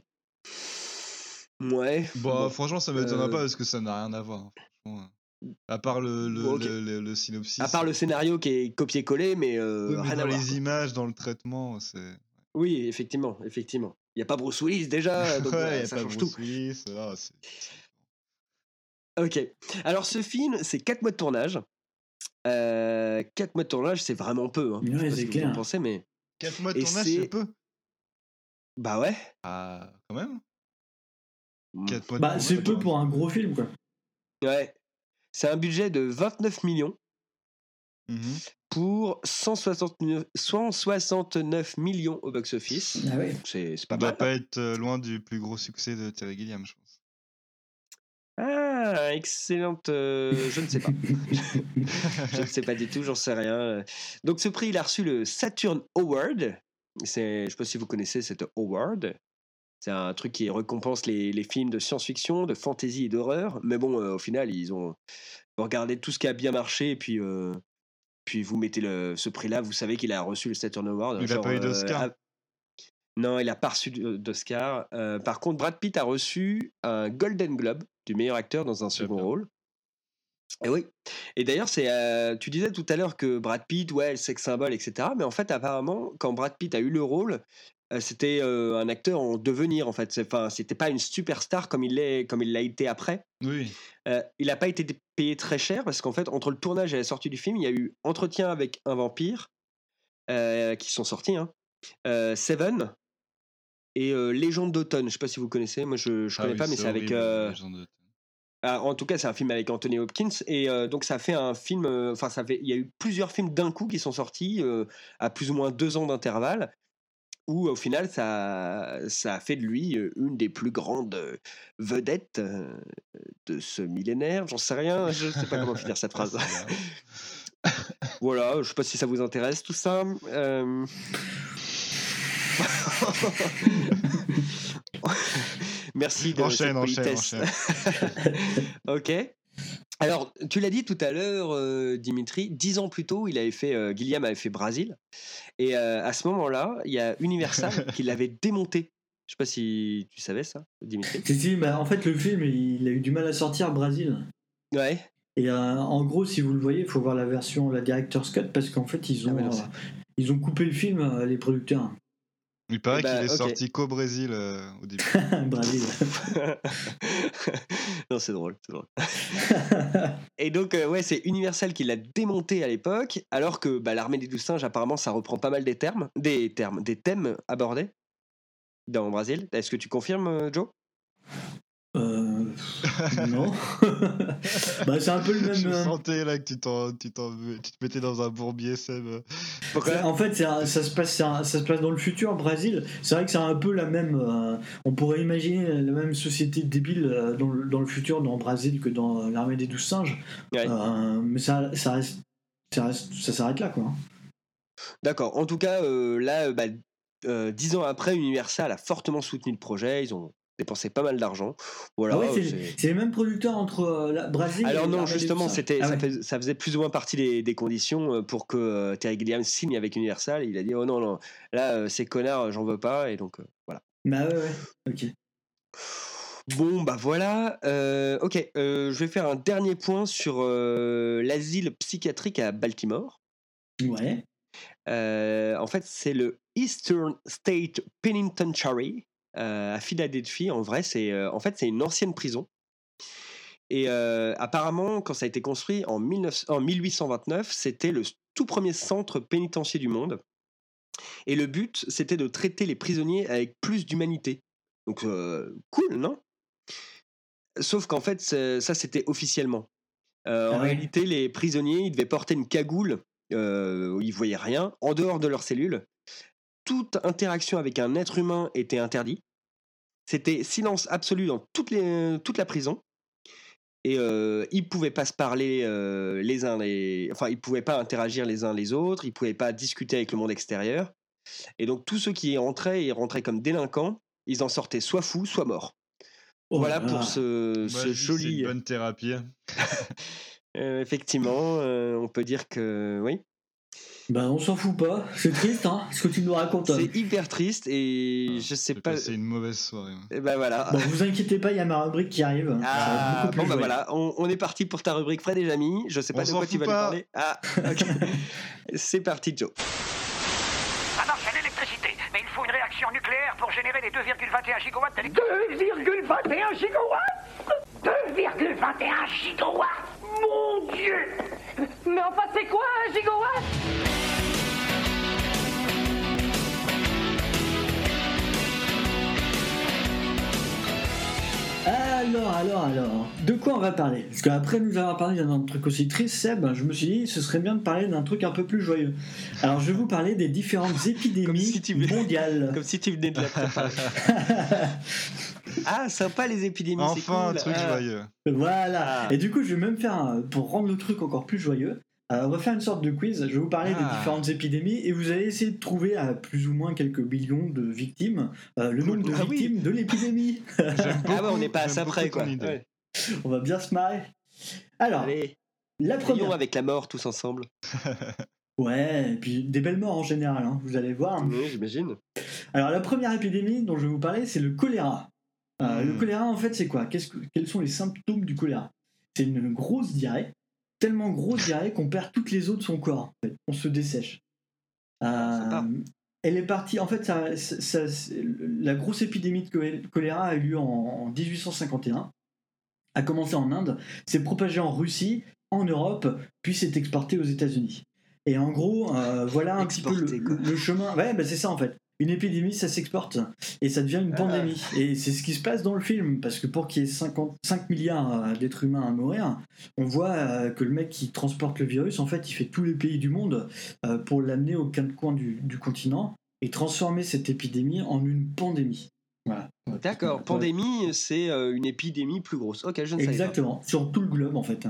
Speaker 1: Ouais.
Speaker 6: Bah
Speaker 1: bon.
Speaker 6: franchement, ça m'étonnerait
Speaker 1: Euh,
Speaker 6: pas parce que ça n'a rien à voir. hein, franchement. À part le, le,
Speaker 1: Bon, ok.
Speaker 6: le, le- le synopsis.
Speaker 1: À part le scénario qui est copié-collé, mais, euh,
Speaker 6: Oui, mais
Speaker 1: rien
Speaker 6: dans
Speaker 1: à voir.
Speaker 6: les images, dans le traitement, c'est.
Speaker 1: Oui, effectivement, effectivement. Il n'y a pas Bruce Willis déjà, donc
Speaker 6: ouais,
Speaker 1: voilà,
Speaker 6: y a
Speaker 1: ça
Speaker 6: pas
Speaker 1: change
Speaker 6: Bruce
Speaker 1: tout.
Speaker 6: Willis, ah, c'est-
Speaker 1: Ok. Alors, ce film, c'est quatre mois de tournage. Euh, quatre mois de tournage, c'est vraiment peu. Hein.
Speaker 5: Ouais,
Speaker 1: Je sais pas
Speaker 5: c'est
Speaker 1: ce que vous
Speaker 5: clair.
Speaker 1: en pensez, mais.
Speaker 6: quatre mois de
Speaker 1: Et
Speaker 6: tournage,
Speaker 1: c'est-
Speaker 6: c'est peu.
Speaker 1: Bah ouais.
Speaker 6: Ah, quand même.
Speaker 1: Mm.
Speaker 6: quatre mois de
Speaker 5: Bah,
Speaker 6: tournage,
Speaker 5: c'est peu
Speaker 6: ouais.
Speaker 5: pour un gros film, quoi.
Speaker 1: Ouais. C'est un budget de vingt-neuf millions
Speaker 6: Mhm.
Speaker 1: pour cent soixante-neuf, cent soixante-neuf millions au box-office.
Speaker 5: Ah ouais.
Speaker 1: C'est c'est
Speaker 6: Ça
Speaker 1: pas
Speaker 6: doit
Speaker 1: mal.
Speaker 6: pas être euh, loin du plus gros succès de Terry Gilliam, je pense.
Speaker 1: Ah, excellente. euh, je ne sais pas. Je ne sais pas du tout, j'en sais rien. Donc, ce prix, il a reçu le Saturn Award. C'est, je ne sais pas si vous connaissez cet award. C'est un truc qui récompense les, les films de science-fiction, de fantasy et d'horreur. Mais bon, euh, au final, ils ont regardé tout ce qui a bien marché et puis, euh, puis vous mettez le, ce prix-là. Vous savez qu'il a reçu le Saturn Award.
Speaker 6: Il n'a pas eu d'Oscar.
Speaker 1: euh, à- Non, il n'a pas reçu d'Oscar. Euh, par contre, Brad Pitt a reçu un Golden Globe du meilleur acteur dans un second rôle. Et oui. Et d'ailleurs, c'est, euh, tu disais tout à l'heure que Brad Pitt, ouais, le sex symbole, et cetera. Mais en fait, apparemment, quand Brad Pitt a eu le rôle, euh, c'était euh, un acteur en devenir. En fait, c'est, enfin, c'était pas une superstar comme il l'est, comme il l'a été après.
Speaker 6: Oui.
Speaker 1: Euh, il n'a pas été payé très cher parce qu'en fait, entre le tournage et la sortie du film, il y a eu Entretien avec un vampire euh, qui sont sortis, hein. euh, Seven et euh, Légende d'automne. Je sais pas si vous connaissez. Moi, je je
Speaker 6: Ah
Speaker 1: connais
Speaker 6: oui,
Speaker 1: pas, mais
Speaker 6: c'est
Speaker 1: c'est avec.
Speaker 6: horrible,
Speaker 1: euh,
Speaker 6: Légende d'automne.
Speaker 1: ah, en tout cas, c'est un film avec Anthony Hopkins et euh, donc ça fait un film. euh, Enfin, ça fait. Il y a eu plusieurs films d'un coup qui sont sortis euh, à plus ou moins deux ans d'intervalle. Où au final, ça, ça a fait de lui euh, une des plus grandes euh, vedettes euh, de ce millénaire. J'en sais rien. Je sais pas comment finir cette phrase. Voilà. Je sais pas si ça vous intéresse tout ça. Euh... Merci de
Speaker 6: Enchaîne,
Speaker 1: cette
Speaker 6: enchaîne,
Speaker 1: politesse.
Speaker 6: enchaîne.
Speaker 1: Ok. Alors, tu l'as dit tout à l'heure, euh, Dimitri, dix ans plus tôt, il avait fait, euh, Gilliam avait fait Brésil. Et euh, à ce moment-là, il y a Universal qui l'avait démonté. Je sais pas si tu savais ça, Dimitri.
Speaker 5: Si, si, bah, en fait, le film, il a eu du mal à sortir Brésil.
Speaker 1: Ouais.
Speaker 5: Et euh, en gros, si vous le voyez, il faut voir la version, la Director's Cut, parce qu'en fait, ils ont,
Speaker 1: Ah ouais, non,
Speaker 5: euh, ils ont coupé le film, euh, les producteurs.
Speaker 6: Il paraît
Speaker 1: Bah,
Speaker 6: qu'il est
Speaker 1: ok.
Speaker 6: sorti qu'au Brésil euh, au début.
Speaker 5: Brésil.
Speaker 1: Non, c'est drôle, c'est drôle. Et donc, euh, ouais, c'est Universal qui l'a démonté à l'époque, alors que bah, l'Armée des Douze Singes, apparemment, ça reprend pas mal des termes, des termes, des thèmes abordés dans Brésil. Est-ce que tu confirmes, euh, Joe?
Speaker 5: Euh, non. Bah, c'est un peu le même.
Speaker 6: Je
Speaker 5: euh,
Speaker 6: sentais là que tu, t'en, tu, t'en, tu te mettais dans un bourbier, Seb.
Speaker 5: c'est- En fait, c'est un- ça, se passe, c'est un- ça se passe dans le futur, Brésil. C'est vrai que c'est un peu la même. euh, on pourrait imaginer la même société débile euh, dans, le, dans le futur, dans Brésil, que dans euh, l'Armée des Douze Singes.
Speaker 1: Ouais.
Speaker 5: Euh, mais ça, ça, reste, ça, reste- ça s'arrête là, quoi.
Speaker 1: D'accord. En tout cas, euh, là, euh, bah, euh, dix ans après, Universal a fortement soutenu le projet. Ils ont dépensé pas mal d'argent. Voilà.
Speaker 5: Ah ouais,
Speaker 1: euh,
Speaker 5: c'est,
Speaker 1: c'est-
Speaker 5: c'est les mêmes producteurs entre euh, la Brésil et
Speaker 1: Alors non,
Speaker 5: l'Armée des
Speaker 1: justement,
Speaker 5: Douze Singes.
Speaker 1: c'était,
Speaker 5: Ah
Speaker 1: ça,
Speaker 5: ouais.
Speaker 1: fais- ça faisait plus ou moins partie des, des conditions euh, pour que euh, Terry Gilliam signe avec Universal. Il a dit, oh non, non, là, euh, ces connards, j'en veux pas. Et donc, euh, voilà.
Speaker 5: Bah ouais, ouais, ok.
Speaker 1: Bon, bah voilà. Euh, ok, euh, je vais faire un dernier point sur euh, l'asile psychiatrique à Baltimore.
Speaker 5: Ouais.
Speaker 1: Euh, en fait, c'est le Eastern State Penitentiary euh, à Philadelphie. En vrai, c'est euh, en fait c'est une ancienne prison. Et euh, apparemment, quand ça a été construit en, mille neuf cents en mille huit cent vingt-neuf, c'était le tout premier centre pénitentiaire du monde. Et le but, c'était de traiter les prisonniers avec plus d'humanité. Donc, euh, cool, non? Sauf qu'en fait, c'est- ça, c'était officiellement. Euh, en
Speaker 5: Ah ouais.
Speaker 1: réalité, les prisonniers, ils devaient porter une cagoule euh, où ils voyaient rien, en dehors de leur cellule. Toute interaction avec un être humain était interdite. C'était silence absolu dans toutes les, toute la prison. Et euh, ils pouvaient pas se parler euh, les uns les... Enfin, ils pouvaient pas interagir les uns les autres, ils pouvaient pas discuter avec le monde extérieur. Et donc, tous ceux qui y rentraient, ils rentraient comme délinquants, ils en sortaient soit fous, soit morts.
Speaker 5: Oh
Speaker 1: Voilà
Speaker 5: là
Speaker 1: pour
Speaker 5: là.
Speaker 1: ce,
Speaker 6: Moi,
Speaker 1: ce
Speaker 6: je dis, C'est
Speaker 1: joli...
Speaker 6: une bonne thérapie.
Speaker 1: Euh, effectivement, euh, on peut dire que... Oui.
Speaker 5: Bah on s'en fout pas, c'est triste hein, ce que tu nous racontes.
Speaker 1: C'est hyper triste et je sais
Speaker 6: J'ai
Speaker 1: pas...
Speaker 6: passé une mauvaise soirée. hein.
Speaker 1: Et ben voilà.
Speaker 5: Bon, vous inquiétez pas, il y a ma rubrique qui arrive. Ça va être
Speaker 1: Ah,
Speaker 5: beaucoup plus
Speaker 1: bon bah
Speaker 5: joyeux.
Speaker 1: voilà, on, on est parti pour ta rubrique Fred et Jamy. Je sais pas
Speaker 6: On
Speaker 1: de
Speaker 6: s'en
Speaker 1: quoi tu
Speaker 6: fout
Speaker 1: vas nous
Speaker 6: pas.
Speaker 1: parler. Ah, ok. C'est parti, Joe.
Speaker 13: Ça marche à l'électricité, mais il faut une réaction nucléaire pour générer les deux virgule vingt et un gigawatts d'électricité. deux virgule vingt et un gigawatts deux virgule vingt et un gigawatts Mon Dieu.
Speaker 14: Mais enfin, c'est quoi un gigawatt?
Speaker 5: Alors, alors, alors, de quoi on va parler? Parce qu'après nous avoir parlé d'un truc aussi triste, Seb, je me suis dit ce serait bien de parler d'un truc un peu plus joyeux. Alors je vais vous parler des différentes épidémies
Speaker 1: si tu veux-
Speaker 5: mondiales.
Speaker 1: Comme si tu venais de la préparer. Ah, sympa les épidémies, c'est cool.
Speaker 6: Enfin un truc
Speaker 1: ah.
Speaker 6: joyeux.
Speaker 5: Voilà.
Speaker 1: Ah.
Speaker 5: Et du coup, je vais même faire, un- pour rendre le truc encore plus joyeux, euh, on va faire une sorte de quiz. Je vais vous parler
Speaker 6: Ah.
Speaker 5: des différentes épidémies et vous allez essayer de trouver à plus ou moins quelques millions de victimes euh, le nombre de
Speaker 1: Ah oui.
Speaker 5: victimes de l'épidémie.
Speaker 6: J'aime beaucoup,
Speaker 1: Ah ouais, on n'est pas à
Speaker 6: j'aime
Speaker 1: ça
Speaker 6: beaucoup
Speaker 1: près,
Speaker 6: ton
Speaker 1: quoi.
Speaker 6: idée.
Speaker 1: Ouais.
Speaker 5: On va bien se marrer. Alors,
Speaker 1: Allez,
Speaker 5: la
Speaker 1: prions
Speaker 5: première.
Speaker 1: avec la mort tous ensemble.
Speaker 5: Ouais, et puis des belles morts en général, hein, vous allez voir.
Speaker 1: Oui, j'imagine.
Speaker 5: Alors, la première épidémie dont je vais vous parler, c'est le choléra. Euh,
Speaker 6: Mm.
Speaker 5: Le choléra, en fait, c'est quoi Qu'est-ce que, Quels sont les symptômes du choléra? C'est une grosse diarrhée, tellement grosse diarrhée qu'on perd toutes les os de son corps. En fait. On se dessèche. Euh,
Speaker 1: sympa.
Speaker 5: elle est partie. En fait, ça, ça- ça- la grosse épidémie de chol- choléra a eu lieu en, en dix-huit cent cinquante et un, a commencé en Inde, s'est propagé en Russie, en Europe, puis s'est exporté aux États-Unis. Et en gros, euh, voilà un petit peu
Speaker 1: Exporté,
Speaker 5: le,
Speaker 1: quoi.
Speaker 5: le chemin. Ouais, bah c'est ça en fait. Une épidémie, ça s'exporte et ça devient une
Speaker 1: Ah.
Speaker 5: pandémie. Et c'est ce qui se passe dans le film, parce que pour qu'il y ait cinquante-cinq milliards euh, d'êtres humains à mourir, on voit euh, que le mec qui transporte le virus, en fait, il fait tous les pays du monde euh, pour l'amener aux quatre coins du, du continent et transformer cette épidémie en une pandémie. Voilà.
Speaker 1: D'accord,
Speaker 5: Ouais.
Speaker 1: pandémie, c'est euh, une épidémie plus grosse. Ok, je ne savais
Speaker 5: Exactement, sur tout le globe en fait.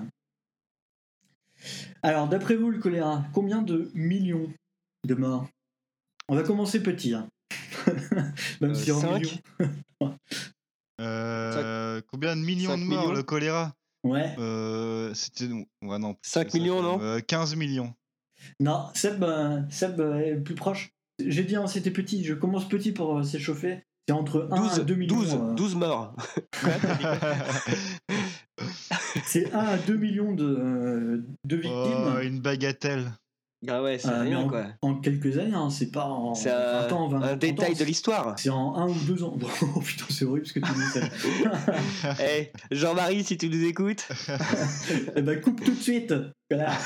Speaker 5: Alors, d'après vous, le choléra, combien de millions de morts? On va commencer petit, hein. Même
Speaker 1: Euh,
Speaker 5: si en
Speaker 1: cinq.
Speaker 5: millions.
Speaker 6: Euh, combien de millions
Speaker 1: cinq
Speaker 6: de morts
Speaker 1: millions
Speaker 6: le choléra?
Speaker 5: Ouais.
Speaker 6: Euh, C'était. Ouais, non.
Speaker 1: cinq
Speaker 6: c'est ça,
Speaker 1: millions,
Speaker 6: quand
Speaker 1: non
Speaker 6: même. Euh, quinze millions.
Speaker 5: Non, Seb, euh, Seb euh, est plus proche. J'ai dit, hein, c'était petit. Je commence petit pour euh, s'échauffer. C'est entre un à deux millions.
Speaker 1: douze,
Speaker 5: euh,
Speaker 1: douze morts.
Speaker 5: C'est un à deux millions de, euh, de victimes.
Speaker 6: Oh, une bagatelle.
Speaker 1: Ah ouais, c'est
Speaker 5: Euh, mais
Speaker 1: rien,
Speaker 5: en,
Speaker 1: quoi.
Speaker 5: en quelques années, hein, c'est pas en
Speaker 1: C'est
Speaker 5: vingt
Speaker 1: un,
Speaker 5: ans, vingt,
Speaker 1: un
Speaker 5: trente
Speaker 1: détail
Speaker 5: ans,
Speaker 1: de l'histoire.
Speaker 5: C'est en un ou deux ans. Oh putain, c'est horrible ce que tu dis, Seb.
Speaker 1: Eh, Jean-Marie, si tu nous écoutes.
Speaker 5: Eh ben, coupe tout de suite, connard.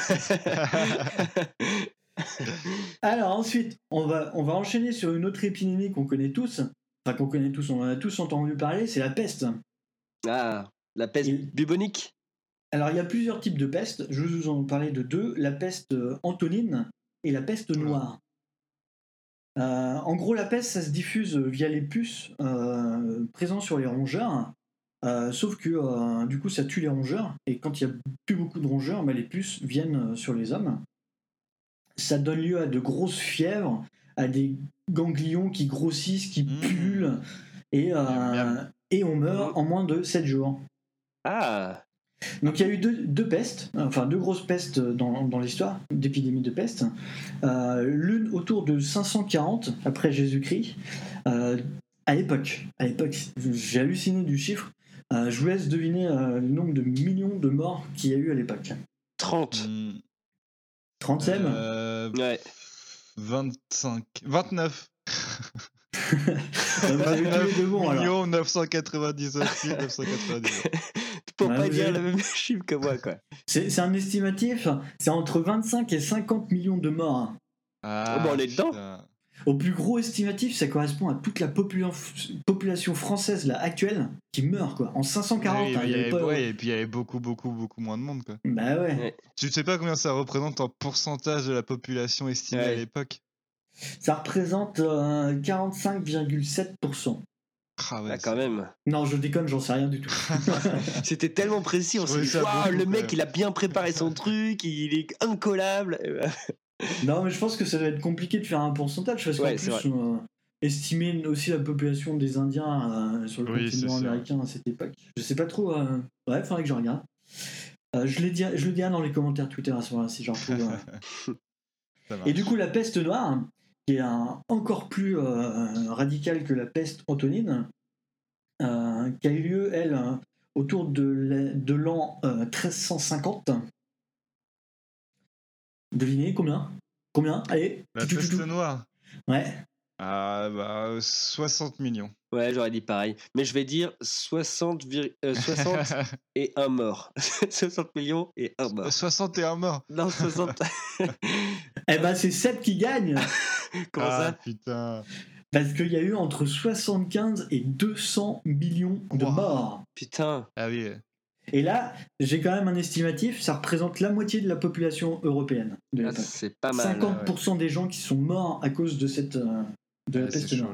Speaker 5: Alors ensuite, on va, on va enchaîner sur une autre épidémie qu'on connaît tous. Enfin, qu'on connaît tous, on en a tous entendu parler, c'est la peste.
Speaker 1: Ah, la peste
Speaker 5: Et-
Speaker 1: bubonique.
Speaker 5: Alors, il y a plusieurs types de peste. Je vais vous en parler de deux. La peste euh, antonine et la peste noire. Euh, en gros, la peste, ça se diffuse via les puces euh, présents sur les rongeurs. Euh, sauf que, euh, du coup, ça tue les rongeurs. Et quand il n'y a plus beaucoup de rongeurs, bah, les puces viennent euh, sur les hommes. Ça donne lieu à de grosses fièvres, à des ganglions qui grossissent, qui
Speaker 6: Mmh.
Speaker 5: pullulent. Et, euh,
Speaker 6: Miam, miam.
Speaker 5: et on meurt en moins de sept jours.
Speaker 1: Ah,
Speaker 5: Donc il y a eu deux, deux pestes, enfin deux grosses pestes dans, dans l'histoire d'épidémie de peste. Euh, L'une autour de cinq cent quarante après Jésus-Christ. Euh, à l'époque, à l'époque, j'ai halluciné du chiffre. Euh, je vous laisse deviner euh, le nombre de millions de morts qu'il y a eu à l'époque.
Speaker 1: trente.
Speaker 6: Hmm.
Speaker 5: trente-sept
Speaker 6: Euh,
Speaker 1: Ouais.
Speaker 6: vingt-cinq. vingt-neuf.
Speaker 5: Vous avez tous les deux bons alors.
Speaker 6: millions neuf cent quatre-vingt-dix-neuf mille neuf cent quatre-vingt-dix.
Speaker 1: Pour
Speaker 5: Ouais,
Speaker 1: pas
Speaker 5: vous
Speaker 1: dire
Speaker 5: avez-
Speaker 1: le même chiffre que moi, quoi.
Speaker 5: C'est c'est un estimatif, c'est entre vingt-cinq et cinquante millions de morts.
Speaker 6: Ah,
Speaker 1: bah, on est dedans.
Speaker 6: putain.
Speaker 5: Au plus gros estimatif, ça correspond à toute la popula- population française là, actuelle qui meurt quoi. En cinq cent quarante,
Speaker 6: Oui,
Speaker 5: hein,
Speaker 6: mais
Speaker 5: il y
Speaker 6: il y
Speaker 5: avait
Speaker 6: avait-
Speaker 5: pas-
Speaker 6: ouais, et puis il y avait beaucoup, beaucoup, beaucoup moins de monde, quoi.
Speaker 5: Bah ouais.
Speaker 1: Ouais.
Speaker 6: Tu sais pas combien ça représente en pourcentage de la population estimée à
Speaker 1: Ouais.
Speaker 6: l'époque?
Speaker 5: Ça représente euh, quarante-cinq virgule sept pour cent.
Speaker 6: Ah ouais,
Speaker 1: Ah, quand même.
Speaker 5: Non, je déconne, j'en sais rien du tout.
Speaker 1: C'était tellement précis, on
Speaker 6: Je
Speaker 1: s'est dit,
Speaker 6: trouvais ça
Speaker 1: waouh,
Speaker 6: beaucoup,
Speaker 1: le
Speaker 6: quand
Speaker 1: mec,
Speaker 6: même.
Speaker 1: il a bien préparé son truc, il est incollable. Et ben,
Speaker 5: Non, mais je pense que ça va être compliqué de faire un pourcentage parce qu'en
Speaker 1: Ouais, c'est
Speaker 5: plus, euh, estimer aussi la population des Indiens euh, sur le
Speaker 6: Oui,
Speaker 5: continent
Speaker 6: c'est sûr.
Speaker 5: américain à cette époque, je sais pas trop. Euh... Ouais, faudrait que je regarde. Euh, je, l'ai dit, je le dirai dans les commentaires Twitter à ce moment-là si j'en retrouve. euh.
Speaker 6: Ça marche.
Speaker 5: Et du coup, la peste noire, qui est un, encore plus euh, radicale que la peste antonine, euh, qui a eu lieu, elle, euh, autour de, la- de l'an euh, treize cent cinquante. Devinez combien? Combien? Allez.
Speaker 6: La
Speaker 5: tout, tout,
Speaker 6: peste
Speaker 5: tout, tout.
Speaker 6: noire.
Speaker 5: Ouais.
Speaker 6: Ah bah soixante millions.
Speaker 1: Ouais, j'aurais dit pareil. Mais je vais dire soixante, vir- euh, soixante et un mort. soixante millions et un mort.
Speaker 6: soixante et un morts.
Speaker 1: Non, soixante.
Speaker 5: Eh ben, c'est Seb qui gagne.
Speaker 1: Comment
Speaker 6: Ah
Speaker 1: ça?
Speaker 6: putain.
Speaker 5: Parce qu'il y a eu entre soixante-quinze et deux cents millions de
Speaker 6: Wow.
Speaker 5: morts.
Speaker 1: Putain.
Speaker 6: Ah oui.
Speaker 5: Et là, j'ai quand même un estimatif, ça représente la moitié de la population européenne de
Speaker 1: Ah,
Speaker 5: l'époque.
Speaker 1: c'est pas mal.
Speaker 5: cinquante pour cent des gens qui sont morts à cause de cette euh, de la
Speaker 6: Ouais, c'est
Speaker 5: peste
Speaker 6: chaud,
Speaker 5: noire.
Speaker 6: là.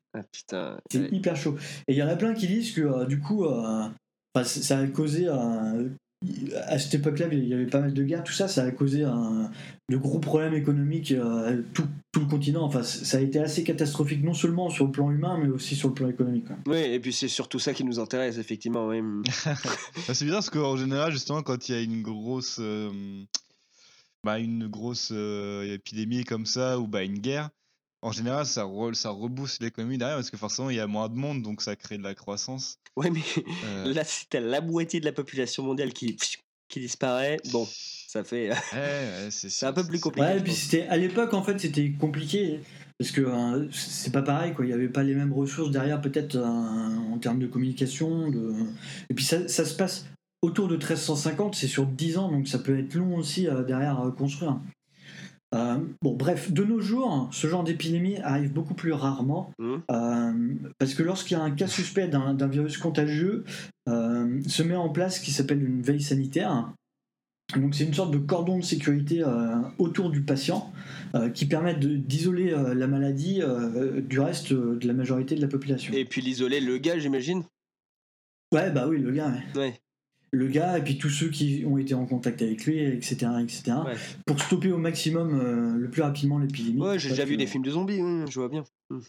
Speaker 1: Ah putain.
Speaker 5: C'est
Speaker 1: Ouais.
Speaker 5: hyper chaud. Et il y en a plein qui disent que euh, du coup, euh, enfin, c- ça a causé euh, à cette époque-là, il y avait pas mal de guerres, tout ça, ça a causé un, de gros problèmes économiques euh, tout, tout le continent. Enfin, c- ça a été assez catastrophique, non seulement sur le plan humain, mais aussi sur le plan économique. quoi.
Speaker 1: Oui, et puis c'est surtout ça qui nous intéresse, effectivement. Oui.
Speaker 6: Bah, c'est bizarre parce qu'en général, justement, quand il y a une grosse, euh, bah, une grosse euh, épidémie comme ça ou bah, une guerre, en général, ça, re- ça rebooste l'économie derrière parce que forcément, il y a moins de monde, donc ça crée de la croissance.
Speaker 1: Ouais, mais
Speaker 6: Euh,
Speaker 1: là, si t'as la moitié de la population mondiale qui, qui disparaît, bon, ça fait.
Speaker 6: ouais, ouais, c'est
Speaker 1: c'est un peu plus
Speaker 5: Ouais,
Speaker 1: compliqué.
Speaker 5: et
Speaker 1: je
Speaker 5: puis
Speaker 1: pense.
Speaker 5: c'était à l'époque en fait c'était compliqué parce que euh, c'est pas pareil quoi. Il y avait pas les mêmes ressources derrière peut-être euh, en termes de communication. De... Et puis ça, ça se passe autour de treize cent cinquante, c'est sur dix ans donc ça peut être long aussi euh, derrière euh, construire. Euh, bon bref, de nos jours, ce genre d'épidémie arrive beaucoup plus rarement
Speaker 1: Mmh.
Speaker 5: euh, parce que lorsqu'il y a un cas suspect d'un, d'un virus contagieux, euh, se met en place ce qui s'appelle une veille sanitaire. Donc c'est une sorte de cordon de sécurité euh, autour du patient euh, qui permet de- d'isoler euh, la maladie euh, du reste euh, de la majorité de la population.
Speaker 1: Et puis l'isoler, le gars, j'imagine.
Speaker 5: Ouais, bah oui, le gars, ouais.
Speaker 1: Ouais.
Speaker 5: Le gars et puis tous ceux qui ont été en contact avec lui, et cetera, et cetera,
Speaker 1: Ouais.
Speaker 5: pour stopper au maximum euh, le plus rapidement l'épidémie.
Speaker 1: Ouais,
Speaker 5: pour
Speaker 1: j'ai
Speaker 5: pas
Speaker 1: déjà
Speaker 5: que-
Speaker 1: vu des films de zombies, oui, je vois bien. Mmh.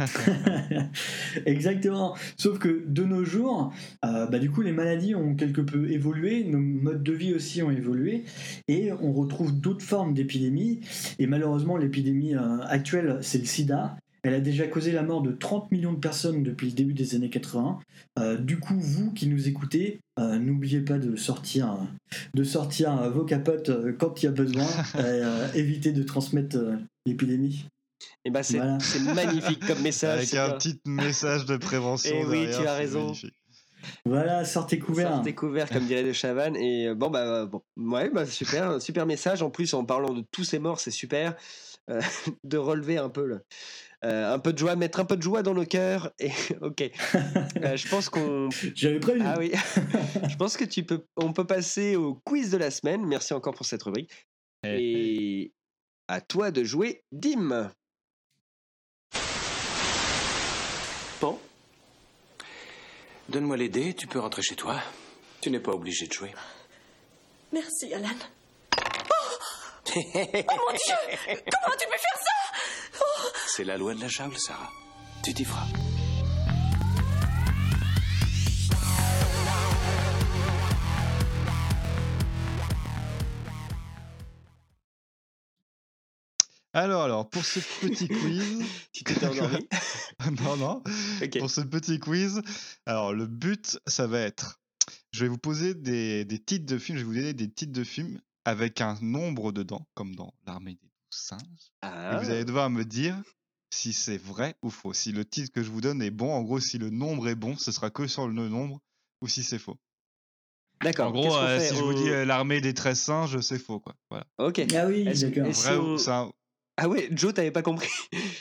Speaker 5: Exactement. Sauf que de nos jours, euh, bah, du coup, les maladies ont quelque peu évolué, nos modes de vie aussi ont évolué, et on retrouve d'autres formes d'épidémies. Et malheureusement, l'épidémie euh, actuelle, c'est le sida. Elle a déjà causé la mort de trente millions de personnes depuis le début des années quatre-vingts. Euh, du coup, vous qui nous écoutez, euh, n'oubliez pas de sortir, euh, de sortir euh, vos capotes euh, quand il y a besoin, et euh, éviter de transmettre euh, l'épidémie.
Speaker 1: Et bah, c'est
Speaker 5: Voilà.
Speaker 1: c'est magnifique comme message.
Speaker 6: Avec
Speaker 1: c'est
Speaker 6: un
Speaker 1: bien.
Speaker 6: petit message de prévention
Speaker 1: Eh oui,
Speaker 6: derrière,
Speaker 1: tu as
Speaker 6: c'est
Speaker 1: raison.
Speaker 6: magnifique.
Speaker 5: Voilà, sortez couverts.
Speaker 1: Sortez couverts, comme dirait de Chavannes. Et euh, bon, bah, bon. Ouais, bah, super, super message. En plus, en parlant de tous ces morts, c'est super euh, de relever un peu le. Euh, un peu de joie, mettre un peu de joie dans nos cœurs. Et ok. Euh, je pense qu'on.
Speaker 5: J'avais prévu.
Speaker 1: Ah oui. Je pense que tu peux. On peut passer au quiz de la semaine. Merci encore pour cette rubrique. Et à toi de jouer, Dim.
Speaker 8: Bon. Donne-moi les dés, tu peux rentrer chez toi. Tu n'es pas obligé de jouer.
Speaker 14: Merci, Alan. Oh, oh mon Dieu! Comment tu peux faire ça? Oh.
Speaker 8: C'est la loi de la jungle, Sarah. Tu t'y feras.
Speaker 6: Alors, alors, pour ce petit quiz.
Speaker 1: Tu t'étais endormi?
Speaker 6: Non, non.
Speaker 1: Ok.
Speaker 6: Pour ce petit quiz, alors le but, ça va être. Je vais vous poser des, des titres de films, je vais vous donner des titres de films avec un nombre dedans, comme dans L'Armée des douze singes.
Speaker 1: Ah.
Speaker 6: Et vous allez devoir me dire si c'est vrai ou faux. Si le titre que je vous donne est bon, en gros, si le nombre est bon, ce sera que sur le nombre, ou si c'est faux.
Speaker 1: D'accord.
Speaker 6: En gros,
Speaker 1: qu'est-ce qu'on
Speaker 6: euh,
Speaker 1: fait
Speaker 6: si je vous
Speaker 1: On-
Speaker 6: dis euh, L'armée des treize singes, c'est faux, quoi. Voilà.
Speaker 1: Ok.
Speaker 5: Ah oui,
Speaker 1: Est-ce-
Speaker 5: d'accord.
Speaker 1: et si
Speaker 6: Vrai ou-
Speaker 1: on-
Speaker 6: c'est un-
Speaker 1: Ah ouais, Joe, t'avais pas compris.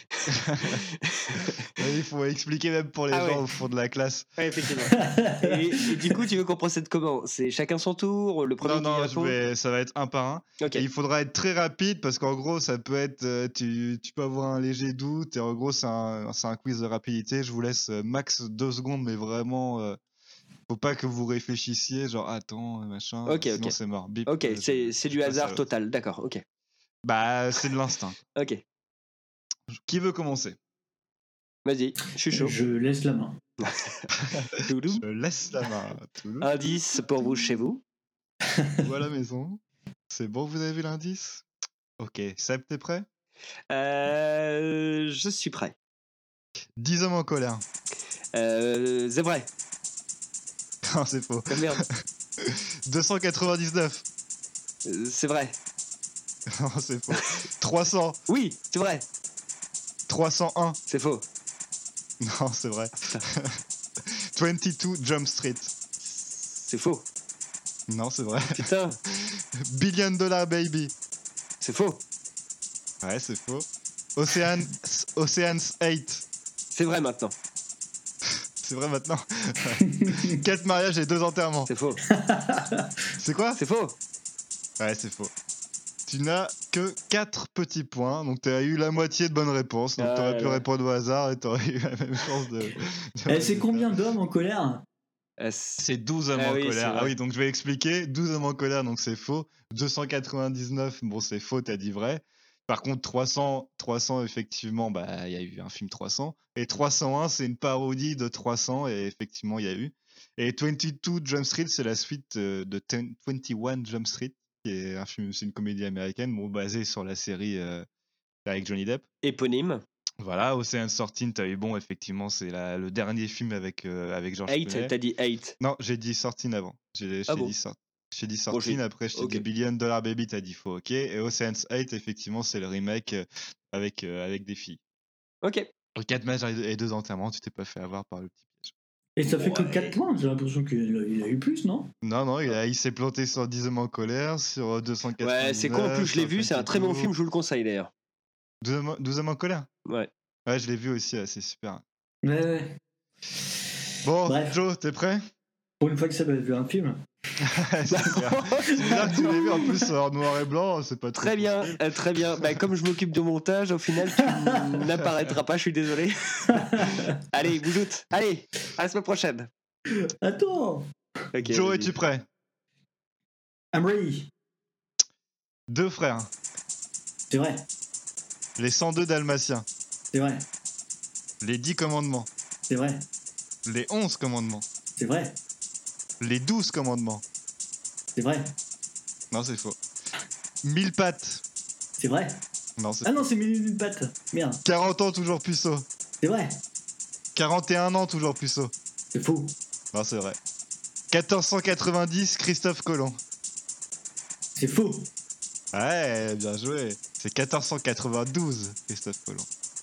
Speaker 6: Ouais, il faut expliquer même pour les
Speaker 1: Ah
Speaker 6: gens
Speaker 1: ouais.
Speaker 6: au fond de la classe.
Speaker 1: Ouais, effectivement. et, et du coup, tu veux qu'on procède comment? C'est chacun son tour, le premier
Speaker 6: Non,
Speaker 1: qui
Speaker 6: non, je
Speaker 1: répond
Speaker 6: vais- ça va être un par un.
Speaker 1: Ok.
Speaker 6: Et il faudra être très rapide parce qu'en gros, ça peut être. euh, tu, tu peux avoir un léger doute et en gros, c'est un, c'est un quiz de rapidité. Je vous laisse euh, max deux secondes, mais vraiment. euh, faut pas que vous réfléchissiez, genre attends, machin.
Speaker 1: Ok,
Speaker 6: sinon,
Speaker 1: ok.
Speaker 6: c'est mort. Bip,
Speaker 1: Ok,
Speaker 6: euh,
Speaker 1: c'est
Speaker 6: je-
Speaker 1: c'est
Speaker 6: je
Speaker 1: du
Speaker 6: passe à
Speaker 1: hasard
Speaker 6: l'autre.
Speaker 1: total, d'accord, ok.
Speaker 6: Bah, c'est de l'instinct.
Speaker 1: Ok,
Speaker 6: Qui veut commencer?
Speaker 1: vas-y, je suis chaud.
Speaker 5: Je laisse la main.
Speaker 1: Touloum.
Speaker 6: Je laisse la main. Touloum.
Speaker 1: Indice pour vous chez vous.
Speaker 6: Ou à la maison. C'est bon, vous avez vu l'indice? Ok, Seb, t'es prêt?
Speaker 1: Euh, je suis prêt.
Speaker 6: dix hommes en colère.
Speaker 1: Euh, c'est vrai.
Speaker 6: Non, c'est faux.
Speaker 1: Ah, merde.
Speaker 6: deux cent quatre-vingt-dix-neuf.
Speaker 1: Euh, c'est vrai.
Speaker 6: Non, c'est faux. trois cents.
Speaker 1: Oui, c'est vrai.
Speaker 6: trois cent un.
Speaker 1: C'est faux.
Speaker 6: Non, c'est vrai. vingt-deux Jump Street.
Speaker 1: C'est faux.
Speaker 6: Non, c'est vrai.
Speaker 1: Putain,
Speaker 6: Billion Dollar Baby.
Speaker 1: c'est faux.
Speaker 6: Ouais, c'est faux. Ocean... Ocean's eight.
Speaker 1: C'est vrai maintenant.
Speaker 6: C'est vrai maintenant. Quatre mariages et deux enterrements.
Speaker 1: C'est faux.
Speaker 6: C'est quoi?
Speaker 1: C'est faux.
Speaker 6: Ouais, c'est faux. Tu n'as que que quatre petits points. Donc tu as eu la moitié de bonnes réponses. Donc
Speaker 1: Ah
Speaker 6: tu aurais pu
Speaker 1: là.
Speaker 6: répondre au hasard et tu aurais eu la même chance de. de
Speaker 5: Eh, c'est combien d'hommes en colère?
Speaker 1: Euh,
Speaker 6: C'est douze hommes
Speaker 1: Ah
Speaker 6: en
Speaker 1: oui, c'est
Speaker 6: colère.
Speaker 1: vrai.
Speaker 6: Ah oui, donc je vais expliquer. douze hommes en colère, donc c'est faux. deux cent quatre-vingt-dix-neuf, bon, c'est faux, t'as dit vrai. Par contre, trois cents, trois cents effectivement, bah, il y a eu un film trois cents. Et trois cent un, c'est une parodie de trois cents, et effectivement, il y a eu. Et vingt-deux Jump Street, c'est la suite euh, de vingt et un Jump Street, qui est un film, c'est une comédie américaine, bon, basée sur la série euh, avec Johnny Depp.
Speaker 1: Éponyme.
Speaker 6: Voilà, Ocean's thirteen, t'as eu bon, effectivement, c'est la- le dernier film avec, euh, avec George
Speaker 1: Eight,
Speaker 6: Clooney.
Speaker 1: t'as dit eight.
Speaker 6: Non, j'ai dit Sortine avant. J'ai
Speaker 1: Ah
Speaker 6: j'ai
Speaker 1: bon
Speaker 6: dit Sort- j'ai dit
Speaker 1: Bon,
Speaker 6: Sortine,
Speaker 1: j'ai-
Speaker 6: après je t'ai
Speaker 1: ok.
Speaker 6: dit Billion Dollar Baby, t'as dit faux, ok. Et Ocean's eight, effectivement, c'est le remake euh, avec, euh, avec des filles.
Speaker 1: Ok.
Speaker 6: quatre matchs et deux enterrements, tu t'es pas fait avoir par le petit piège.
Speaker 5: Et ça fait que quatre points, j'ai l'impression qu'il a, il a eu plus, non?
Speaker 6: Non, non, il, a- il s'est planté sur dix hommes en colère, sur deux cent quatre-vingt-dix-neuf.
Speaker 1: Ouais, c'est con, en plus, je l'ai vu, c'est un très bon film, je vous le conseille d'ailleurs.
Speaker 6: douze hommes, douze hommes en colère.
Speaker 1: Ouais.
Speaker 6: Ouais, je l'ai vu aussi, ouais, c'est super.
Speaker 5: Ouais, ouais.
Speaker 6: Bon,
Speaker 5: Bref.
Speaker 6: Joe, t'es prêt?
Speaker 5: Pour une fois que ça va vu un film.
Speaker 6: C'est bien. C'est bien que tu l'aies vu en plus en noir et blanc, c'est pas trop
Speaker 1: Très bien, euh, très bien. Bah, comme je m'occupe de montage, au final, tu n'apparaîtras pas, je suis désolé. Allez, boujoute. Allez, à la semaine prochaine.
Speaker 5: Attends.
Speaker 1: Ok,
Speaker 6: Joe,
Speaker 1: vas-y.
Speaker 6: es-tu prêt?
Speaker 5: I'm ready.
Speaker 6: Deux frères.
Speaker 5: C'est vrai,
Speaker 6: Les cent deux Dalmatiens.
Speaker 5: c'est vrai,
Speaker 6: Les dix commandements.
Speaker 5: c'est vrai,
Speaker 6: Les onze commandements.
Speaker 5: c'est vrai,
Speaker 6: Les douze commandements.
Speaker 5: c'est vrai,
Speaker 6: Non, c'est faux. Mille pattes.
Speaker 5: c'est vrai.
Speaker 6: Non, c'est
Speaker 5: Ah
Speaker 6: faux.
Speaker 5: non, c'est mille et une pattes. Merde,
Speaker 6: quarante ans, toujours puceau.
Speaker 5: c'est vrai,
Speaker 6: quarante et un ans, toujours puceau.
Speaker 5: c'est faux,
Speaker 6: Non, c'est vrai. quatorze cent quatre-vingt-dix, Christophe Colomb.
Speaker 5: c'est faux.
Speaker 6: Ouais, bien joué. C'est quatorze cent quatre-vingt-douze, Christophe Colomb.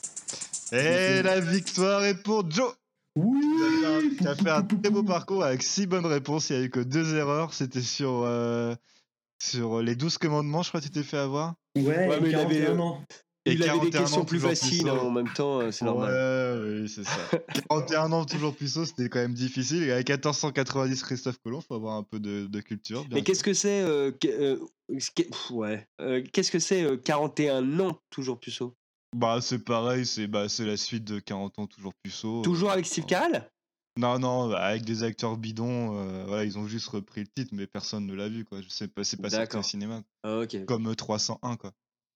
Speaker 6: Et la victoire est pour Joe.
Speaker 5: Oui.
Speaker 6: Qui a fait un très beau parcours avec six bonnes réponses. Il n'y a eu que deux erreurs. C'était sur, euh, sur les douze commandements, je crois que tu t'es fait avoir.
Speaker 5: Ouais,
Speaker 1: Ouais, mais il avait,
Speaker 5: quarante et un
Speaker 1: euh,
Speaker 5: ans.
Speaker 6: Et
Speaker 1: Il avait des
Speaker 6: quarante et un
Speaker 1: questions
Speaker 6: ans,
Speaker 1: plus
Speaker 6: toujours
Speaker 1: faciles
Speaker 6: puceau.
Speaker 1: hein, en même temps, euh, c'est normal.
Speaker 6: Ouais, oui, c'est ça. quarante et un ans, toujours puceau, c'était quand même difficile. Et avec quatorze cent quatre-vingt-dix, Christophe Colomb, faut avoir un peu de, de culture. bien
Speaker 1: Mais
Speaker 6: sûr.
Speaker 1: qu'est-ce que c'est euh, que- euh, qu'est- pff, ouais. Euh, Qu'est-ce que c'est euh, quarante et un ans, toujours puceau?
Speaker 6: Bah, c'est pareil, c'est bah, c'est la suite de quarante ans, toujours puceau.
Speaker 1: Toujours
Speaker 6: euh,
Speaker 1: avec Steve Carell?
Speaker 6: Non, non, bah, avec des acteurs bidons, euh, voilà, ils ont juste repris le titre, mais personne ne l'a vu, quoi. Je sais pas, c'est pas sorti au
Speaker 1: D'accord.
Speaker 6: cinéma.
Speaker 1: Ah, ok.
Speaker 6: Comme euh, trois cent un, quoi.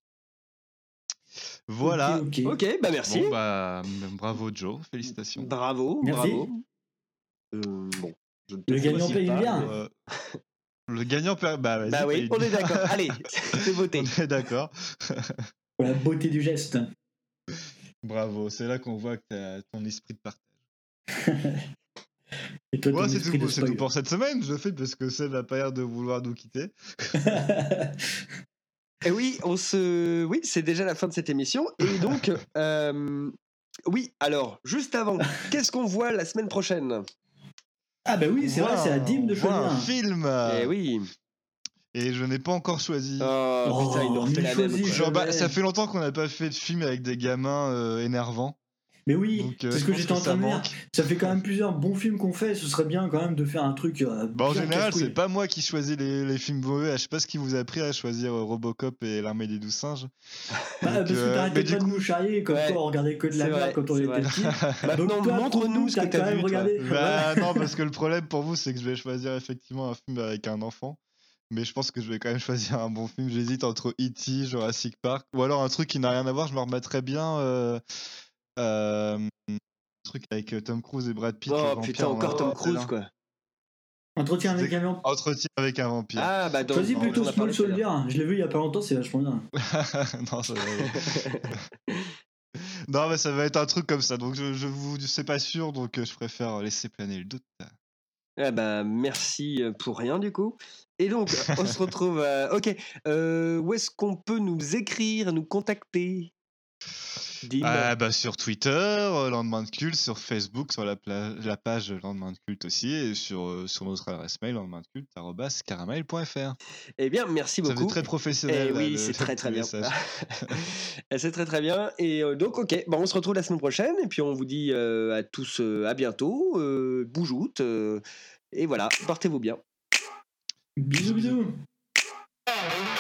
Speaker 6: Voilà.
Speaker 5: Ok, ok.
Speaker 1: Ok, bah merci.
Speaker 6: Bon, bah, m- bravo Joe, félicitations.
Speaker 1: Bravo,
Speaker 5: Merci.
Speaker 1: bravo. Euh, bon. je ne te
Speaker 5: Le gagnant
Speaker 1: félicite
Speaker 5: paye
Speaker 1: pas.
Speaker 5: bien.
Speaker 6: Euh, le gagnant, per- bah, vas-y,
Speaker 1: Bah oui,
Speaker 6: paye-
Speaker 1: on est d'accord. Allez, c'est voté.
Speaker 6: On est d'accord.
Speaker 5: Pour la beauté du geste.
Speaker 6: Bravo, c'est là qu'on voit que t'as ton esprit de partage.
Speaker 5: Et toi, ton
Speaker 6: Ouais, c'est
Speaker 5: esprit
Speaker 6: tout,
Speaker 5: de
Speaker 6: c'est tout
Speaker 5: spoil.
Speaker 6: pour cette semaine. Je le fais parce que Seb n'a pas l'air de vouloir nous quitter.
Speaker 1: Et oui, on se, oui, c'est déjà la fin de cette émission. Et donc, euh, oui. Alors, juste avant, qu'est-ce qu'on voit la semaine prochaine?
Speaker 5: Ah bah oui, c'est vrai, c'est à Dim de
Speaker 6: On voit un
Speaker 5: choisir.
Speaker 6: film.
Speaker 1: Eh oui.
Speaker 6: Et je n'ai pas encore choisi.
Speaker 1: Oh,
Speaker 5: Oh,
Speaker 1: putain, il nous refait
Speaker 5: mais
Speaker 1: la
Speaker 5: choisis,
Speaker 1: même. quoi.
Speaker 5: je-
Speaker 6: Genre, bah,
Speaker 5: jamais.
Speaker 6: ça fait longtemps qu'on n'a pas fait de film avec des gamins euh, énervants.
Speaker 5: Mais oui,
Speaker 6: Donc, euh,
Speaker 5: c'est ce
Speaker 6: je
Speaker 5: que
Speaker 6: pense
Speaker 5: j'étais en
Speaker 6: que
Speaker 5: train
Speaker 6: ça
Speaker 5: de dire.
Speaker 6: manque.
Speaker 5: Ça fait quand même plusieurs bons films qu'on fait. Ce serait bien quand même de faire un truc. Euh,
Speaker 6: Bah, en
Speaker 5: bien
Speaker 6: général,
Speaker 5: casse-couille.
Speaker 6: c'est pas moi qui choisis les, les films mauvais. Je sais pas ce qui vous a pris à choisir euh, Robocop et l'Armée des douze singes.
Speaker 5: Bah,
Speaker 6: Donc,
Speaker 5: parce que
Speaker 6: euh,
Speaker 5: t'arrêtais
Speaker 6: mais du
Speaker 5: pas de
Speaker 6: coup-
Speaker 5: nous charrier comme
Speaker 1: Ouais,
Speaker 5: quoi on regardait que de la
Speaker 1: c'est
Speaker 5: merde
Speaker 1: vrai,
Speaker 5: quand on
Speaker 1: c'est
Speaker 5: était
Speaker 1: vrai.
Speaker 5: petit.
Speaker 1: Maintenant,
Speaker 5: Donc toi,
Speaker 1: montre-nous
Speaker 5: prouve-nous
Speaker 1: ce que
Speaker 5: t'as
Speaker 1: t'as
Speaker 5: quand même
Speaker 1: vu, toi.
Speaker 5: regardé.
Speaker 6: Bah non, parce que le problème pour vous, c'est que je vais choisir effectivement un film avec un enfant. Mais je pense que je vais quand même choisir un bon film. J'hésite entre E T, Jurassic Park, ou alors un truc qui n'a rien à voir. Je me remettrais bien euh, euh, un truc avec euh, Tom Cruise et Brad Pitt. le
Speaker 1: Oh
Speaker 6: vampire
Speaker 1: putain,
Speaker 6: en
Speaker 1: encore Tom
Speaker 6: Interstellar.
Speaker 1: Cruise quoi.
Speaker 5: Entretien avec
Speaker 6: C'était-
Speaker 5: un vampire.
Speaker 6: Entretien avec un vampire.
Speaker 1: Ah bah donc.
Speaker 5: Choisis
Speaker 1: on
Speaker 5: plutôt
Speaker 1: en a parlé
Speaker 5: Small
Speaker 1: tout à l'heure.
Speaker 5: Soldier. Je l'ai vu il y a pas longtemps, c'est vachement bien.
Speaker 6: non, ça va. Non, mais ça va être un truc comme ça. Donc je, je vous, c'est pas sûr, donc euh, je préfère laisser planer le doute.
Speaker 1: Ah bah merci euh, pour rien du coup. Et donc on se retrouve. à- Ok. Euh, où est-ce qu'on peut nous écrire, nous contacter? Dim.
Speaker 6: Ah bah sur Twitter, euh, Lendemain de Culte, sur Facebook, sur la, pla- la page Lendemain de Culte aussi, et sur, euh, sur notre adresse mail lendemain de culte arobase caramel point f r.
Speaker 1: Eh bien, merci
Speaker 6: Ça
Speaker 1: beaucoup.
Speaker 6: faisait très professionnel.
Speaker 1: Eh
Speaker 6: là,
Speaker 1: oui,
Speaker 6: le-
Speaker 1: c'est
Speaker 6: le
Speaker 1: très
Speaker 6: petit
Speaker 1: très bien.
Speaker 6: message.
Speaker 1: Eh, c'est très très bien. Et euh, donc, ok, bon, on se retrouve la semaine prochaine. Et puis, on vous dit euh, à tous euh, à bientôt. Euh, boujoute. euh, et voilà, portez-vous bien.
Speaker 5: Bisous, bisous.